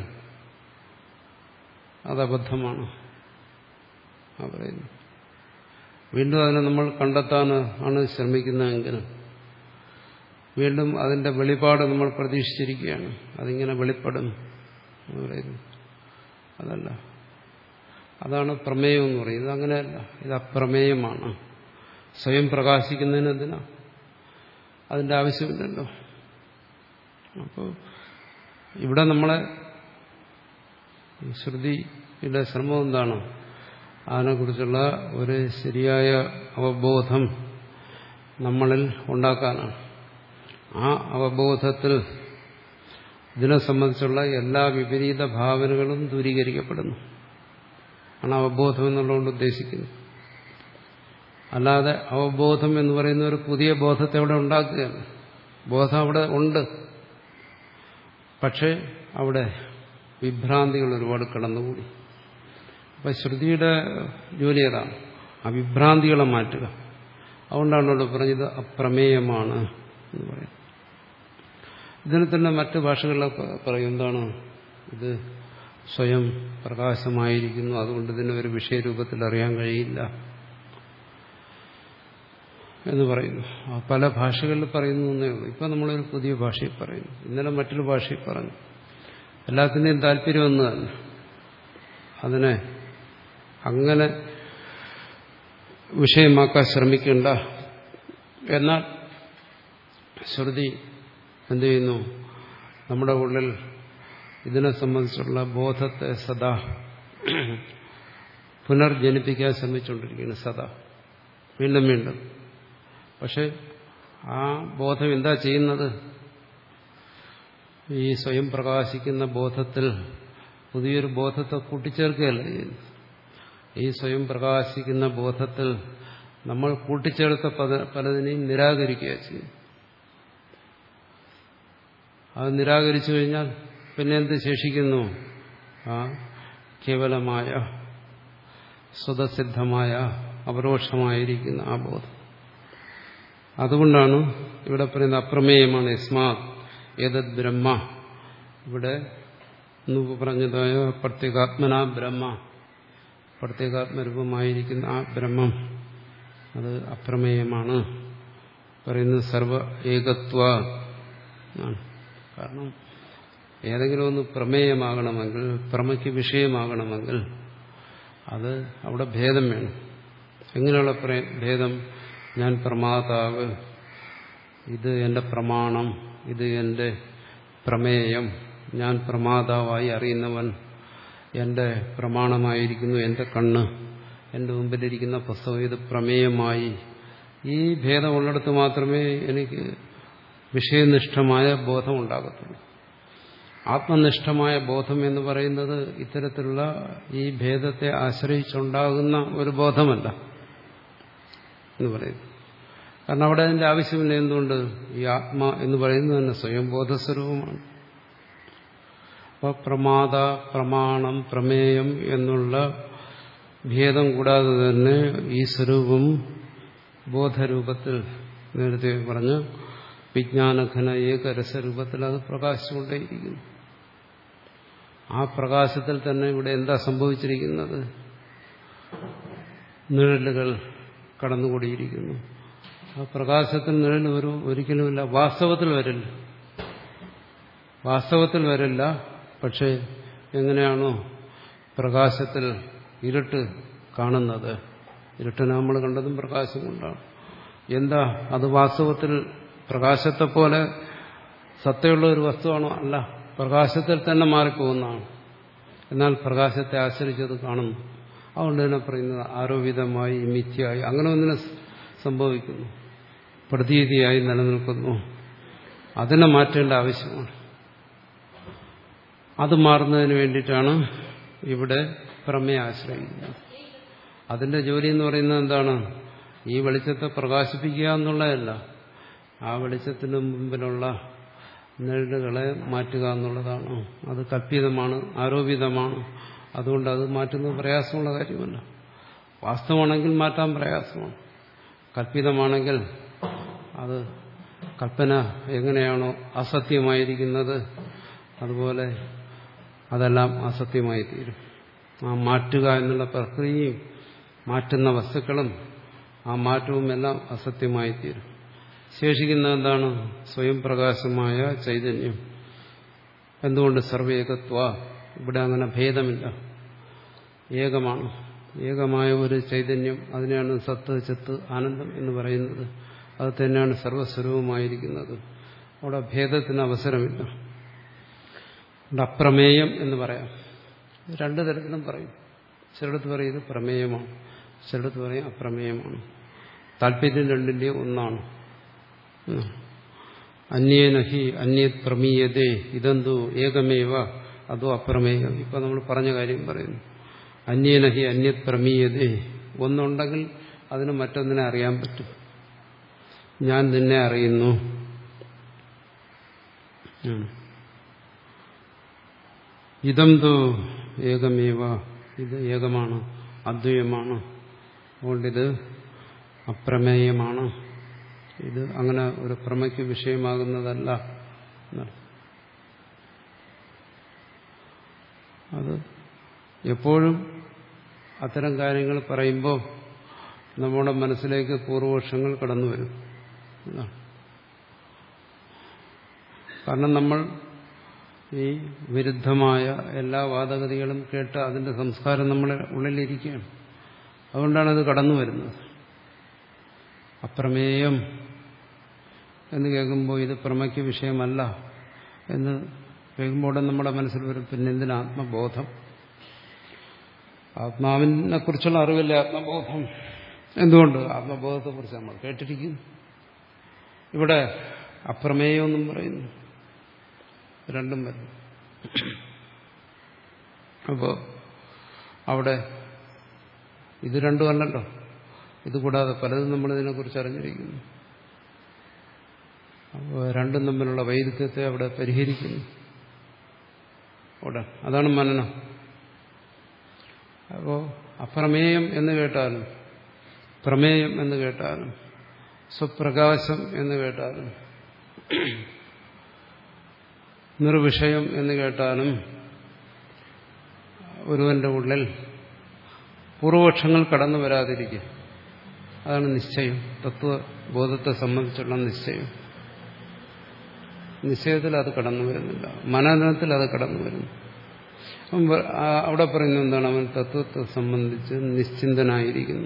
അത് അബദ്ധമാണ്. ആ പറയുന്നു. വീണ്ടും അതിനെ നമ്മൾ കണ്ടെത്താൻ ആണ് ശ്രമിക്കുന്നതെങ്കിൽ വീണ്ടും അതിന്റെ വെളിപാട് നമ്മൾ പ്രതീക്ഷിച്ചിരിക്കുകയാണ്. അതിങ്ങനെ വെളിപ്പെടും എന്ന് പറയുന്നു. അതല്ല, അതാണ് പ്രമേയം എന്ന് പറയുന്നത്. അങ്ങനെയല്ല, ഇത് അപ്രമേയമാണ്. സ്വയം പ്രകാശിക്കുന്നതിന് എന്തിനാ? അതിന്റെ ആവശ്യമില്ലല്ലോ. അപ്പോൾ ഇവിടെ നമ്മളെ ശ്രുതിയുടെ ശ്രമം എന്താണ്? അതിനെക്കുറിച്ചുള്ള ഒരു ശരിയായ അവബോധം നമ്മളിൽ ഉണ്ടാക്കാനാണ്. ആ അവബോധത്തിൽ ഇതിനെ സംബന്ധിച്ചുള്ള എല്ലാ വിപരീത ഭാവനകളും ദൂരീകരിക്കപ്പെടുന്നു ആണ് അവബോധം എന്നുള്ളതുകൊണ്ട് ഉദ്ദേശിക്കുന്നത്. അല്ലാതെ അവബോധം എന്ന് പറയുന്ന ഒരു പുതിയ ബോധത്തെ അവിടെ ഉണ്ടാക്കുകയാണ്. ബോധം അവിടെ ഉണ്ട്, പക്ഷേ അവിടെ വിഭ്രാന്തികൾ ഒരുപാട് കടന്നുകൂടി. അപ്പൊ ശ്രുതിയുടെ ജോലി ഏതാണ്? ആ വിഭ്രാന്തികളെ മാറ്റുക. അതുകൊണ്ടാണ് ഇവിടെ പറഞ്ഞത് അപ്രമേയമാണ് എന്ന് പറയുന്നത്. ഇതിന് തന്നെ മറ്റ് ഭാഷകളിലൊക്കെ പറയും എന്താണ്, ഇത് സ്വയം പ്രകാശമായിരിക്കുന്നു, അതുകൊണ്ട് ഇതിനെ ഒരു വിഷയരൂപത്തിൽ അറിയാൻ കഴിയില്ല എന്ന് പറയുന്നു. പല ഭാഷകളിൽ പറയുന്നു എന്നേ ഉള്ളൂ. ഇപ്പം നമ്മളൊരു പുതിയ ഭാഷയിൽ പറയുന്നു, ഇന്നലെ മറ്റൊരു ഭാഷയിൽ പറഞ്ഞു. എല്ലാത്തിൻ്റെയും താല്പര്യം ഒന്ന് തന്നെ. അതിനെ അങ്ങനെ വിഷയമാക്കാൻ ശ്രമിക്കേണ്ട. എന്നാൽ ശ്രുതി എന്ത് ചെയ്യുന്നു? നമ്മുടെ ഉള്ളിൽ ഇതിനെ സംബന്ധിച്ചുള്ള ബോധത്തെ സദാ പുനർജനിപ്പിക്കാൻ ശ്രമിച്ചുകൊണ്ടിരിക്കുകയാണ്, സദാ വീണ്ടും വീണ്ടും. പക്ഷെ ആ ബോധം എന്താ ചെയ്യുന്നത്? ഈ സ്വയം പ്രകാശിക്കുന്ന ബോധത്തിൽ പുതിയൊരു ബോധത്തെ കൂട്ടിച്ചേർക്കുകയല്ല ചെയ്യുന്നത്. ഈ സ്വയം പ്രകാശിക്കുന്ന ബോധത്തിൽ നമ്മൾ കൂട്ടിച്ചേർത്ത പലതിനെയും നിരാകരിക്കുക ചെയ്യും. അത് നിരാകരിച്ചു കഴിഞ്ഞാൽ പിന്നെ എന്ത് ശേഷിക്കുന്നു? ആ കേവലമായ സ്വതസിദ്ധമായ അപരോക്ഷമായിരിക്കുന്ന ആ ബോധം. അതുകൊണ്ടാണ് ഇവിടെ പറയുന്നത് അപ്രമേയമാണ്. യസ്മാത് ഏതദ് ബ്രഹ്മ, ഇവിടെ മുമ്പ് പറഞ്ഞതായ പ്രത്യേകാത്മനാ ബ്രഹ്മ, പ്രത്യേകാത്മരൂപമായിരിക്കുന്ന ആ ബ്രഹ്മം അത് അപ്രമേയമാണ്. പറയുന്നത് സർവ ഏകത്വ ആണ്. കാരണം ഏതെങ്കിലും ഒന്ന് പ്രമേയമാകണമെങ്കിൽ, പ്രമയ്ക്ക് വിഷയമാകണമെങ്കിൽ അത് അവിടെ ഭേദം വേണം. എങ്ങനെയുള്ള ഭേദം? ഞാൻ പ്രമാതാവ്, ഇത് എൻ്റെ പ്രമാണം, ഇത് എൻ്റെ പ്രമേയം, ഞാൻ പ്രമാതാവായി അറിയുന്നവൻ, എൻ്റെ പ്രമാണമായിരിക്കുന്നു എൻ്റെ കണ്ണ്, എൻ്റെ മുമ്പിലിരിക്കുന്ന പുസ്തകം, ഇത് പ്രമേയമായി. ഈ ഭേദമുള്ളിടത്ത് മാത്രമേ എനിക്ക് വിഷയനിഷ്ഠമായ ബോധം ഉണ്ടാകത്തുള്ളൂ. ആത്മനിഷ്ഠമായ ബോധം എന്ന് പറയുന്നത് ഇത്തരത്തിലുള്ള ഈ ഭേദത്തെ ആശ്രയിച്ചുണ്ടാകുന്ന ഒരു ബോധമല്ല എന്ന് പറയുന്നു. കാരണം അവിടെ അതിൻ്റെ ആവശ്യമില്ല. എന്തുകൊണ്ട്? ഈ ആത്മ എന്ന് പറയുന്നത് തന്നെ സ്വയം ബോധസ്വരൂപമാണ്. അപ്പോൾ പ്രമാദ, പ്രമാണം, പ്രമേയം എന്നുള്ള ഭേദം കൂടാതെ തന്നെ ഈ സ്വരൂപം ബോധരൂപത്തിൽ, നേരത്തെ പറഞ്ഞ് വിജ്ഞാനഘന ഏകരസരൂപത്തിൽ അത് പ്രകാശിച്ചുകൊണ്ടേയിരിക്കുന്നു. ആ പ്രകാശത്തിൽ തന്നെ ഇവിടെ എന്താ സംഭവിച്ചിരിക്കുന്നത്? നിഴലുകൾ കടന്നുകൂടിയിരിക്കുന്നു. ആ പ്രകാശത്തിൽ നിഴൽ ഒരു ഒരിക്കലുമില്ല, വാസ്തവത്തിൽ വരില്ല, വാസ്തവത്തിൽ വരില്ല. പക്ഷെ എങ്ങനെയാണോ പ്രകാശത്തിൽ ഇരുട്ട് കാണുന്നത്, ഇരുട്ടിനെ നമ്മൾ കണ്ടതും പ്രകാശം കൊണ്ടാണ്. എന്താ അത് വാസ്തവത്തിൽ പ്രകാശത്തെപ്പോലെ സത്തയുള്ള ഒരു വസ്തുവാണോ? അല്ല, പ്രകാശത്തിൽ തന്നെ മാറിപ്പോകുന്നതാണ്. എന്നാൽ പ്രകാശത്തെ ആശ്രയിച്ചത് കാണുന്നു. അതുകൊണ്ട് തന്നെ പറയുന്നത് ആരോപിതമായി, മിഥ്യയായി, അങ്ങനെ ഒന്നിനെ സംഭവിക്കുന്നു, പ്രതീതിയായി നിലനിൽക്കുന്നു. അതിനെ മാറ്റേണ്ട ആവശ്യമാണ്. അത് മാറുന്നതിന് വേണ്ടിയിട്ടാണ് ഇവിടെ പ്രമേയം ആശ്രയിക്കുന്നത്. അതിന്റെ ജോലി എന്ന് പറയുന്നത് എന്താണ്? ഈ വെളിച്ചത്തെ പ്രകാശിപ്പിക്കുക എന്നുള്ളതല്ല, ആ വെളിച്ചത്തിന് മുമ്പിലുള്ള നിഴലുകളെ മാറ്റുക എന്നുള്ളതാണ്. അത് കല്പിതമാണ്, ആരോപിതമാണ്. അതുകൊണ്ട് അത് മാറ്റുന്നത് പ്രയാസമുള്ള കാര്യമല്ല. വാസ്തവമാണെങ്കിൽ മാറ്റാൻ പ്രയാസമാണ്. കല്പിതമാണെങ്കിൽ അത് കൽപ്പന എങ്ങനെയാണോ അസത്യമായിരിക്കുന്നത് അതുപോലെ അതെല്ലാം അസത്യമായി തീരും. ആ മാറ്റുക എന്നുള്ള പ്രക്രിയയും മാറ്റുന്ന വസ്തുക്കളും ആ മാറ്റവും എല്ലാം അസത്യമായി തീരും. ശേഷിക്കുന്ന എന്താണ്? സ്വയം പ്രകാശമായ ചൈതന്യം. എന്തുകൊണ്ട്? സർവേകത്വ. ഇവിടെ അങ്ങനെ ഭേദമില്ല, ഏകമാണ്. ഏകമായ ഒരു ചൈതന്യം, അതിനെയാണ് സത്ത്, ചിത്ത്, ആനന്ദം എന്ന് പറയുന്നത്. അത് തന്നെയാണ് സർവസ്വരൂപമായിരിക്കുന്നത്. അവിടെ ഭേദത്തിന് അവസരമില്ല. അവിടെ അപ്രമേയം എന്ന് പറയാം. രണ്ടു തരത്തിലും പറയും. ചിലടത്ത് പറയും ഇത് പ്രമേയമാണ്, ചിലടത്ത് പറയും അപ്രമേയമാണ്. താല്പര്യം രണ്ടിന്റെയും ഒന്നാണ്. അന്യേന ഹി അന്യത് പ്രമീയതേ ഇതെന്തു ഏകമേവ അതോ അപ്രമേയം. ഇപ്പൊ നമ്മൾ പറഞ്ഞ കാര്യം പറയുന്നു. അന്യേന ഹി അന്യത് പ്രമീയതേ, ഒന്നുണ്ടെങ്കിൽ അതിന് മറ്റൊന്നിനെ അറിയാൻ പറ്റും. ഞാൻ നിന്നെ അറിയുന്നു. ഇതം തു ഏകമേവ, ഇത് ഏകമാണ്, അദ്വയമാണ്, അതുകൊണ്ടിത് അപ്രമേയമാണ്. ഇത് അങ്ങനെ ഒരു പ്രമയ്ക്ക് വിഷയമാകുന്നതല്ല എന്നർത്ഥം. അത് എപ്പോഴും അത്തരം കാര്യങ്ങൾ പറയുമ്പോൾ നമ്മുടെ മനസ്സിലേക്ക് പൂർവപക്ഷങ്ങൾ കടന്നു വരും. കാരണം നമ്മൾ ഈ വിരുദ്ധമായ എല്ലാ വാദഗതികളും കേട്ട് അതിന്റെ സംസ്കാരം നമ്മളെ ഉള്ളിലിരിക്കുകയാണ്. അതുകൊണ്ടാണ് അത് കടന്നു വരുന്നത്. അപ്രമേയം എന്ന് കേൾക്കുമ്പോൾ ഇത് പ്രമയ്ക്ക് വിഷയമല്ല എന്ന് കേൾക്കുമ്പോൾ നമ്മുടെ മനസ്സിൽ വരും പിന്നെന്തിന് ആത്മബോധം? ആത്മാവിനെ കുറിച്ചുള്ള അറിവില്ലേ ആത്മബോധം? എന്തുകൊണ്ട്? ആത്മബോധത്തെക്കുറിച്ച് നമ്മൾ കേട്ടിരിക്കുന്നു. ഇവിടെ അപ്രമേയമെന്നും പറയുന്നു. രണ്ടും വരുന്നു. അപ്പോൾ അവിടെ ഇത് രണ്ടും അല്ലല്ലോ. ഇതുകൂടാതെ പലതും നമ്മൾ ഇതിനെക്കുറിച്ച് അറിഞ്ഞിരിക്കുന്നു. അപ്പോൾ രണ്ടും തമ്മിലുള്ള വൈരുദ്ധ്യത്തെ അവിടെ പരിഹരിക്കുന്നു. അവിടെ അതാണ് മനനം. അപ്പോൾ അപ്രമേയം എന്ന് കേട്ടാലും പ്രമേയം എന്ന് കേട്ടാലും സ്വപ്രകാശം എന്ന് കേട്ടാലും നിർവിഷയം എന്ന് കേട്ടാലും ഒരുവന്റെ ഉള്ളിൽ പൂർവപക്ഷങ്ങൾ കടന്നു വരാതിരിക്കുക. അതാണ് നിശ്ചയം. തത്വബോധത്തെ സംബന്ധിച്ചുള്ള നിശ്ചയം. നിശ്ചയത്തിൽ അത് കടന്നു വരുന്നില്ല, മനനത്തിൽ അത് കടന്നു വരുന്നു. അവിടെ പറയുന്നത് എന്താണ്? അവൻ തത്വത്തെ സംബന്ധിച്ച് നിശ്ചിന്തനായിരിക്കുന്നു.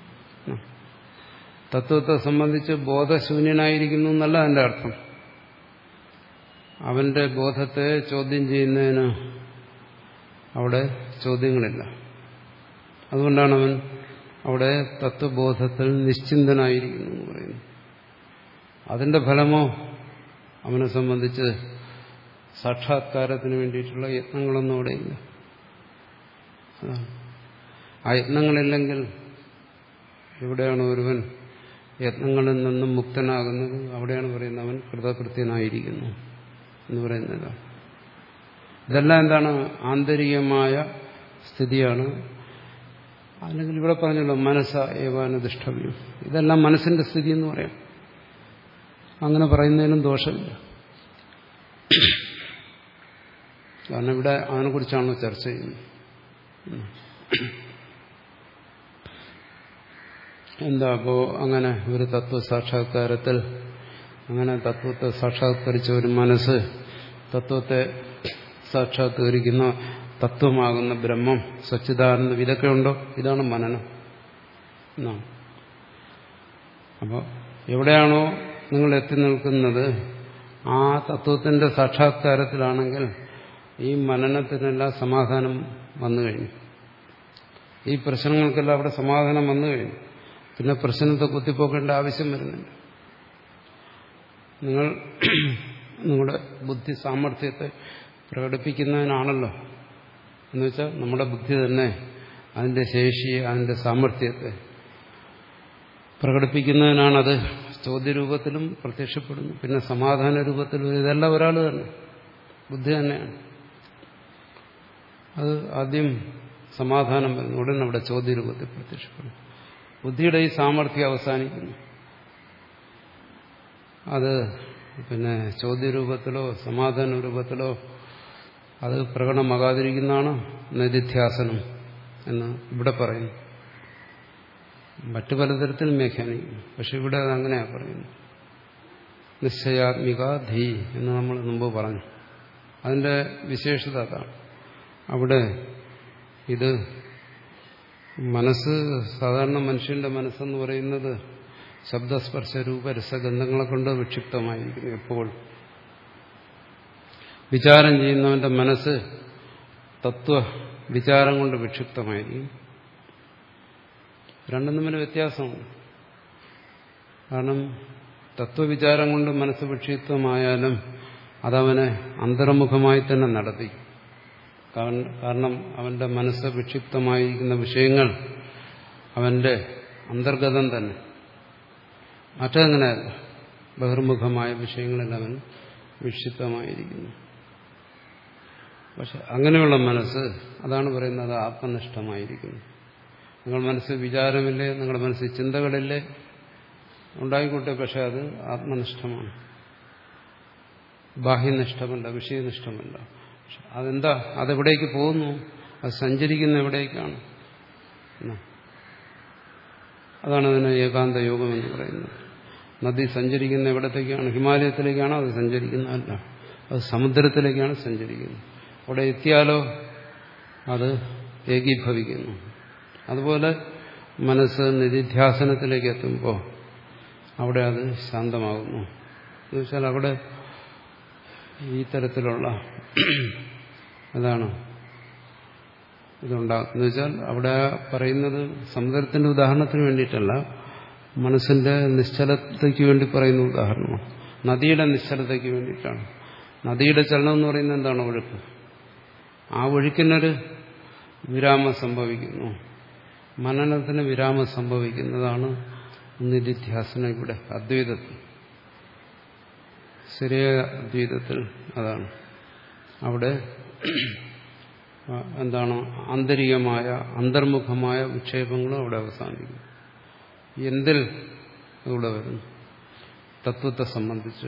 തത്വത്തെ സംബന്ധിച്ച് ബോധശൂന്യനായിരിക്കുന്നു എന്നല്ല അതിന്റെ അർത്ഥം. അവന്റെ ബോധത്തെ ചോദ്യം ചെയ്യുന്നതിന് അവിടെ ചോദ്യങ്ങളില്ല. അതുകൊണ്ടാണ് അവൻ അവിടെ തത്വബോധത്തിൽ നിശ്ചിന്തനായിരിക്കുന്നു എന്ന് പറയുന്നു. അതിന്റെ ഫലമോ അവനെ സംബന്ധിച്ച് സാക്ഷാത്കാരത്തിന് വേണ്ടിയിട്ടുള്ള യത്നങ്ങളൊന്നും അവിടെയില്ല. അതാണ്. ആ യത്നങ്ങളില്ലെങ്കിൽ എവിടെയാണ് ഒരുവൻ യത്നങ്ങളിൽ നിന്നും മുക്തനാകുന്നത്? അവിടെയാണ് പറയുന്നത് അവൻ കൃതകൃത്യനായിരിക്കുന്നു എന്ന് പറയുന്നത്. ഇതെല്ലാം എന്താണ്? ആന്തരികമായ സ്ഥിതിയാണ്. അല്ലെങ്കിൽ ഇവിടെ പറഞ്ഞല്ലോ മനസ്സ ഏവാനുദിഷ്ടവ്യം. ഇതെല്ലാം മനസ്സിന്റെ സ്ഥിതി എന്ന് പറയാം. അങ്ങനെ പറയുന്നതിനും ദോഷമില്ല. കാരണം ഇവിടെ അതിനെക്കുറിച്ചാണല്ലോ ചർച്ച ചെയ്യുന്നത്. എന്താ അപ്പോ അങ്ങനെ ഒരു തത്വ സാക്ഷാത്കാരത്തിൽ അങ്ങനെ തത്വത്തെ സാക്ഷാത്കരിച്ച ഒരു മനസ്സ്, തത്വത്തെ സാക്ഷാത്കരിക്കുന്ന തത്വമാകുന്ന ബ്രഹ്മം, സച്ചിദാനന്ദം, ഇതൊക്കെ ഉണ്ടോ? ഇതാണ് മനനം. അപ്പോൾ എവിടെയാണോ നിങ്ങൾ എത്തി നിൽക്കുന്നത് ആ തത്വത്തിന്റെ സാക്ഷാത്കാരത്തിലാണെങ്കിൽ ഈ മനനത്തിനെല്ലാം സമാധാനം വന്നു കഴിഞ്ഞു. ഈ പ്രശ്നങ്ങൾക്കെല്ലാം അവിടെ സമാധാനം വന്നു കഴിഞ്ഞു. പിന്നെ പ്രശ്നത്തെ കുത്തിപ്പോക്കേണ്ട ആവശ്യം വരുന്നില്ല. നിങ്ങൾ നിങ്ങളുടെ ബുദ്ധി സാമർഥ്യത്തെ പ്രകടിപ്പിക്കുന്നതിനാണല്ലോ. എന്നുവെച്ചാൽ നമ്മുടെ ബുദ്ധി തന്നെ അതിന്റെ ശേഷിയെ, അതിന്റെ സാമർഥ്യത്തെ പ്രകടിപ്പിക്കുന്നതിനാണത് ചോദ്യരൂപത്തിലും പ്രത്യക്ഷപ്പെടുന്നു. പിന്നെ സമാധാന രൂപത്തിലും. ഇതെല്ലാം ഒരാൾ തന്നെ, ബുദ്ധി തന്നെയാണ്. അത് ആദ്യം സമാധാനം വരുന്നു, ഉടൻ അവിടെ ചോദ്യരൂപത്തിൽ പ്രത്യക്ഷപ്പെടുന്നു. ബുദ്ധിയുടെ ഈ സാമർഥ്യം അവസാനിക്കുന്നു. അത് പിന്നെ ചോദ്യരൂപത്തിലോ സമാധാന രൂപത്തിലോ അത് പ്രകടമാകാതിരിക്കുന്നതാണ് നിധിധ്യാസനം എന്ന് ഇവിടെ പറയുന്നു. മറ്റു പലതരത്തിലും വ്യാഖ്യാനിക്കുന്നു. പക്ഷെ ഇവിടെ അത് അങ്ങനെയാണ് പറയുന്നത്. നിശ്ചയാത്മിക ധീ എന്ന് നമ്മൾ മുമ്പ് പറഞ്ഞു. അതിന്റെ വിശേഷത അതാണ്. അവിടെ ഇത് മനസ്സ്, സാധാരണ മനുഷ്യന്റെ മനസ്സെന്ന് പറയുന്നത് ശബ്ദസ്പർശ രൂപ രസഗന്ധങ്ങളെ കൊണ്ട് വിക്ഷിപ്തമായിരിക്കുന്നു. എപ്പോഴും വിചാരം ചെയ്യുന്നവന്റെ മനസ്സ് തത്വ വിചാരം കൊണ്ട് വിക്ഷിപ്തമായിരിക്കും. രണ്ടും തമ്മിൽ വ്യത്യാസമുണ്ട്. കാരണം തത്വവിചാരം കൊണ്ട് മനസ്സ് വിക്ഷിപ്തമായാലും അതവനെ അന്തർമുഖമായി തന്നെ നടത്തി. കാരണം അവന്റെ മനസ്സ് വിക്ഷിപ്തമായിരിക്കുന്ന വിഷയങ്ങൾ അവന്റെ അന്തർഗതം തന്നെ. മറ്റങ്ങനെയല്ല, ബഹിർമുഖമായ വിഷയങ്ങളിൽ അവൻ വിക്ഷിപ്തമായിരിക്കുന്നു. പക്ഷെ അങ്ങനെയുള്ള മനസ്സ് അതാണ് പറയുന്നത് ആത്മനിഷ്ഠമായിരിക്കുന്നു. നിങ്ങൾ മനസ്സ് വിചാരമില്ലേ, നിങ്ങളുടെ മനസ്സിൽ ചിന്തകളില്ലേ, ഉണ്ടായിക്കോട്ടെ, പക്ഷെ അത് ആത്മനിഷ്ഠമാണ്, ബാഹ്യനിഷ്ഠമല്ല, വിഷയനിഷ്ഠമല്ല. അതെന്താ, അതെവിടേക്ക് പോകുന്നു, അത് സഞ്ചരിക്കുന്ന എവിടേക്കാണ്? അതാണ് അതിന് ഏകാന്ത യോഗം എന്ന് പറയുന്നത്. നദി സഞ്ചരിക്കുന്ന എവിടത്തേക്കാണ്? ഹിമാലയത്തിലേക്കാണോ അത് സഞ്ചരിക്കുന്നതല്ല, അത് സമുദ്രത്തിലേക്കാണ് സഞ്ചരിക്കുന്നത്. അവിടെ എത്തിയാലോ അത് ഏകീഭവിക്കുന്നു. അതുപോലെ മനസ്സ് നിധിധ്യാസനത്തിലേക്ക് എത്തുമ്പോൾ അവിടെ അത് ശാന്തമാകുന്നു. എന്നുവെച്ചാൽ അവിടെ ഈ തരത്തിലുള്ള അതാണ് ഇതുണ്ടാകും. എന്ന് വെച്ചാൽ അവിടെ പറയുന്നത് സമുദ്രത്തിന്റെ ഉദാഹരണത്തിന് വേണ്ടിയിട്ടല്ല, മനസ്സിന്റെ നിശ്ചലതയ്ക്ക് വേണ്ടി പറയുന്ന ഉദാഹരണമാണ്. നദിയുടെ നിശ്ചലതയ്ക്ക് വേണ്ടിയിട്ടാണ്. നദിയുടെ ചലനം എന്ന് പറയുന്നത് എന്താണ്? ഒഴുക്ക്. ആ ഒഴുക്കിനൊരു വിരാമം സംഭവിക്കുന്നു, മനനത്തിന് വിരാമം സംഭവിക്കുന്നതാണ് നിധിധ്യാസനം. ഇവിടെ അദ്വൈതത്തിൽ, ശരിയായ അദ്വൈതത്തിൽ അതാണ്. അവിടെ എന്താണ്? ആന്തരികമായ അന്തർമുഖമായ വിക്ഷേപങ്ങളും അവിടെ അവസാനിക്കും. എന്തിൽ ഇവിടെ വരുന്നു? തത്വത്തെ സംബന്ധിച്ച്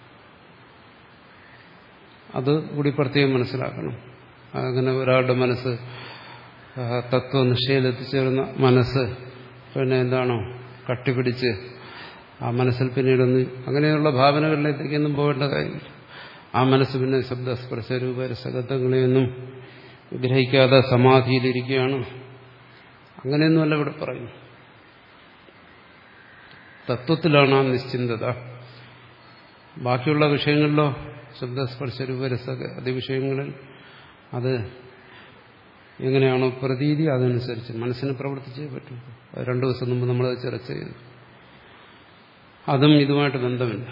അത് കൂടി പ്രത്യേകം മനസ്സിലാക്കണം. അങ്ങനെ ഒരാളുടെ മനസ്സ് തത്വനിഷ്ഠയിലെത്തിച്ചേർന്ന മനസ്സ് പിന്നെ എന്താണോ കട്ടിപിടിച്ച് ആ മനസ്സിൽ പിന്നീടൊന്ന് അങ്ങനെയുള്ള ഭാവനകളിലേക്കൊന്നും പോകേണ്ട കാര്യമില്ല. ആ മനസ്സ് പിന്നെ ശബ്ദസ്പർശ രൂപരസഗന്ധങ്ങളെയൊന്നും ഗ്രഹിക്കാതെ സമാധിയിലിരിക്കുകയാണ്, അങ്ങനെയൊന്നുമല്ല ഇവിടെ പറയുന്നു. തത്വത്തിലാണ് ആ നിശ്ചിന്തത. ബാക്കിയുള്ള വിഷയങ്ങളിലോ ശബ്ദസ്പർശ രൂപരസഗതി വിഷയങ്ങളിൽ അത് എങ്ങനെയാണോ പ്രതീതി അതനുസരിച്ച് മനസ്സിന് പ്രവർത്തിച്ചേ പറ്റൂ. രണ്ടു ദിവസം മുമ്പ് നമ്മളത് ചർച്ച ചെയ്തു. അതും ഇതുമായിട്ട് ബന്ധമില്ല.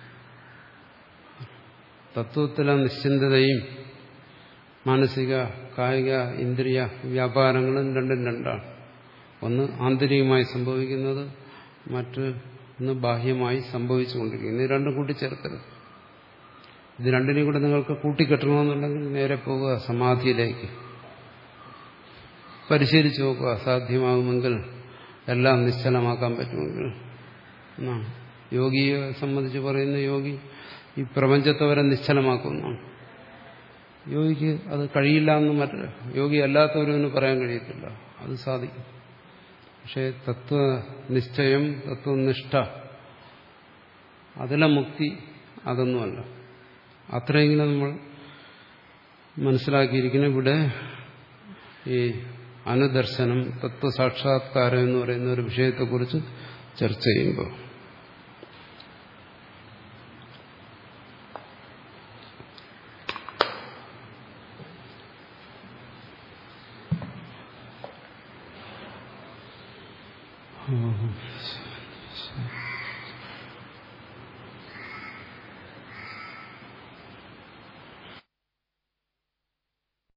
തത്വത്തിലെ നിശ്ചിന്തതയും മാനസിക കായിക ഇന്ദ്രിയ വ്യാപാരങ്ങളും രണ്ടും രണ്ടാണ്. ഒന്ന് ആന്തരികമായി സംഭവിക്കുന്നത്, മറ്റൊന്ന് ബാഹ്യമായി സംഭവിച്ചുകൊണ്ടിരിക്കുന്നത്. ഇത് രണ്ടും കൂട്ടിച്ചേർക്കരുത്. ഇത് രണ്ടിനെയും കൂടെ നിങ്ങൾക്ക് കൂട്ടിക്കെട്ടണമെന്നുണ്ടെങ്കിൽ നേരെ പോവുക സമാധിയിലേക്ക്, പരിശീലിച്ചു നോക്കുക. അസാധ്യമാകുമെങ്കിൽ എല്ലാം നിശ്ചലമാക്കാൻ പറ്റുമെങ്കിൽ. യോഗിയെ സംബന്ധിച്ച് പറയുന്ന യോഗി ഈ പ്രപഞ്ചത്തെ വരെ നിശ്ചലമാക്കുന്നതാണ്. യോഗിക്ക് അത് കഴിയില്ല എന്ന് മറ്റു യോഗി അല്ലാത്തവരൊന്ന് പറയാൻ കഴിയത്തില്ല, അത് സാധിക്കും. പക്ഷേ തത്വനിശ്ചയം, തത്വനിഷ്ഠ, അതിലെ മുക്തി അതൊന്നുമല്ല. അത്രയെങ്കിലും നമ്മൾ മനസ്സിലാക്കിയിരിക്കുന്ന ഇവിടെ ഈ അനുദർശനം, തത്വസാക്ഷാത്കാരം എന്ന് പറയുന്ന ഒരു വിഷയത്തെക്കുറിച്ച് ചർച്ച ചെയ്യുമ്പോൾ Oh,